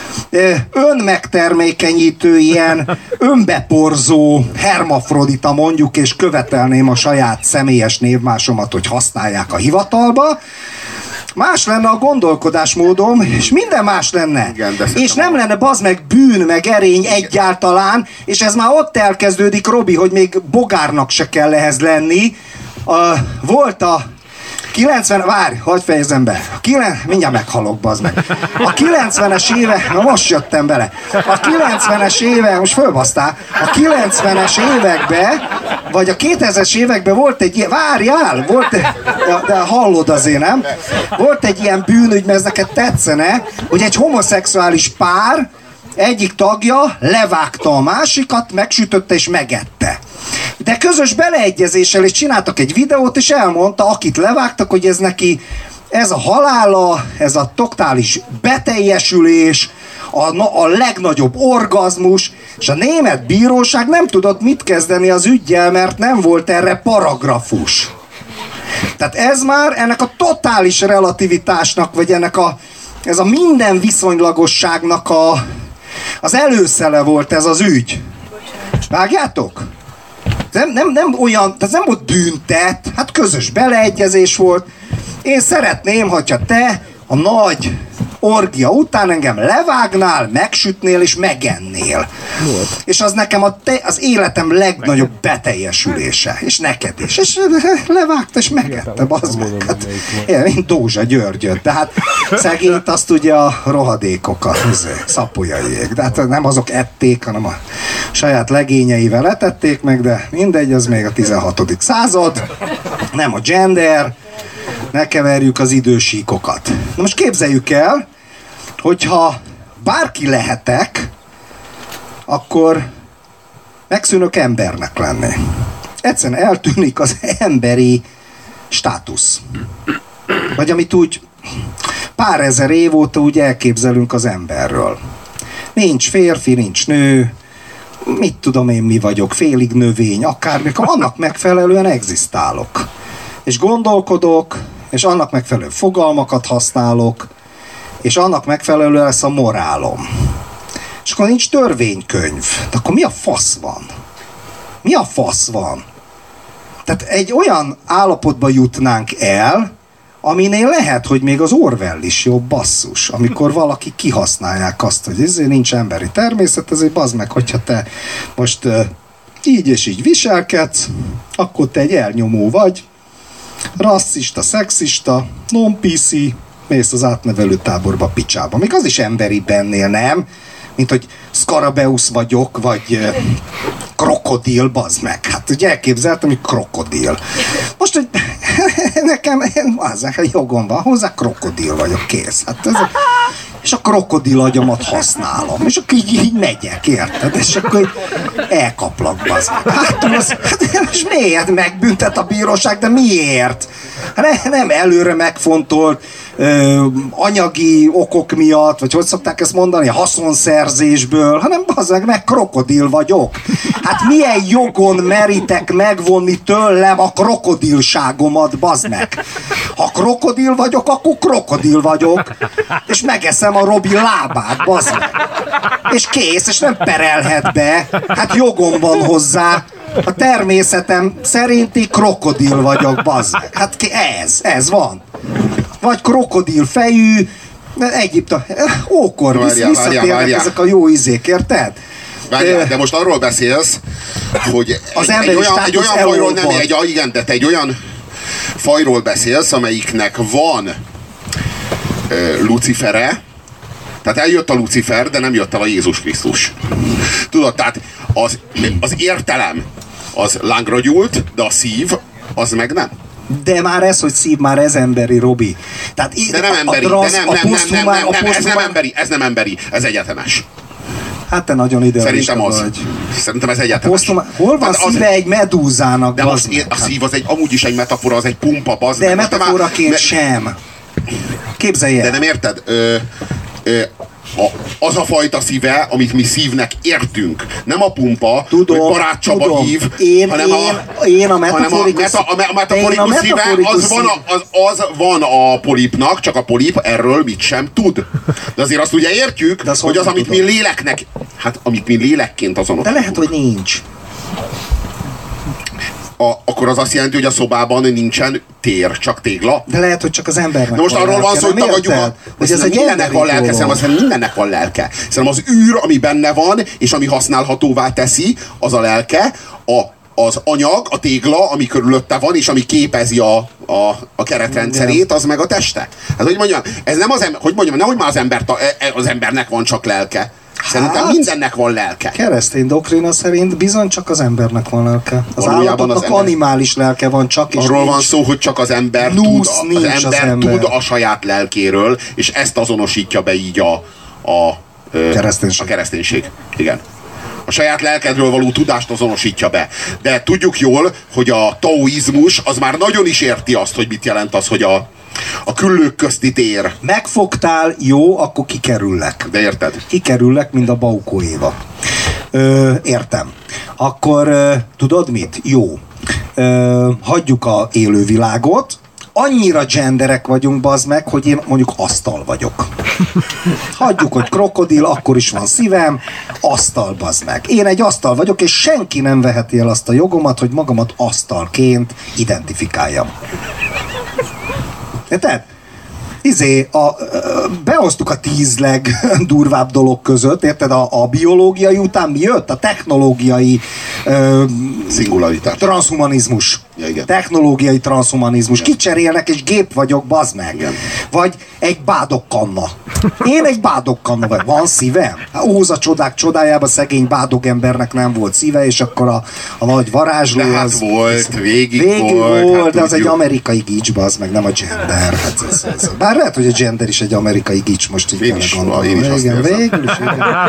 önmegtermékenyítő, ilyen önbeporzó hermafrodita mondjuk, és követelném a saját személyes névmásomat, hogy használják a hivatalba, más lenne a gondolkodásmódom, és minden más lenne. Igen, és nem lenne bazd meg bűn, meg erény egyáltalán, és ez már ott elkezdődik, Robi, hogy még bogárnak se kell ehhez lenni. Volt a 90, várj, hadd fejezem be. Mindjárt meghalok, bazd meg. A 90-es éve, na most jöttem bele. A 90-es éve, most fölbasztál, a 90-es években, vagy a 2000-es években volt egy ilyen, várjál, de hallod azért, nem? Volt egy ilyen bűnügy, mert ez neked tetszene, hogy egy homoszexuális pár egyik tagja levágta a másikat, megsütötte és megette. De közös beleegyezéssel is csináltak egy videót, és elmondta, akit levágtak, hogy ez neki, ez a halála, ez a totális beteljesülés, a legnagyobb orgazmus, és a német bíróság nem tudott mit kezdeni az üggyel, mert nem volt erre paragrafus. Tehát ez már ennek a totális relativitásnak, vagy ez a minden viszonylagosságnak az előszele volt ez az ügy. Vágjátok? Nem olyan, ez nem volt bűntett, hát közös beleegyezés volt. Én szeretném, hogyha te a nagy orgia után engem levágnál, megsütnél és megennél. Volt. És az nekem az életem legnagyobb beteljesülése. És neked is. És levágta és megette, bazd meg. Hát, mint Dózsa Györgyöt. De hát szegényt azt ugye a rohadékokat, szapolyaiék. De hát nem azok ették, hanem a saját legényeivel etették meg, de mindegy, az még a 16. század. Nem a gender. Ne keverjük az idősíkokat. Na most képzeljük el, hogyha bárki lehetek, akkor megszűnök embernek lenni. Egyszerűen eltűnik az emberi státusz. Vagy amit úgy pár ezer év óta úgy elképzelünk az emberről. Nincs férfi, nincs nő, mit tudom én mi vagyok, félig növény, akármikor, annak megfelelően egzisztálok. És gondolkodok, és annak megfelelő fogalmakat használok, és annak megfelelően lesz a morálom. És akkor nincs törvénykönyv. De akkor mi a fasz van? Mi a fasz van? Tehát egy olyan állapotba jutnánk el, aminél lehet, hogy még az Orwell is jobb, basszus, amikor valaki kihasználják azt, hogy ezért nincs emberi természet, ezért bazd meg, hogyha te most így és így viselkedsz, akkor te egy elnyomó vagy, rasszista, szexista, non-PC, mész az átnevelő táborba picsába. Még az is emberi bennél, nem? Mint hogy Skarabeusz vagyok, vagy krokodil, bazd meg. Hát ugye elképzeltem, hogy krokodil. Most, hogy nekem az jogom van, hozzá krokodil vagyok, kész. Hát ez, és a krokodil agyamat használom. És akkor így megyek, érted? És akkor elkaplak, bazd meg. Hát most miért megbüntet a bíróság, de miért? Nem előre megfontolt anyagi okok miatt, vagy hogy szokták ezt mondani, haszonszerzésből, hanem bazd meg krokodil vagyok. Hát milyen jogon meritek megvonni tőlem a krokodilságomat, bazd meg? Ha krokodil vagyok, akkor krokodil vagyok, és megeszem a Robi lábát, bazd meg. És kész, és nem perelhet be. Hát jogom van hozzá. A természetem szerinti krokodil vagyok, bazd meg. Hát ez van. Vagy krokodil fejű, Egyiptom, ókor visszatérnek ezek a jó izék, érted? Várjál, de most arról beszélsz, hogy az egy olyan fajról nem, igen, de te egy olyan fajról beszélsz, amelyiknek van Lucifere, tehát eljött a Lucifer, de nem jött el a Jézus Krisztus. Tudod, tehát az értelem az lángra gyúlt, de a szív az meg nem. De már ez, hogy szív, már ez emberi, Robi. Tehát de nem emberi, ez nem emberi, ez egyetemes. Hát te nagyon idealista Szerintem az. vagy. Szerintem ez egyetemes. Hol van Hát az- szíve egy medúzának? De bazd meg? a szív az amúgy is egy metafora, az egy pumpa, bazd De meg. Most te már- metaforaként sem. Képzelj De el. nem érted? Az a fajta szíve, amit mi szívnek értünk. Nem a pumpa, Tudom, hogy Barát Csaba tudom. hív, hanem én a hanem metaforikus... a metaforikus szíve, az van a polipnak, csak a polip erről mit sem tud. De azért azt ugye értjük, De azt hogy az, honnan amit mi tudod? léleknek, hát amit mi lélekként De azonosítunk. lehet, hogy nincs. Akkor az azt jelenti, hogy a szobában nincsen tér, csak tégla. De lehet, hogy csak az embernek De most arról van szó, hogy tagadjuk, hogy ez egy mindennek van lelke, dolog. szerintem mindennek van lelke. Szerintem az űr, ami benne van, és ami használhatóvá teszi, az a lelke, az anyag, a tégla, ami körülötte van, és ami képezi a keretrendszerét, az meg a teste. Hát, hogy mondjam, ez nem nehogy már az embernek van csak lelke. Szerintem Hát, mindennek van lelke. Keresztény doktrína szerint bizony csak az embernek van lelke. Az Valójában állatoknak az ember- animális lelke van csak, és Arról van nincs. szó, hogy csak az ember Nusz tud, nincs az ember. tud a saját lelkéről, és ezt azonosítja be így a Kereszténység. a kereszténység. Igen. A saját lelkedről való tudást azonosítja be. De tudjuk jól, hogy a taoizmus az már nagyon is érti azt, hogy mit jelent az, hogy a küllők közti tér. Megfogtál, jó, akkor kikerüllek. De érted? Kikerüllek, mint a Baukó Éva. Értem. Akkor tudod mit? Jó. Hagyjuk a élővilágot. Annyira genderek vagyunk, bazd meg, hogy én mondjuk asztal vagyok. Hagyjuk, hogy krokodil, akkor is van szívem, asztal, bazd meg. Én egy asztal vagyok, és senki nem veheti el azt a jogomat, hogy magamat asztalként identifikáljam. Érted? Behoztuk a 10 legdurvább dolog között, érted? A biológiai után mi jött? A technológiai Szingularitás. transhumanizmus. Ja, igen. Technológiai transhumanizmus. Kicserélnek, és gép vagyok, bazd meg. Igen. Vagy egy bádogkanna. Én egy bádogkanna vagy. Van szívem? Óza csodák csodájában szegény bádogembernek nem volt szíve, és akkor a nagy varázsló De hát az... volt, végig volt, hát de az egy tudjuk. amerikai gics, bazd meg, nem a gender. Hát bár lehet, hogy a gender is egy amerikai gics, most így Én is azt igen, érzem. végül is,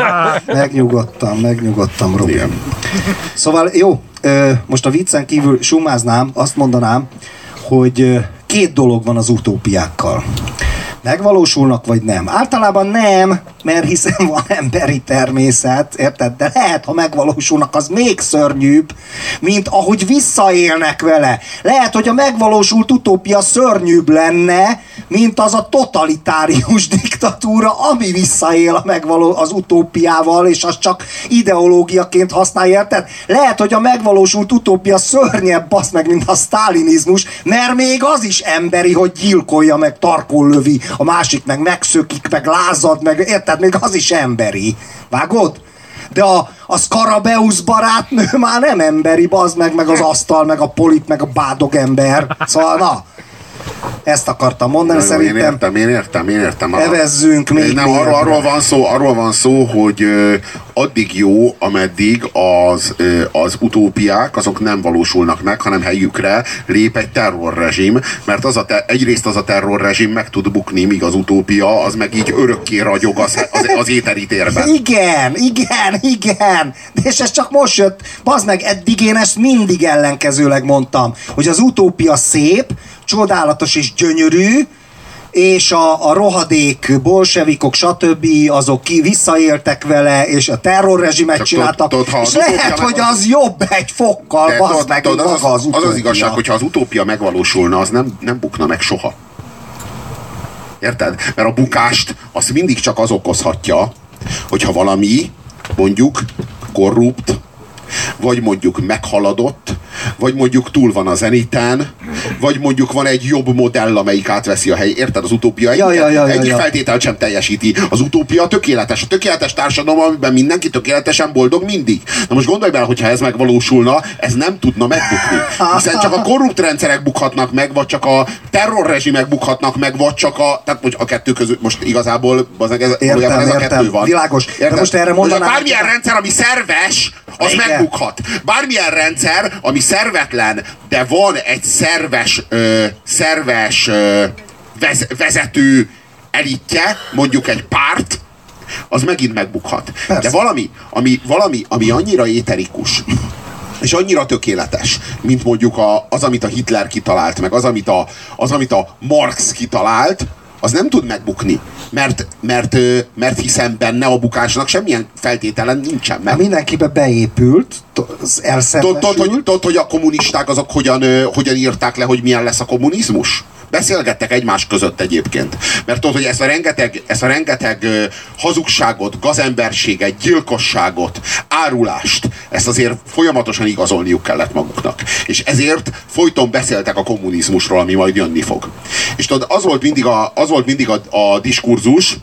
igen. Megnyugodtam, Robi. Igen. Szóval jó, most a viccen kívül sumáznám, azt mondanám, hogy 2 dolog van az utópiákkal. Megvalósulnak, vagy nem? Általában nem, mert hiszen van emberi természet, érted? De lehet, ha megvalósulnak, az még szörnyűbb, mint ahogy visszaélnek vele. Lehet, hogy a megvalósult utópia szörnyűbb lenne, mint az a totalitárius diktatúra, ami visszaél az utópiával, és az csak ideológiaként használja, érted? Lehet, hogy a megvalósult utópia szörnyebb, basz meg, mint a sztálinizmus, mert még az is emberi, hogy gyilkolja, meg tarkon lövi, a másik meg megszökik, meg lázad, meg érted? Még az is emberi. Vágod? De a Skarabeusz barátnő már nem emberi, bazd meg az asztal, meg a polip, meg a bádogember. Szóval na, ezt akartam mondani, szerintem. Én értem. Evezzünk még nem, arról van szó, hogy addig jó, ameddig az utópiák azok nem valósulnak meg, hanem helyükre lép egy terrorrezsim, mert egyrészt az a terrorrezsim meg tud bukni, míg az utópia az meg így örökké ragyog az éteri térben. Igen. És ez csak most jött. Bazd meg, eddig én ezt mindig ellenkezőleg mondtam, hogy az utópia szép, csodálatos és gyönyörű, és a rohadék bolsevikok, stb. Azok visszaéltek vele, és a terrorrezsimet csináltak, és lehet, hogy az jobb egy fokkal, bazd meg, mint maga az utópia. Az igazság, hogyha az utópia megvalósulna, az nem bukna meg soha. Érted? Mert a bukást azt mindig csak az okozhatja, hogyha valami, mondjuk korrupt, vagy mondjuk meghaladott, vagy mondjuk túl van a zeniten, vagy mondjuk van egy jobb modell, amelyik átveszi a helyét. Érted? Az utópia egyik feltételt sem teljesíti. Az utópia tökéletes. A tökéletes társadalom, amiben mindenki tökéletesen boldog mindig. Na most gondolj bele, hogyha ez megvalósulna, ez nem tudna megbukni. Hiszen csak a korrupt rendszerek bukhatnak meg, vagy csak a terrorrezsimek bukhatnak meg, vagy csak tehát a kettő között most igazából ez a kettő van. Világos. Érted? De most erre mondanám, bármilyen rendszer, ami szerves, az megbukhat. Bármilyen rendszer, ami szervetlen, de van egy szerves vezető elitje, mondjuk egy párt, az megint megbukhat. Persze. De ami annyira éterikus, és annyira tökéletes, mint mondjuk az, amit a Hitler kitalált, meg az, amit a Marx kitalált, az nem tud megbukni. Mert hiszen benne a bukásnak semmilyen feltételen nincsen. Mert mindenkibe beépült, elszembesült. Tudod, hogy a kommunisták azok hogyan írták le, hogy milyen lesz a kommunizmus? Beszélgettek egymás között egyébként. Mert tudod, hogy ezt a rengeteg hazugságot, gazemberséget, gyilkosságot, árulást, ezt azért folyamatosan igazolniuk kellett maguknak. És ezért folyton beszéltek a kommunizmusról, ami majd jönni fog. És tudod, az volt mindig a diskurzus,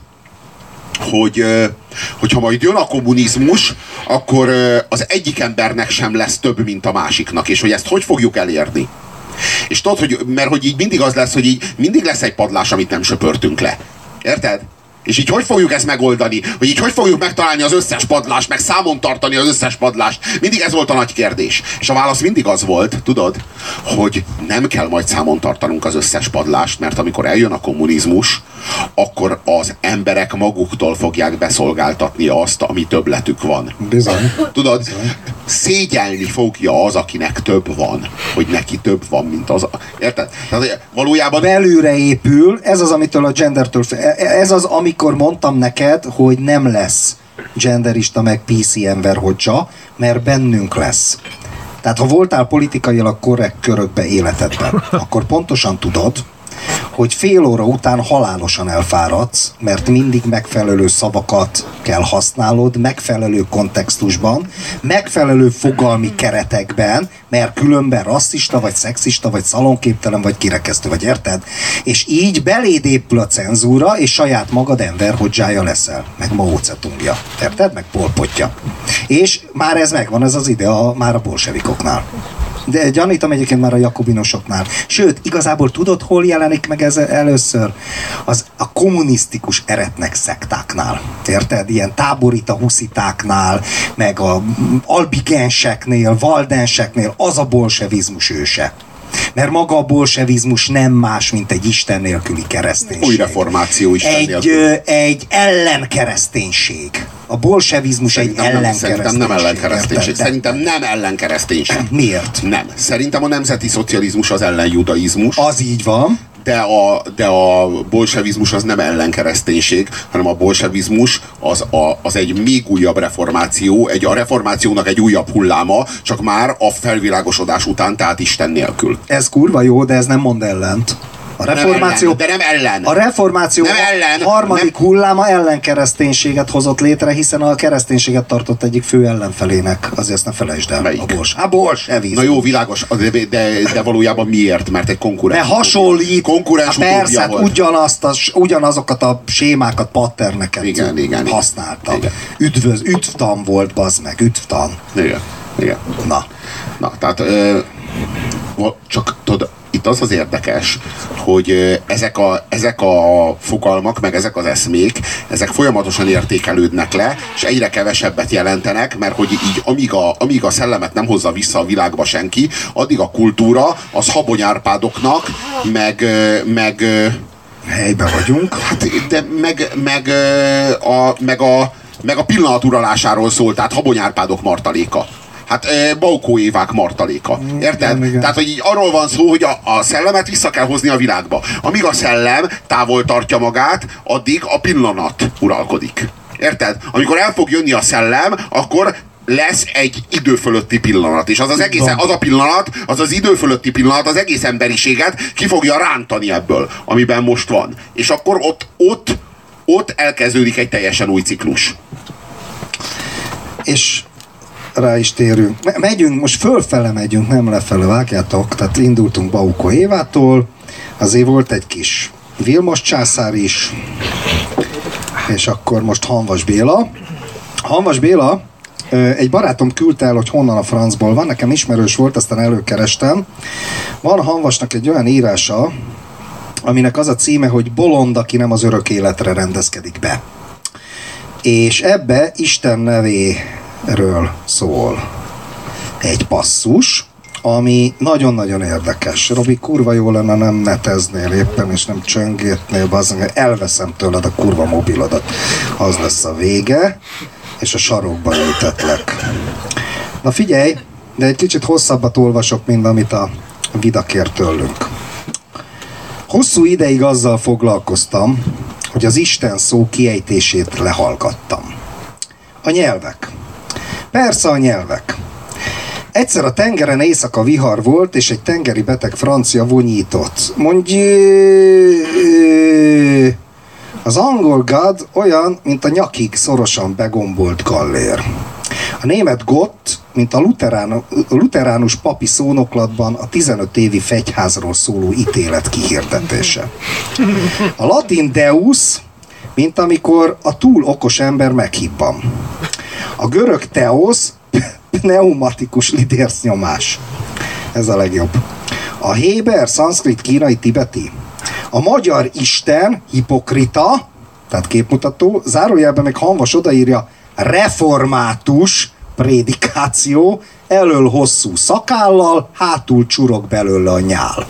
hogyha majd jön a kommunizmus, akkor az egyik embernek sem lesz több, mint a másiknak. És hogy ezt hogy fogjuk elérni? És tudod, mert hogy így mindig az lesz, hogy így mindig lesz egy padlás, amit nem söpörtünk le. Érted? És így hogy fogjuk ezt megoldani? Hogy így hogy fogjuk megtalálni az összes padlást, meg számon tartani az összes padlást? Mindig ez volt a nagy kérdés. És a válasz mindig az volt, tudod, hogy nem kell majd számon tartanunk az összes padlást, mert amikor eljön a kommunizmus, akkor az emberek maguktól fogják beszolgáltatni azt, ami többletük van. Bizony. Tudod, szégyelni fogja az, akinek több van, hogy neki több van, mint az. Érted? Tehát valójában... Belülre épül, ez az, amitől a gendertől... Ez az, amikor mondtam neked, hogy nem lesz genderista meg PC ember hodzsa, mert bennünk lesz. Tehát ha voltál politikailag korrekt körökbe életedben, akkor pontosan tudod, hogy fél óra után halálosan elfáradsz, mert mindig megfelelő szavakat kell használnod, megfelelő kontextusban, megfelelő fogalmi keretekben, mert különben rasszista, vagy szexista, vagy szalonképtelen, vagy kirekesztő, vagy érted? És így beléd épül a cenzúra, és saját magad Enver Hodzsája leszel, meg Mao Zedongja, érted? Meg Pol Potja. És már ez megvan, ez az idea már a bolsevikoknál. De gyanítom egyébként már a jakobinosoknál. Sőt, igazából tudod, hol jelenik meg ez először? A kommunisztikus eretnek szektáknál. Érted? Ilyen táborita huszitáknál, meg a albigenseknél, valdenseknél, az a bolsevizmus őse. Mert maga a bolsevizmus nem más, mint egy isten nélküli kereszténység. Új reformáció isten nélkül. Egy ellenkereszténység. A bolsevizmus egy ellenkereszténység. Szerintem nem ellenkereszténység. Szerintem nem ellenkereszténység. Miért? Nem. Szerintem a nemzeti szocializmus az ellenjudaizmus. Az így van. De a bolsevizmus az nem ellenkereszténység, hanem a bolsevizmus az egy még újabb reformáció, a reformációnak egy újabb hulláma, csak már a felvilágosodás után, tehát Isten nélkül. Ez kurva jó, de ez nem mond ellent. A reformáció, de nem ellen. A reformáció nem ellen, harmadik hulláma ellenkereszténységet hozott létre, hiszen a kereszténységet tartott egyik fő ellenfelének. Azért ezt ne felejtsd el. Melyik? A bolsevizmus. Na jó, világos, de valójában miért? Mert egy konkurens. De hasonlít. Konkurens persze, ugyanazokat a sémákat, patterneket igen, használtak. Igen. Üdvtan volt, bazd meg, üdvtan. Igen. Na, tehát csak tudod, itt az érdekes, hogy ezek a fogalmak, meg ezek az eszmék, ezek folyamatosan értékelődnek le, és egyre kevesebbet jelentenek, mert hogy így amíg a szellemet nem hozza vissza a világba senki, addig a kultúra az habonyárpádoknak, meg helyben vagyunk. Hát, de meg a pillanat uralásáról szól, tehát habonyárpádok martaléka. Hát Baukó Évák martaléka. Érted? Igen. Tehát, hogy így arról van szó, hogy a szellemet vissza kell hozni a világba. Amíg a szellem távol tartja magát, addig a pillanat uralkodik. Érted? Amikor el fog jönni a szellem, akkor lesz egy idő fölötti pillanat. És az a pillanat, az idő fölötti pillanat az egész emberiséget ki fogja rántani ebből, amiben most van. És akkor ott elkezdődik egy teljesen új ciklus. És rá is térünk. Megyünk, most fölfele megyünk, nem lefele, vágjátok. Tehát indultunk Baukó Évától, azért volt egy kis Vilmos császár is, és akkor most Hanvas Béla. Hanvas Béla, egy barátom küldte el, hogy honnan a francból van, nekem ismerős volt, aztán előkerestem. Van Hanvasnak egy olyan írása, aminek az a címe, hogy Bolond, aki nem az örök életre rendezkedik be. És ebbe Isten nevéről szól egy passzus, ami nagyon-nagyon érdekes. Robi, kurva jó lenne, nem neteznél éppen, és nem csöngétnél, bazdmeg, elveszem tőled a kurva mobilodat. Az lesz a vége, és a sarokba ültetlek. Na figyelj, de egy kicsit hosszabbat olvasok, mint amit a Vida kér tőlünk. Hosszú ideig azzal foglalkoztam, hogy az Isten szó kiejtését lehallgattam. A nyelvek. Persze a nyelvek. Egyszer a tengeren éjszaka vihar volt, és egy tengeri beteg francia vonyított. Mondj, az angol God olyan, mint a nyakig szorosan begombolt gallér. A német Gott, mint a luteránus papi szónoklatban a 15 évi fegyházról szóló ítélet kihirdetése. A latin Deus, mint amikor a túl okos ember meghibban. A görög Theos, pneumatikus lidércnyomás. Ez a legjobb. A héber, szanszkrit, kínai, tibeti. A magyar Isten, hipokrita, tehát képmutató, zárójelben meg Hamvas odaírja, református, prédikáció, elől hosszú szakállal, hátul csurog belőle a nyál.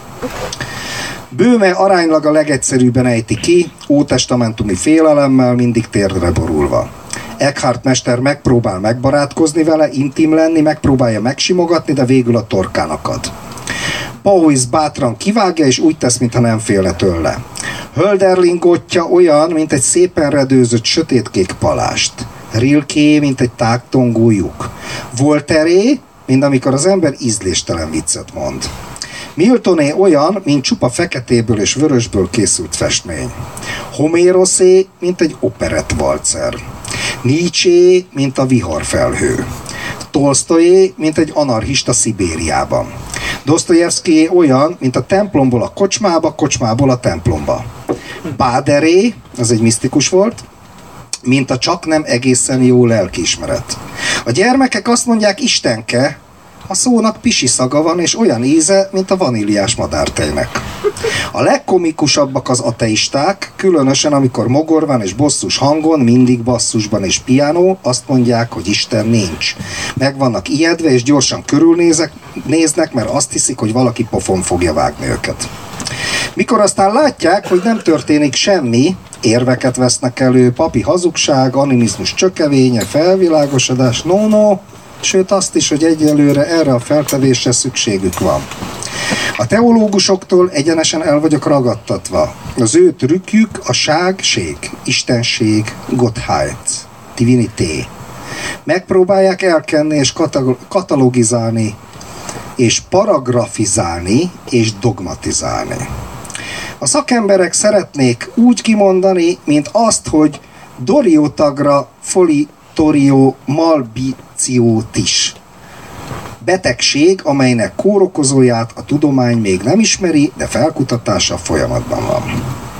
Böhme aránylag a legegyszerűbben ejti ki, ótestamentumi félelemmel, mindig térdre borulva. Eckhart mester megpróbál megbarátkozni vele, intim lenni, megpróbálja megsimogatni, de végül a torkán akad. Pauwys bátran kivágja, és úgy tesz, mintha nem félne tőle. Hölderlingotja olyan, mint egy szépen redőzött sötétkék palást. Rilké, mint egy tágtongó lyuk. Voltaire, mint amikor az ember ízléstelen viccet mond. Miltoné olyan, mint csupa feketéből és vörösből készült festmény. Homérosé, mint egy operettvalcer. Nietzsé, mint a viharfelhő. Tolsztojé, mint egy anarchista Szibériában. Dosztojevszkijé olyan, mint a templomból a kocsmába, kocsmából a templomba. Báderé, az egy misztikus volt, mint a csak nem egészen jó lelkiismeret. A gyermekek azt mondják Istenke, a szónak pisi szaga van, és olyan íze, mint a vaníliás madártejnek. A legkomikusabbak az ateisták, különösen amikor mogorván és bosszus hangon, mindig basszusban és piánó, azt mondják, hogy Isten nincs. Meg vannak ijedve, és gyorsan körülnéznek, mert azt hiszik, hogy valaki pofon fogja vágni őket. Mikor aztán látják, hogy nem történik semmi, érveket vesznek elő, papi hazugság, animizmus csökevénye, felvilágosodás, no, sőt azt is, hogy egyelőre erre a feltevésre szükségük van. A teológusoktól egyenesen el vagyok ragadtatva. Az ő trükkjük a ség, istenség, Gottheit, divinité. Megpróbálják elkenni és katalogizálni, és paragrafizálni, és dogmatizálni. A szakemberek szeretnék úgy kimondani, mint azt, hogy doriotagra folitorio malbiciotis. Betegség, amelynek kórokozóját a tudomány még nem ismeri, de felkutatása folyamatban van.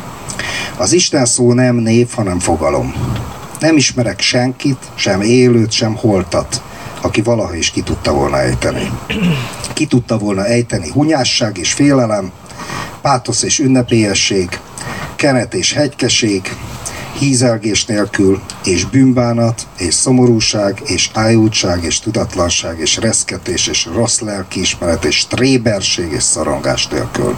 Az Isten szó nem név, hanem fogalom. Nem ismerek senkit, sem élőt, sem holtat, aki valaha is ki tudta volna ejteni. Ki tudta volna ejteni hunyásság és félelem, pátosz és ünnepélyesség, kenet és hegykeség, hízelgés nélkül, és bűnbánat, és szomorúság, és ájultság, és tudatlanság, és reszketés, és rossz lelkiismeret, és tréberség, és szorongás nélkül.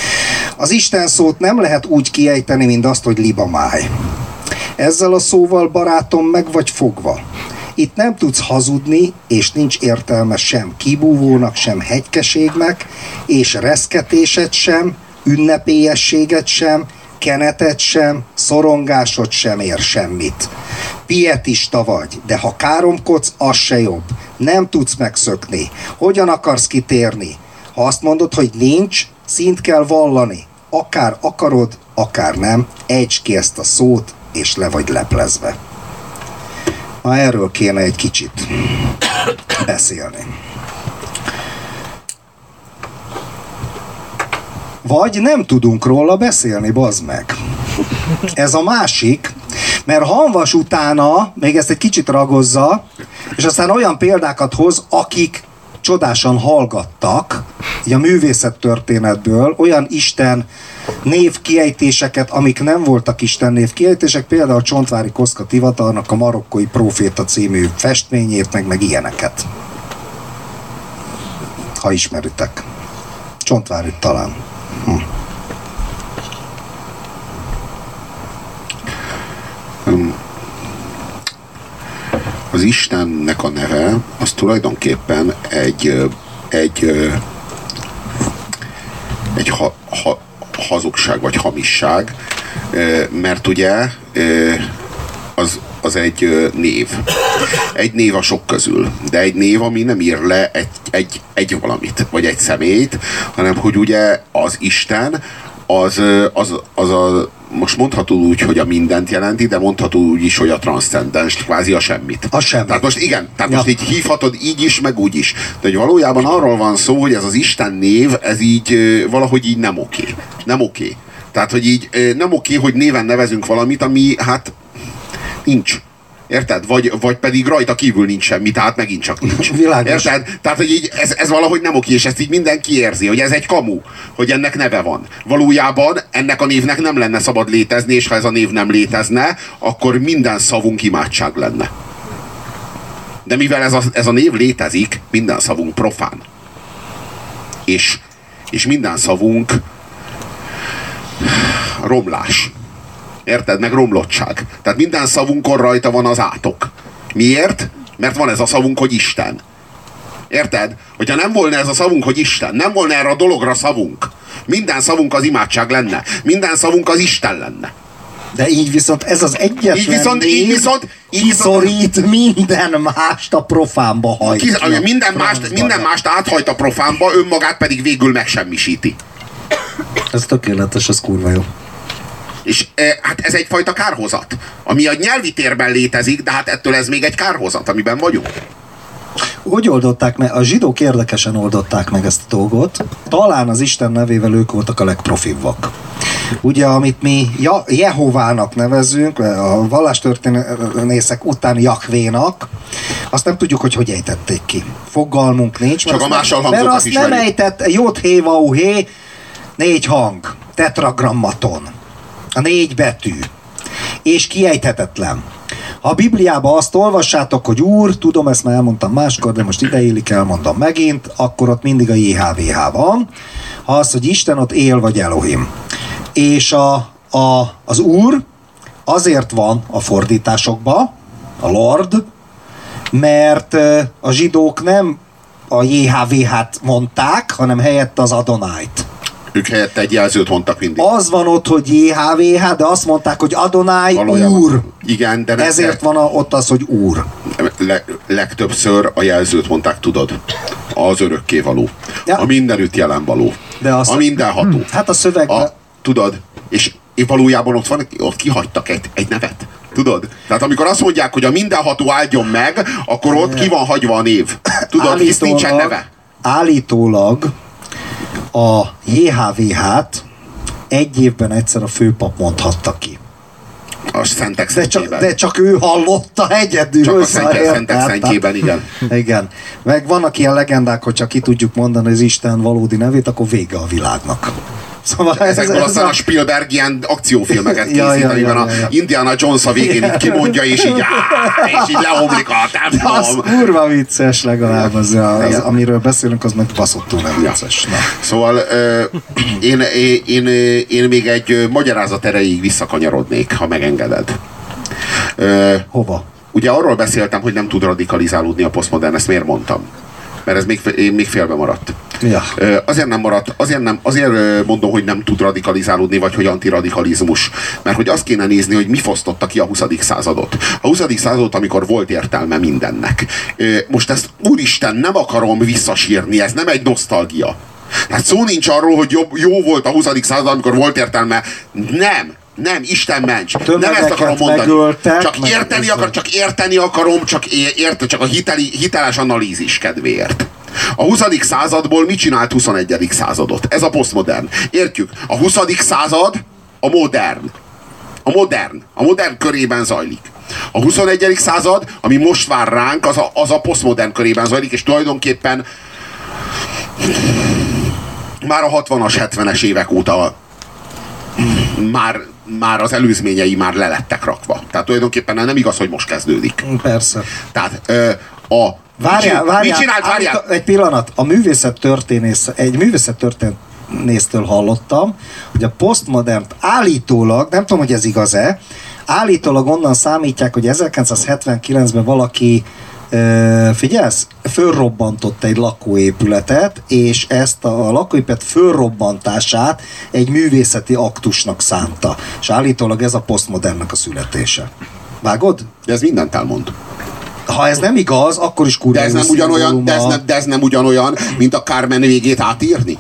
Az Isten szót nem lehet úgy kiejteni, mint azt, hogy libamáj. Ezzel a szóval, barátom, meg vagy fogva. Itt nem tudsz hazudni, és nincs értelme sem kibúvónak, sem hegykeségnek, és reszketésed sem, ünnepélyességet sem, kenetet sem, szorongásod sem ér semmit. Pietista vagy, de ha káromkodsz, az se jobb. Nem tudsz megszökni. Hogyan akarsz kitérni? Ha azt mondod, hogy nincs, szint kell vallani. Akár akarod, akár nem, ejtsd ki ezt a szót, és le vagy leplezve. Na, erről kéne egy kicsit beszélni. Vagy nem tudunk róla beszélni, bazd meg. Ez a másik, mert Hamvas utána még ezt egy kicsit ragozza, és aztán olyan példákat hoz, akik csodásan hallgattak, így a művészettörténetből, olyan Isten névkiejtéseket, amik nem voltak Isten névkiejtések, például a Csontvári Kosztka Tivatarnak a Marokkói Próféta című festményét, meg ilyeneket. Ha ismeritek. Csontvárit talán. Az Istennek a neve az tulajdonképpen egy hazugság vagy hamisság, mert ugye az egy név. Egy név a sok közül, de egy név, ami nem ír le egy valamit, vagy egy személyt, hanem hogy ugye az Isten most mondható úgy, hogy a mindent jelenti, de mondható úgy is, hogy a transzcendens, kvázi a semmit. A semmit. Tehát most igen, tehát most így hívhatod így is, meg úgy is. De hogy valójában arról van szó, hogy ez az Isten név, ez így valahogy így nem oké. Nem oké. Tehát, hogy így nem oké, hogy néven nevezünk valamit, ami hát nincs. Érted? Vagy pedig rajta kívül nincs semmi, tehát megint csak nincs. Világos. Érted? Tehát, hogy így ez valahogy nem oké, és ezt így mindenki érzi, hogy ez egy kamu, hogy ennek neve van. Valójában ennek a névnek nem lenne szabad létezni, és ha ez a név nem létezne, akkor minden szavunk imádság lenne. De mivel ez a név létezik, minden szavunk profán. És minden szavunk romlás. Érted? Meg romlottság. Tehát minden szavunkon rajta van az átok. Miért? Mert van ez a szavunk, hogy Isten. Érted? Hogyha nem volna ez a szavunk, hogy Isten, nem volna erre a dologra szavunk, minden szavunk az imádság lenne. Minden szavunk az Isten lenne. De így viszont ez az egyetlen név kiszorít minden mást a profánba hajtja. Minden mást áthajt a profánba, önmagát pedig végül megsemmisíti. Ez tökéletes, ez kurva jó. És hát ez egyfajta kárhozat, ami a nyelvi térben létezik, de hát ettől ez még egy kárhozat, amiben vagyunk. Hogy oldották meg? A zsidók érdekesen oldották meg ezt a dolgot. Talán az Isten nevével ők voltak a legprofibbak. Ugye, amit mi Jehovának nevezünk, a vallástörténészek után Jahvénak, azt nem tudjuk, hogy ejtették ki. Fogalmunk nincs. Csak a mással mert hangzókat azt ismerjük. nem ejtett Jod-Hé-Vau-Hé 4 hang, tetragrammaton. A 4 betű. És kiejthetetlen. Ha a Bibliában azt olvassátok, hogy Úr, tudom, ezt már elmondtam máskor, de most ide illik, elmondom megint, akkor ott mindig a JHVH van. Ha az, hogy Isten, ott él vagy Elohim. És az Úr azért van a fordításokban, a Lord, mert a zsidók nem a JHVH-t mondták, hanem helyett az Adonait. Ők helyett egy jelzőt mondtak mindig. Az van ott, hogy JHVH, de azt mondták, hogy Adonai Valójában. Úr. Igen, de ezért van ott az, hogy Úr. Legtöbbször a jelzőt mondták, tudod? Az örökkévaló. Ja. A mindenütt jelen való. De azt, a mindenható. Hát a szövegben... Tudod? És valójában ott kihagytak egy nevet. Tudod? Tehát amikor azt mondják, hogy a mindenható áldjon meg, akkor ott ki van hagyva a név. Tudod? Hisz nincsen neve. Állítólag a JHVH-t egy évben egyszer a főpap mondhatta ki. A szentek szentjében. De csak ő hallotta egyedül. Csak a szentek szentjében, igen. Igen. Meg vannak ilyen legendák, hogy csak ki tudjuk mondani az Isten valódi nevét, akkor vége a világnak. Szóval ezekből aztán a Spielberg ilyen akciófilmeket készít, amiben a Indiana Jones a végén itt kimondja, és így leomlik a templom. Az kurva vicces legalább, az amiről beszélünk, az meg baszottul nem vicces. Na. Szóval én még egy magyarázat erejéig visszakanyarodnék, ha megengeded. Hova? Ugye arról beszéltem, hogy nem tud radikalizálódni a posztmodern, ezt miért mondtam? Mert ez még félbe maradt. Ja. Azért nem maradt, azért mondom, hogy nem tud radikalizálódni, vagy hogy antiradikalizmus. Mert hogy azt kéne nézni, hogy mi fosztotta ki a 20. századot. A 20. századot, amikor volt értelme mindennek. Most ezt, úristen, nem akarom visszasírni, ez nem egy nosztalgia. Hát szó nincs arról, hogy jó volt a 20. század, amikor volt értelme. Nem, Isten ments. Nem ezt akarom mondani. Csak érteni akarom, csak a hiteles analízis kedvéért. A 20. századból mit csinált 21. századot? Ez a posztmodern. Értjük? A 20. század a modern. A modern körében zajlik. A 21. század, ami most vár ránk, az a posztmodern körében zajlik, és tulajdonképpen már a 60-as, 70-es évek óta már az előzményei már lelettek rakva. Tehát tulajdonképpen nem igaz, hogy most kezdődik. Persze. Tehát Mit csinált, várjál? Egy pillanat. Egy művészettörténésztől hallottam, hogy a posztmodernt állítólag, nem tudom, hogy ez igaz-e, állítólag onnan számítják, hogy 1979-ben valaki figyelsz? Fölrobbantott egy lakóépületet, és ezt a lakóépület fölrobbantását egy művészeti aktusnak szánta. És állítólag ez a posztmodernnek a születése. Vágod? De ez mindent elmond. Ha ez nem igaz, akkor is kurva. De ez nem ugyanolyan, mint a Carmen végét átírni?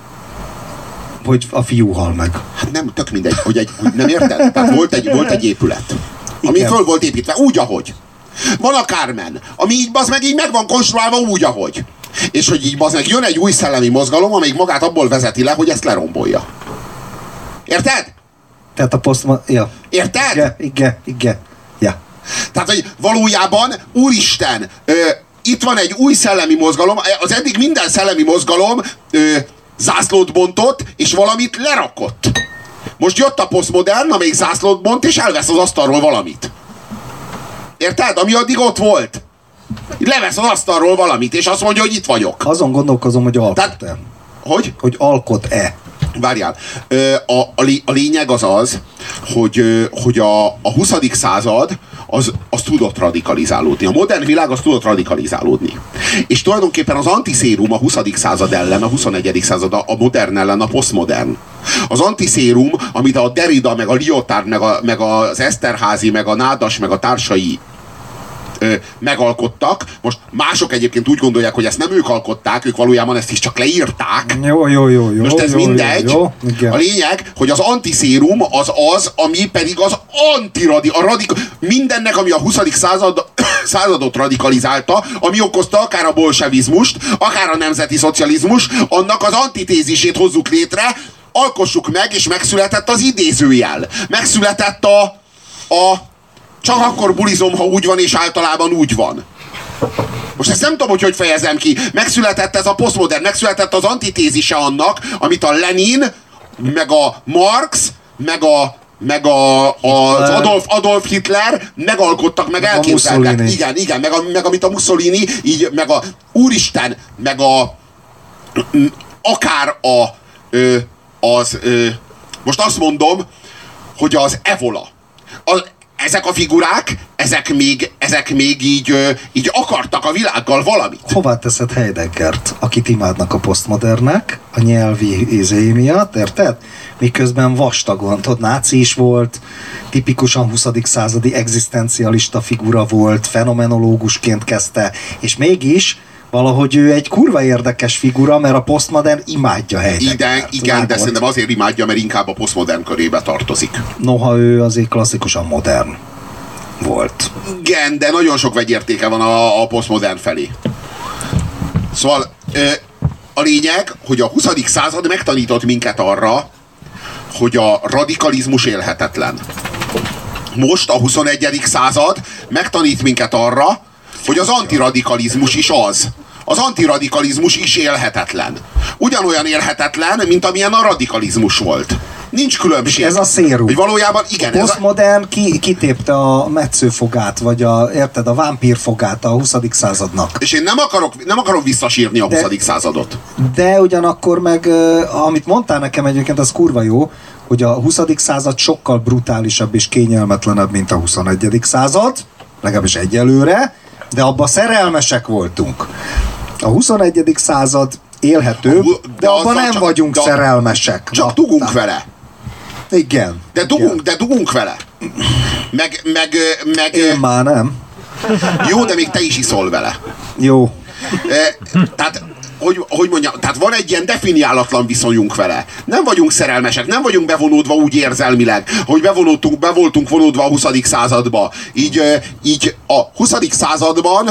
Hogy a fiú hal meg. Hát nem, tök mindegy, hogy nem érted? Tehát volt egy épület, ami Igen. föl volt építve, úgy, ahogy. Van a Carmen, ami így meg van konstruálva úgy, ahogy. És hogy így meg jön egy új szellemi mozgalom, amelyik magát abból vezeti le, hogy ezt lerombolja. Érted? Tehát a ja. Érted? Igen. Ja. Tehát, hogy valójában, úristen, itt van egy új szellemi mozgalom, az eddig minden szellemi mozgalom zászlót bontott, és valamit lerakott. Most jött a posztmodern, amelyik zászlót bont, és elvesz az asztalról valamit. Érted? Ami addig ott volt. Levesz az asztalról valamit, és azt mondja, hogy itt vagyok. Azon gondolkozom, hogy alkot-e. Hogy? Hogy alkot-e. Várjál. A lényeg az, hogy a 20. század az tudott radikalizálódni. A modern világ az tudott radikalizálódni. És tulajdonképpen az antiszérum a 20. század ellen, a 21. század a modern ellen, a posztmodern. Az antiszérum, amit a Derrida, meg a Lyotard, meg az Esterházy, meg a Nádas, meg a társai megalkottak. Most mások egyébként úgy gondolják, hogy ezt nem ők alkották, ők valójában ezt is csak leírták. Jó. Most ez mindegy. Jó. A lényeg, hogy az antiszérum az, ami pedig az mindennek, ami a 20. századot radikalizálta, ami okozta akár a bolsevizmust, akár a nemzeti szocializmus, annak az antitézisét hozzuk létre, alkossuk meg, és megszületett az idézőjel. Megszületett a csak akkor bulizom, ha úgy van, és általában úgy van. Most ezt nem tudom, hogy fejezem ki. Megszületett ez a posztmodern, megszületett az antitézise annak, amit a Lenin, meg a Marx, meg az Adolf Hitler megalkottak, meg elképzeltek. Igen, meg amit a Mussolini, így, meg a úristen, meg akár most azt mondom, hogy az Evola. Ezek a figurák, ezek még így akartak a világgal valamit. Hová teszed Heideggert, akit imádnak a posztmodernek, a nyelvi ízéi miatt, érted? Miközben vastagon, tudod, náci is volt, tipikusan 20. századi egzisztencialista figura volt, fenomenológusként kezdte, és mégis valahogy ő egy kurva érdekes figura, mert a posztmodern imádja Heideggert. Igen, de szerintem azért imádja, mert inkább a posztmodern körébe tartozik. Noha ő azért klasszikusan modern volt. Igen, de nagyon sok vegyértéke van a posztmodern felé. Szóval a lényeg, hogy a 20. század megtanított minket arra, hogy a radikalizmus élhetetlen. Most a 21. század megtanít minket arra, hogy az antiradikalizmus is az. Az antiradikalizmus is élhetetlen. Ugyanolyan élhetetlen, mint amilyen a radikalizmus volt. Nincs különbség. Ez a szérum. Hogy valójában igen. A posztmodern kitépte a metszőfogát, vagy érted, a vámpírfogát a 20. századnak. És én nem akarok visszasírni a 20. századot. De ugyanakkor meg, amit mondtál nekem egyébként, az kurva jó, hogy a 20. század sokkal brutálisabb és kényelmetlenebb, mint a 21. század, legalábbis egyelőre, de abban szerelmesek voltunk. A 21. század élhető, de abban nem vagyunk szerelmesek. Csak dugunk vele. Igen. De dugunk vele. Meg én már nem. Jó, de még te is iszol vele. Jó. Tehát, hogy mondjam, tehát van egy ilyen definiálatlan viszonyunk vele. Nem vagyunk szerelmesek, nem vagyunk bevonódva úgy érzelmileg, hogy be voltunk vonódva a 20. századba. Így a 20. században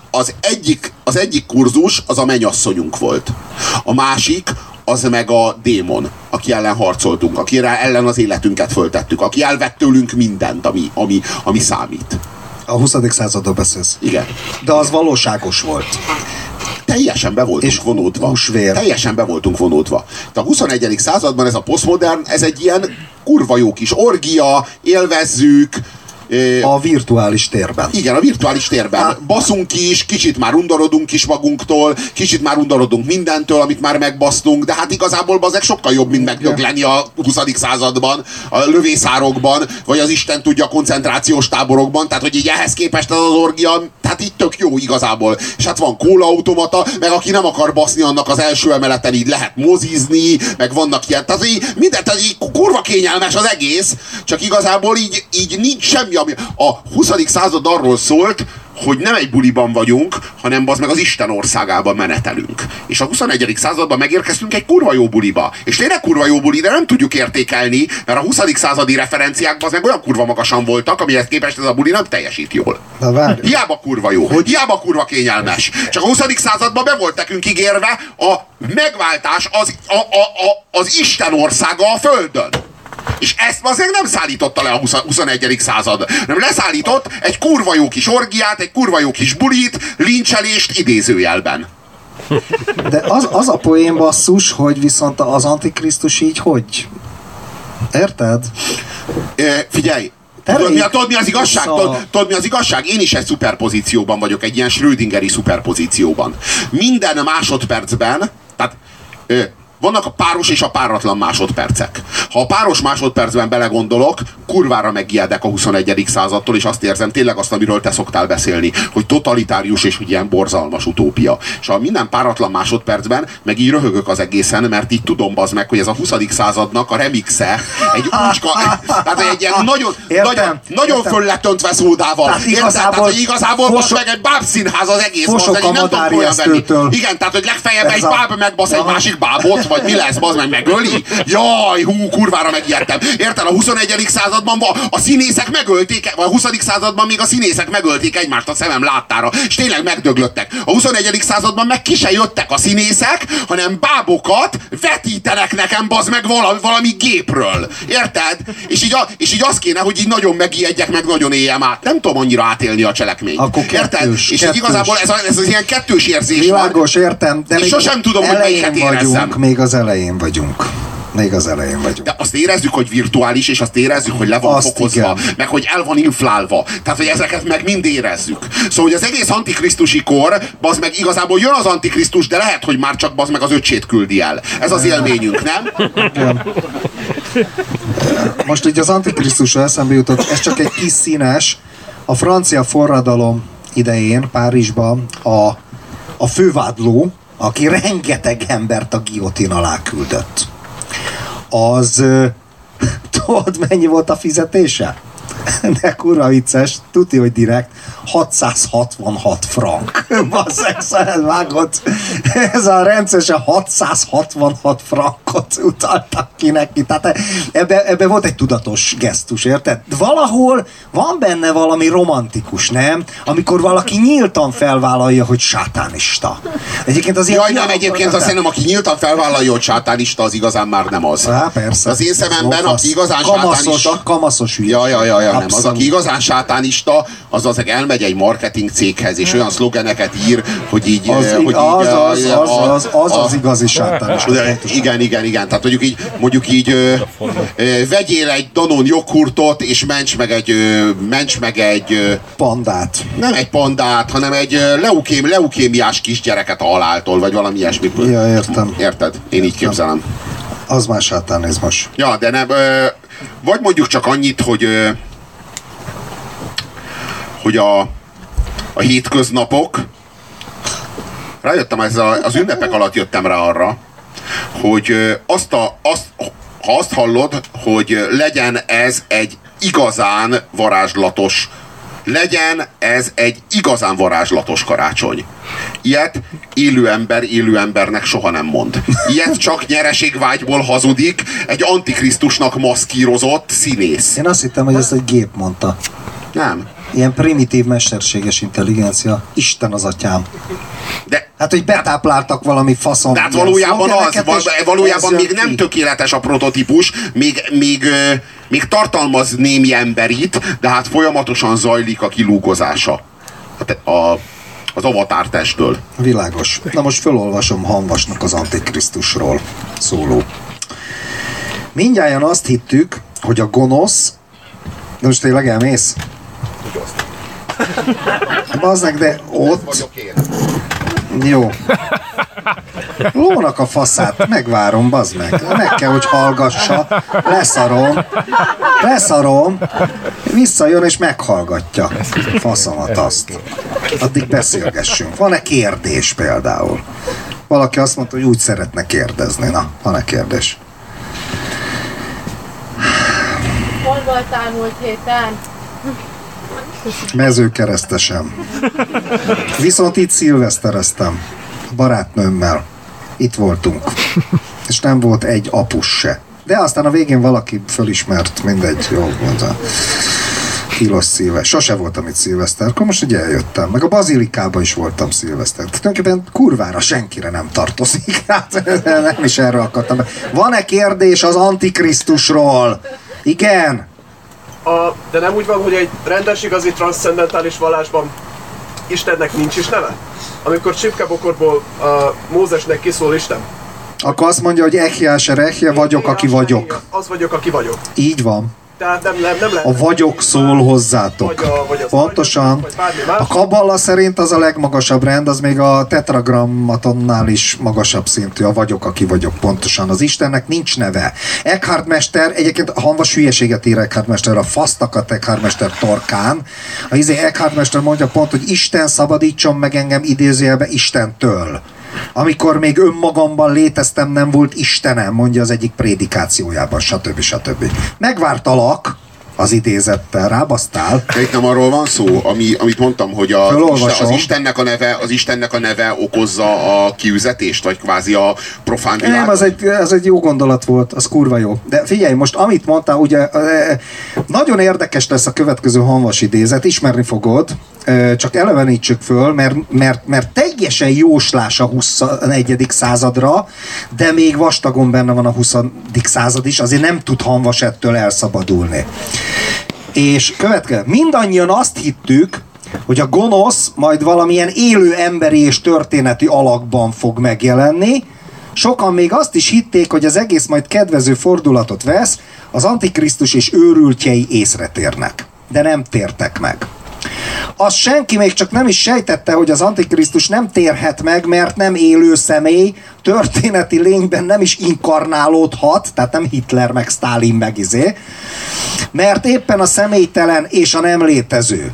az egyik kurzus az a mennyasszonyunk volt. A másik az meg a démon, aki ellen harcoltunk, aki ellen az életünket föltettük, aki elvett tőlünk mindent, ami számít. A 20. századról beszélsz. Igen. De az valóságos volt. Teljesen be voltunk vonódva. Húsvér. Teljesen be voltunk vonódva. De a 21. században ez a posztmodern, ez egy ilyen kurva jó kis orgia, élvezzük, A virtuális térben. Igen, a virtuális térben. Baszunk is, kicsit már undorodunk is magunktól, kicsit már undorodunk mindentől, amit már megbasztunk, de hát igazából azek sokkal jobb, mint megdögleni a 20. században, a lövészárokban, vagy az Isten tudja koncentrációs táborokban, tehát hogy így ehhez képest az orgia, tehát így tök jó igazából. És hát van kólaautomata, meg aki nem akar baszni, annak az első emeleten így lehet mozizni, meg vannak ilyen, tehát így mindent, így kurva kényelmes az egész, csak igazából így nincs semmi. A 20. század arról szólt, hogy nem egy buliban vagyunk, hanem az meg az Isten országában menetelünk. És a 21. században megérkeztünk egy kurva jó buliba. És tényleg kurva jó buli, de nem tudjuk értékelni, mert a 20. századi referenciákban az meg olyan kurva magasan voltak, amihez képest ez a buli nem teljesít jól. Hiába kurva jó, hiába kurva kényelmes. Csak a 20. században be volt nekünk ígérve a megváltás, az Isten országa a földön. És ezt azért nem szállította le a 21. század. Nem leszállított egy kurva jó kis orgiát, egy kurva jó kis bulit, lincselést idézőjelben. De az a poén basszus, hogy viszont az Antikrisztus így hogy? Érted? Figyelj! Tudod mi az igazság? Tudod mi az igazság? Én is egy szuperpozícióban vagyok, egy ilyen Schrödingeri szuperpozícióban. Minden másodpercben, tehát vannak a páros és a páratlan másodpercek. Ha a páros másodpercben belegondolok, kurvára megijedek a 21. századtól, és azt érzem, tényleg azt, amiről te szoktál beszélni, hogy totalitárius és hogy ilyen borzalmas utópia. És a minden páratlan másodpercben meg így röhögök az egészen, mert így tudom bazd meg, hogy ez a 20. századnak a remixe, egy úcska, tehát egy ilyen nagyon föl lett öntve szódával. Tehát igazából most meg egy bábszínház az egész, most egy nem tudom olyan venni. Igen, tehát hogy legfeljebb egy báb megbasz egy másik bábot, vagy mi lesz, bazd meg, megöli? Jaj, kurvára megijedtem. Érted? A 21. században a színészek megölték, vagy a 20. században még a színészek megölték egymást a szemem láttára, és tényleg megdöglöttek. A 21. században meg ki se jöttek a színészek, hanem bábokat vetítenek nekem, bazd meg, valami gépről. Érted? És így az kéne, hogy így nagyon megijedjek, meg nagyon éljem át. Nem tudom annyira átélni a cselekményt. Érted? És így igazából ez az ilyen kettős érzés világos, van. Értem, de és sosem tudom, hogy melyiket érezzem. Még az elején vagyunk. De azt érezzük, hogy virtuális, és azt érezzük, hogy le van fokozva, meg hogy el van inflálva. Tehát, hogy ezeket meg mind érezzük. Szóval, hogy az egész antikrisztusi kor, bazd meg igazából jön az antikrisztus, de lehet, hogy már csak bazd meg az öccsét küldi el. Ez az élményünk, nem? Igen. Most így az antikrisztusra eszembe jutott, ez csak egy kis színes. A francia forradalom idején Párizsban a fővádló, aki rengeteg embert a guillotine alá küldött, az tudod, mennyi volt a fizetése? De kurva vicces, tudja, hogy direkt 666 frank. Basszeg, vágott. Ez a rendszeresen 666 frankot utaltak ki neki. Tehát ebbe volt egy tudatos gesztus, érted? Valahol van benne valami romantikus, nem? Amikor valaki nyíltan felvállalja, hogy sátánista. Egyébként az egyébként azt hiszem, aki nyíltan felvállalja, hogy sátánista, az igazán már nem az. Há, persze. Az én szememben, aki igazán sátánista... Kamaszos hülye. Nem. Az, aki igazán sátánista, az elmegy egy marketing céghez, és olyan szlogeneket ír, hogy így... Az igazi sátánista. Igen. Tehát mondjuk így vegyél egy Danone joghurtot, és ments meg egy... pandát. Nem egy pandát, hanem egy leukémiás kisgyereket a haláltól, vagy valami ilyesmi. Ja, értem. Érted? Én így képzelem. Az már sátánizmus. Ja, de nem... Vagy mondjuk csak annyit, hogy a hétköznapok, rájöttem, az ünnepek alatt jöttem rá arra, hogy ha azt hallod, hogy legyen ez egy igazán varázslatos karácsony. Ilyet élő embernek soha nem mond. Ilyet csak nyereségvágyból hazudik egy antikrisztusnak maszkírozott színész. Én azt hittem, hogy ezt egy gép mondta. Nem. Ilyen primitív, mesterséges intelligencia. Isten az atyám. De, hát, hogy betápláltak valami faszon. De hát valójában még nem tökéletes a prototípus, még tartalmaz némi emberit, de hát folyamatosan zajlik a kilúgozása az Avatar testből. Világos. Na most felolvasom Hanvasnak az Antikrisztusról szóló. Mindjárt azt hittük, hogy a gonosz, de most tényleg elmész? Bazdmeg, de ott... Jó. Lónak a faszát, megvárom, bazd meg. Meg kell, hogy hallgassa. Leszarom. Visszajön és meghallgatja. Faszomat azt. Addig beszélgessünk. Van-e kérdés például? Valaki azt mondta, hogy úgy szeretne kérdezni. Na, van-e kérdés? Hol voltál múlt héten? Mezőkeresztesen. Viszont itt szilvesztereztem. A barátnőmmel. Itt voltunk. És nem volt egy apus se. De aztán a végén valaki fölismert, mindegy, jó mondta. Tilos szilveszter. Sose voltam itt szilveszterkor, most ugye eljöttem. Meg a Bazilikába is voltam szilveszter. Tulajdonképpen kurvára senkire nem tartozik. Hát nem is erről akartam. Van-e kérdés az Antikrisztusról? Igen? De nem úgy van, hogy egy rendes, igazi, transzcendentális vallásban Istennek nincs is neve? Amikor csipkebokorból Mózesnek kiszól Isten. Akkor azt mondja, hogy Echiás erechje, vagyok, aki vagyok. Az vagyok, aki vagyok. Így van. Tehát nem lehet. A vagyok szól hozzátok. Pontosan. A kabala szerint az a legmagasabb rend, az még a tetragrammatonnál is magasabb szintű. A vagyok, aki vagyok. Pontosan. Az Istennek nincs neve. Eckhart Mester, egyébként hamvas hülyeséget ír Eckhart Mester, a fasztakat Eckhart Mester torkán. Eckhart Mester mondja pont, hogy Isten szabadítson meg engem idézőjelbe Istentől. Amikor még önmagamban léteztem, nem volt Istenem, mondja az egyik prédikációjában, stb. Megvártalak az idézettel, rábasztál. De itt nem arról van szó, amit mondtam, hogy az Istennek a neve okozza a kiüzetést, vagy kvázi a profán világot? Nem, ez egy jó gondolat volt, az kurva jó. De figyelj, most amit mondtál, ugye nagyon érdekes lesz a következő Hamvas idézet, ismerni fogod, csak elevenítsük föl, mert teljesen jóslás a 21. századra, de még vastagon benne van a 20. század is, azért nem tud Hamvas ettől elszabadulni. És következő, mindannyian azt hittük, hogy a gonosz majd valamilyen élő emberi és történeti alakban fog megjelenni. Sokan még azt is hitték, hogy az egész majd kedvező fordulatot vesz, az Antikrisztus és őrültjei észretérnek. De nem tértek meg. Azt senki még csak nem is sejtette, hogy az Antikrisztus nem térhet meg, mert nem élő személy, történeti lényben nem is inkarnálódhat, tehát nem Hitler, meg Sztálin, meg mert éppen a személytelen és a nem létező.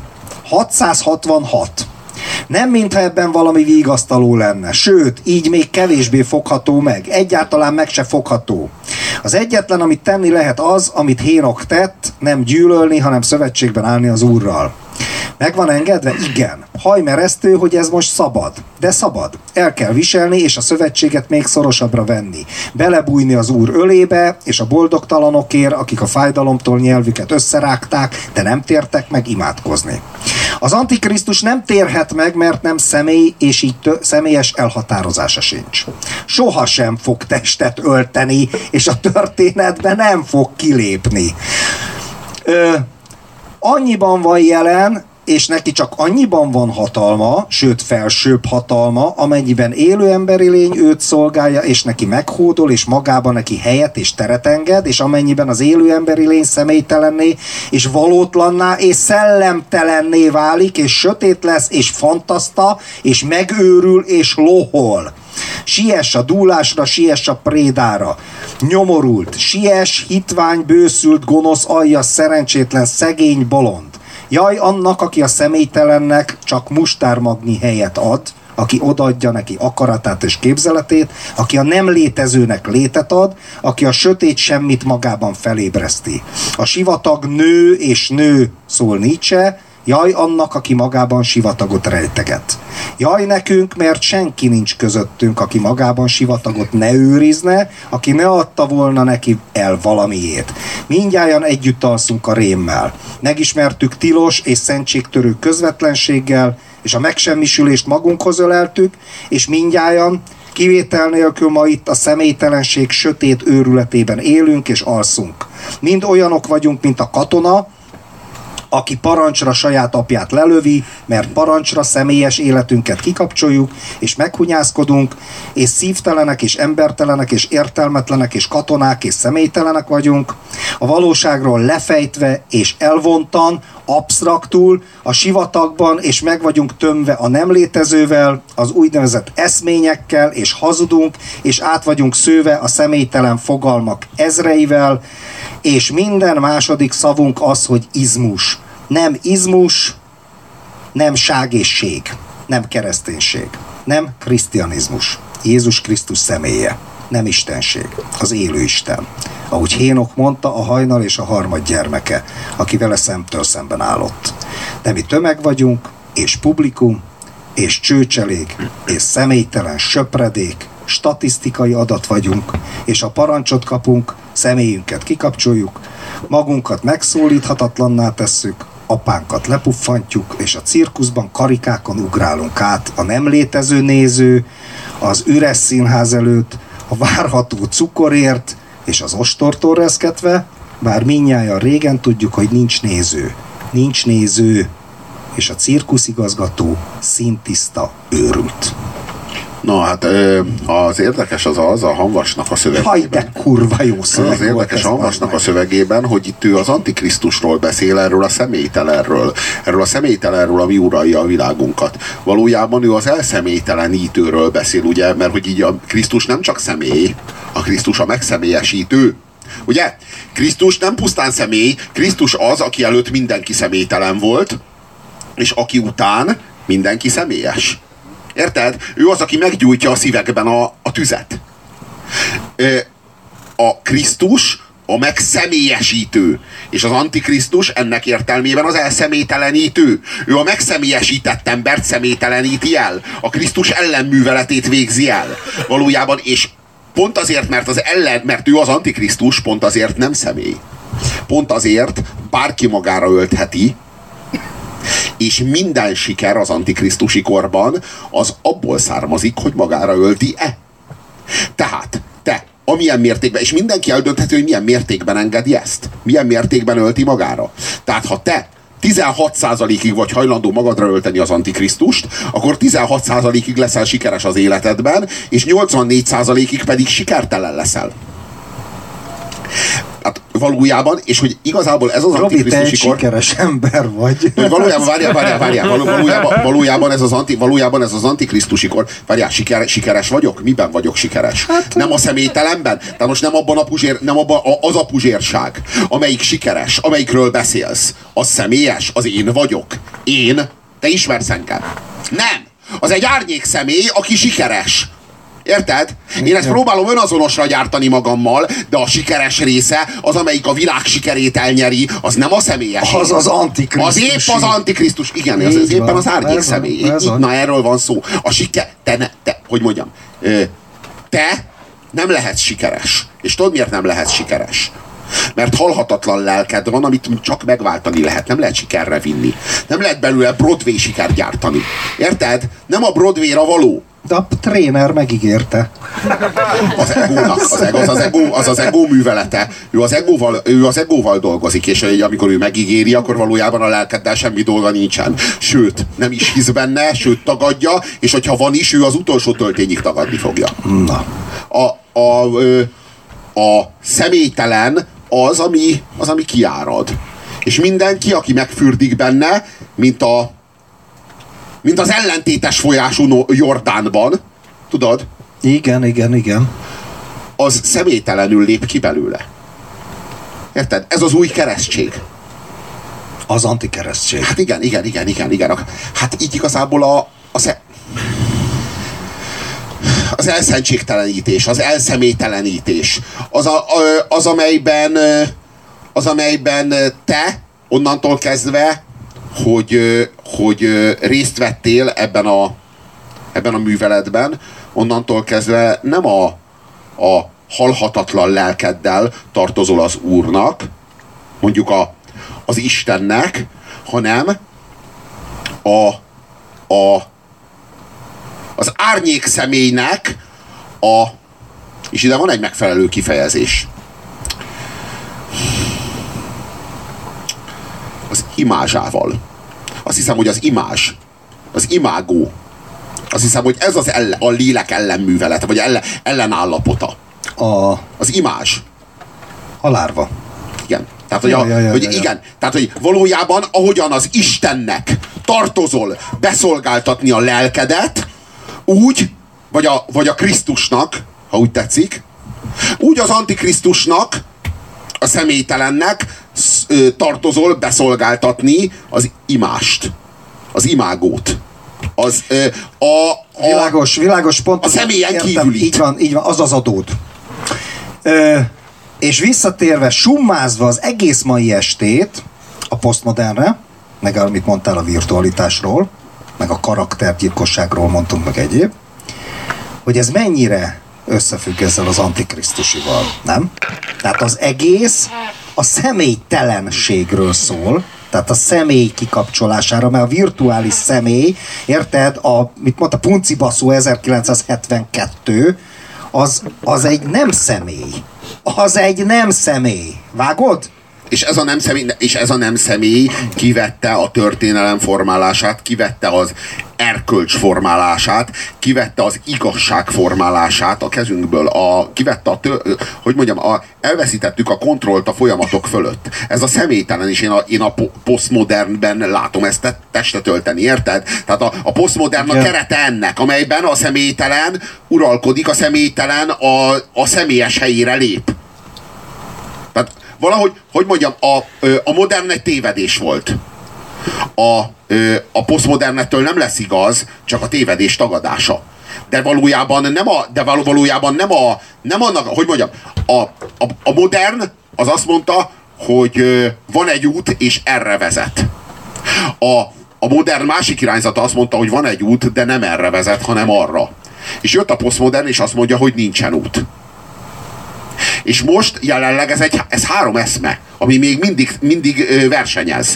666. Nem mintha ebben valami vigasztaló lenne, sőt, így még kevésbé fogható meg, egyáltalán meg se fogható. Az egyetlen, amit tenni lehet az, amit Hénok tett, nem gyűlölni, hanem szövetségben állni az Úrral. Meg van engedve? Igen. Hajmeresztő, hogy ez most szabad. De szabad. El kell viselni, és a szövetséget még szorosabbra venni. Belebújni az Úr ölébe, és a boldogtalanokért, akik a fájdalomtól nyelvüket összerágták, de nem tértek meg, imádkozni. Az Antikrisztus nem térhet meg, mert nem személy, és így személyes elhatározása sincs. Soha sem fog testet ölteni, és a történetben nem fog kilépni. Annyiban van jelen, és neki csak annyiban van hatalma, sőt felsőbb hatalma, amennyiben élő emberi lény őt szolgálja, és neki meghódol, és magában neki helyet és teret enged, és amennyiben az élő emberi lény személytelenné, és valótlanná, és szellemtelenné válik, és sötét lesz, és fantaszta, és megőrül, és lohol. Siess a dúlásra, siess a prédára. Nyomorult, siess, hitvány, bőszült, gonosz, aljas, szerencsétlen, szegény, bolond. Jaj annak, aki a személytelennek csak mustármagnyi helyet ad, aki odaadja neki akaratát és képzeletét, aki a nem létezőnek létet ad, aki a sötét semmit magában felébreszti. A sivatag nő és nő, szól Nietzsche, jaj annak, aki magában sivatagot rejteget. Jaj nekünk, mert senki nincs közöttünk, aki magában sivatagot ne őrizne, aki ne adta volna neki el valamiét. Mindnyájan együtt alszunk a rémmel. Megismertük tilos és szentségtörő közvetlenséggel, és a megsemmisülést magunkhoz öleltük, és mindnyájan kivétel nélkül ma itt a személytelenség sötét őrületében élünk és alszunk. Mind olyanok vagyunk, mint a katona, aki parancsra saját apját lelövi, mert parancsra személyes életünket kikapcsoljuk, és meghunyászkodunk, és szívtelenek, és embertelenek, és értelmetlenek, és katonák, és személytelenek vagyunk, a valóságról lefejtve és elvontan, absztraktul, a sivatagban, és meg vagyunk tömve a nem létezővel, az úgynevezett eszményekkel, és hazudunk, és át vagyunk szőve a személytelen fogalmak ezreivel, és minden második szavunk az, hogy izmus. Nem izmus, nem ság és ség, nem kereszténység, nem krisztianizmus. Jézus Krisztus személye, nem istenség, az élő Isten. Ahogy Hénok mondta, a hajnal és a harmad gyermeke, aki vele szemtől szemben állott. De mi tömeg vagyunk, és publikum, és csőcselék, és személytelen söpredék, statisztikai adat vagyunk, és a parancsot kapunk, személyünket kikapcsoljuk, magunkat megszólíthatatlanná tesszük, apánkat lepuffantjuk, és a cirkuszban karikákon ugrálunk át a nem létező néző, az üres színház előtt, a várható cukorért, és az ostortól reszketve, bár mindnyájan régen tudjuk, hogy nincs néző. Nincs néző, és a cirkuszigazgató színtiszta őrült. Na hát az érdekes az a Hamvasnak a szövegében. Haj, de kurva jó szöveg. Az érdekes a Hamvasnak a szövegében, hogy itt ő az Antikrisztusról beszél, erről a személytelenről. Erről a személytelenről, ami uralja a világunkat. Valójában ő az elszemélytelenítőről beszél, ugye, mert hogy így a Krisztus nem csak személy, a Krisztus a megszemélyesítő. Ugye? Krisztus nem pusztán személy, Krisztus az, aki előtt mindenki személytelen volt, és aki után mindenki személyes. Érted? Ő az, aki meggyújtja a szívekben a tüzet. A Krisztus a megszemélyesítő, és az Antikrisztus ennek értelmében az elszemélytelenítő. Ő a megszemélyesített embert személyteleníti el. A Krisztus ellenműveletét végzi el. Valójában, és pont azért, mert ő az Antikrisztus, pont azért nem személy. Pont azért bárki magára öltheti, és minden siker az antikrisztusi korban az abból származik, hogy magára ölti-e. Tehát te, amilyen mértékben, és mindenki eldöntheti, hogy milyen mértékben engedi ezt. Milyen mértékben ölti magára. Tehát ha te 16%-ig vagy hajlandó magadra ölteni az Antikrisztust, akkor 16%-ig leszel sikeres az életedben, és 84%-ig pedig sikertelen leszel. Hát valójában, és hogy igazából ez az Robi, antikrisztusi kor... sikeres ember vagy. Valójában, várjál, valójában ez az antikrisztusi kor. Várjál, sikeres vagyok? Miben vagyok sikeres? Hát, nem a személytelenben? Tehát most nem abban az a puzsérság, amelyik sikeres, amelyikről beszélsz. Az személyes, az én vagyok. Én? Te ismersz engem? Nem! Az egy árnyék személy, aki sikeres. Érted? Én ezt próbálom önazonosra gyártani magammal, de a sikeres része, az, amelyik a világ sikerét elnyeri, az nem a személyes. Az az Antikrisztus. Az épp az Antikrisztus. Igen, ez éppen az árnyék személy. Na, erről van szó. A hogy mondjam, te nem lehetsz sikeres. És tudod, miért nem lehetsz sikeres? Mert halhatatlan lelked van, amit csak megváltani lehet. Nem lehet sikerre vinni. Nem lehet belőle Broadway sikert gyártani. Érted? Nem a Broadwayra való. De a tréner megígérte. Az egónak. Az az egó művelete. Ő az egóval dolgozik, és amikor ő megígéri, akkor valójában a lelkeddel semmi dolga nincsen. Sőt, nem is hisz benne, sőt tagadja, és hogyha van is, ő az utolsó töltényig tagadni fogja. Na. A személytelen az, ami kiárad. És mindenki, aki megfürdik benne, mint az ellentétes folyású Jordánban, tudod? Igen. Az személytelenül lép ki belőle. Érted? Ez az új keresztség. Az antikeresztség. Hát igen. Hát így igazából az elszentségtelenítés, az elszemélytelenítés, az amelyben te onnantól kezdve, hogy részt vettél ebben a műveletben, onnantól kezdve nem a halhatatlan lelkeddel tartozol az Úrnak, mondjuk az Istennek, hanem az árnyék személynek és ide van egy megfelelő kifejezés. Az imázsával. Azt hiszem, hogy az imázs, az imágó, azt hiszem, hogy ez a lélek ellenművelete, vagy ellenállapota. Az imázs. A lárva. Igen. Tehát, igen. Tehát, hogy valójában, ahogyan az Istennek tartozol beszolgáltatni a lelkedet, úgy, vagy a Krisztusnak, ha úgy tetszik, úgy az Antikrisztusnak, a személytelennek tartozol beszolgáltatni az imást, az imágót. Világos pont. A személyen kívülit. Így van, az az adód. És visszatérve, summázva az egész mai estét a posztmodernre, meg amit mondtál a virtualitásról, meg a karaktergyilkosságról mondtunk, meg egyéb, hogy ez mennyire összefügg ezzel az antikrisztusival, nem? Tehát az egész a személytelenségről szól, tehát a személy kikapcsolására, mert a virtuális személy, érted, mit mondta, Punci Baszó 1972, az egy nem személy. Az egy nem személy. Vágod? És ez a nem személy kivette a történelem formálását, kivette az erkölcs formálását, kivette az igazság formálását a kezünkből, elveszítettük a kontrollt a folyamatok fölött. Ez a személytelen, és én a posztmodernben látom ezt testet ölteni, érted? Tehát a posztmodern a kerete ennek, amelyben a személytelen uralkodik, a személytelen a személyes helyére lép. Tehát valahogy, a modern egy tévedés volt. A posztmodernettől nem lesz igaz, csak a tévedés tagadása. De valójában nem annak, a modern az azt mondta, hogy van egy út, és erre vezet. A modern másik irányzata azt mondta, hogy van egy út, de nem erre vezet, hanem arra. És jött a posztmodern, és azt mondja, hogy nincsen út. És most jelenleg ez három eszme, ami még mindig versenyez.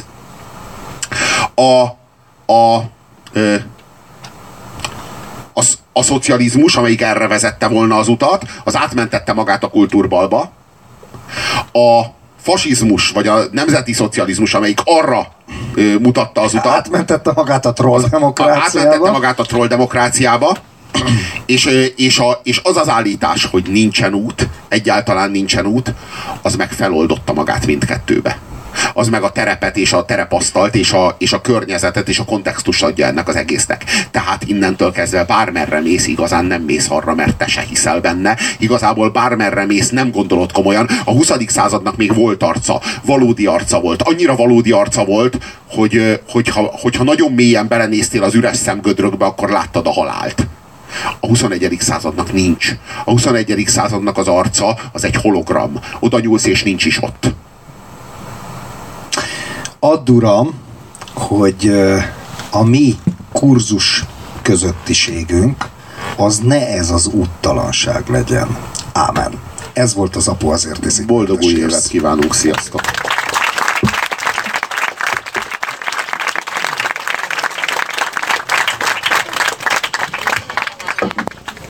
A szocializmus, amelyik erre vezette volna az utat, az átmentette magát a kultúrbalba. A fasizmus, vagy a nemzeti szocializmus, amelyik arra mutatta az utat. Átmentette magát a trolldemokráciába. És az az állítás, hogy nincsen út, egyáltalán nincsen út, az meg feloldotta magát mindkettőbe. Az meg a terepet és a terepasztalt és a környezetet és a kontextust adja ennek az egésznek. Tehát innentől kezdve bármerre mész, igazán nem mész arra, mert te se hiszel benne. Igazából bármerre mész, nem gondolod komolyan. A 20. századnak még volt arca, valódi arca volt. Annyira valódi arca volt, hogyha nagyon mélyen belenéztél az üres szemgödrökbe, akkor láttad a halált. A 21. századnak nincs. A 21. századnak az arca az egy hologram. Oda nyúlsz és nincs is ott. Add, Uram, hogy a mi kurzus közöttiségünk az ne ez az úttalanság legyen. Ámen. Ez volt az Apu azért iszik. Boldog új évet kívánunk, sziasztok!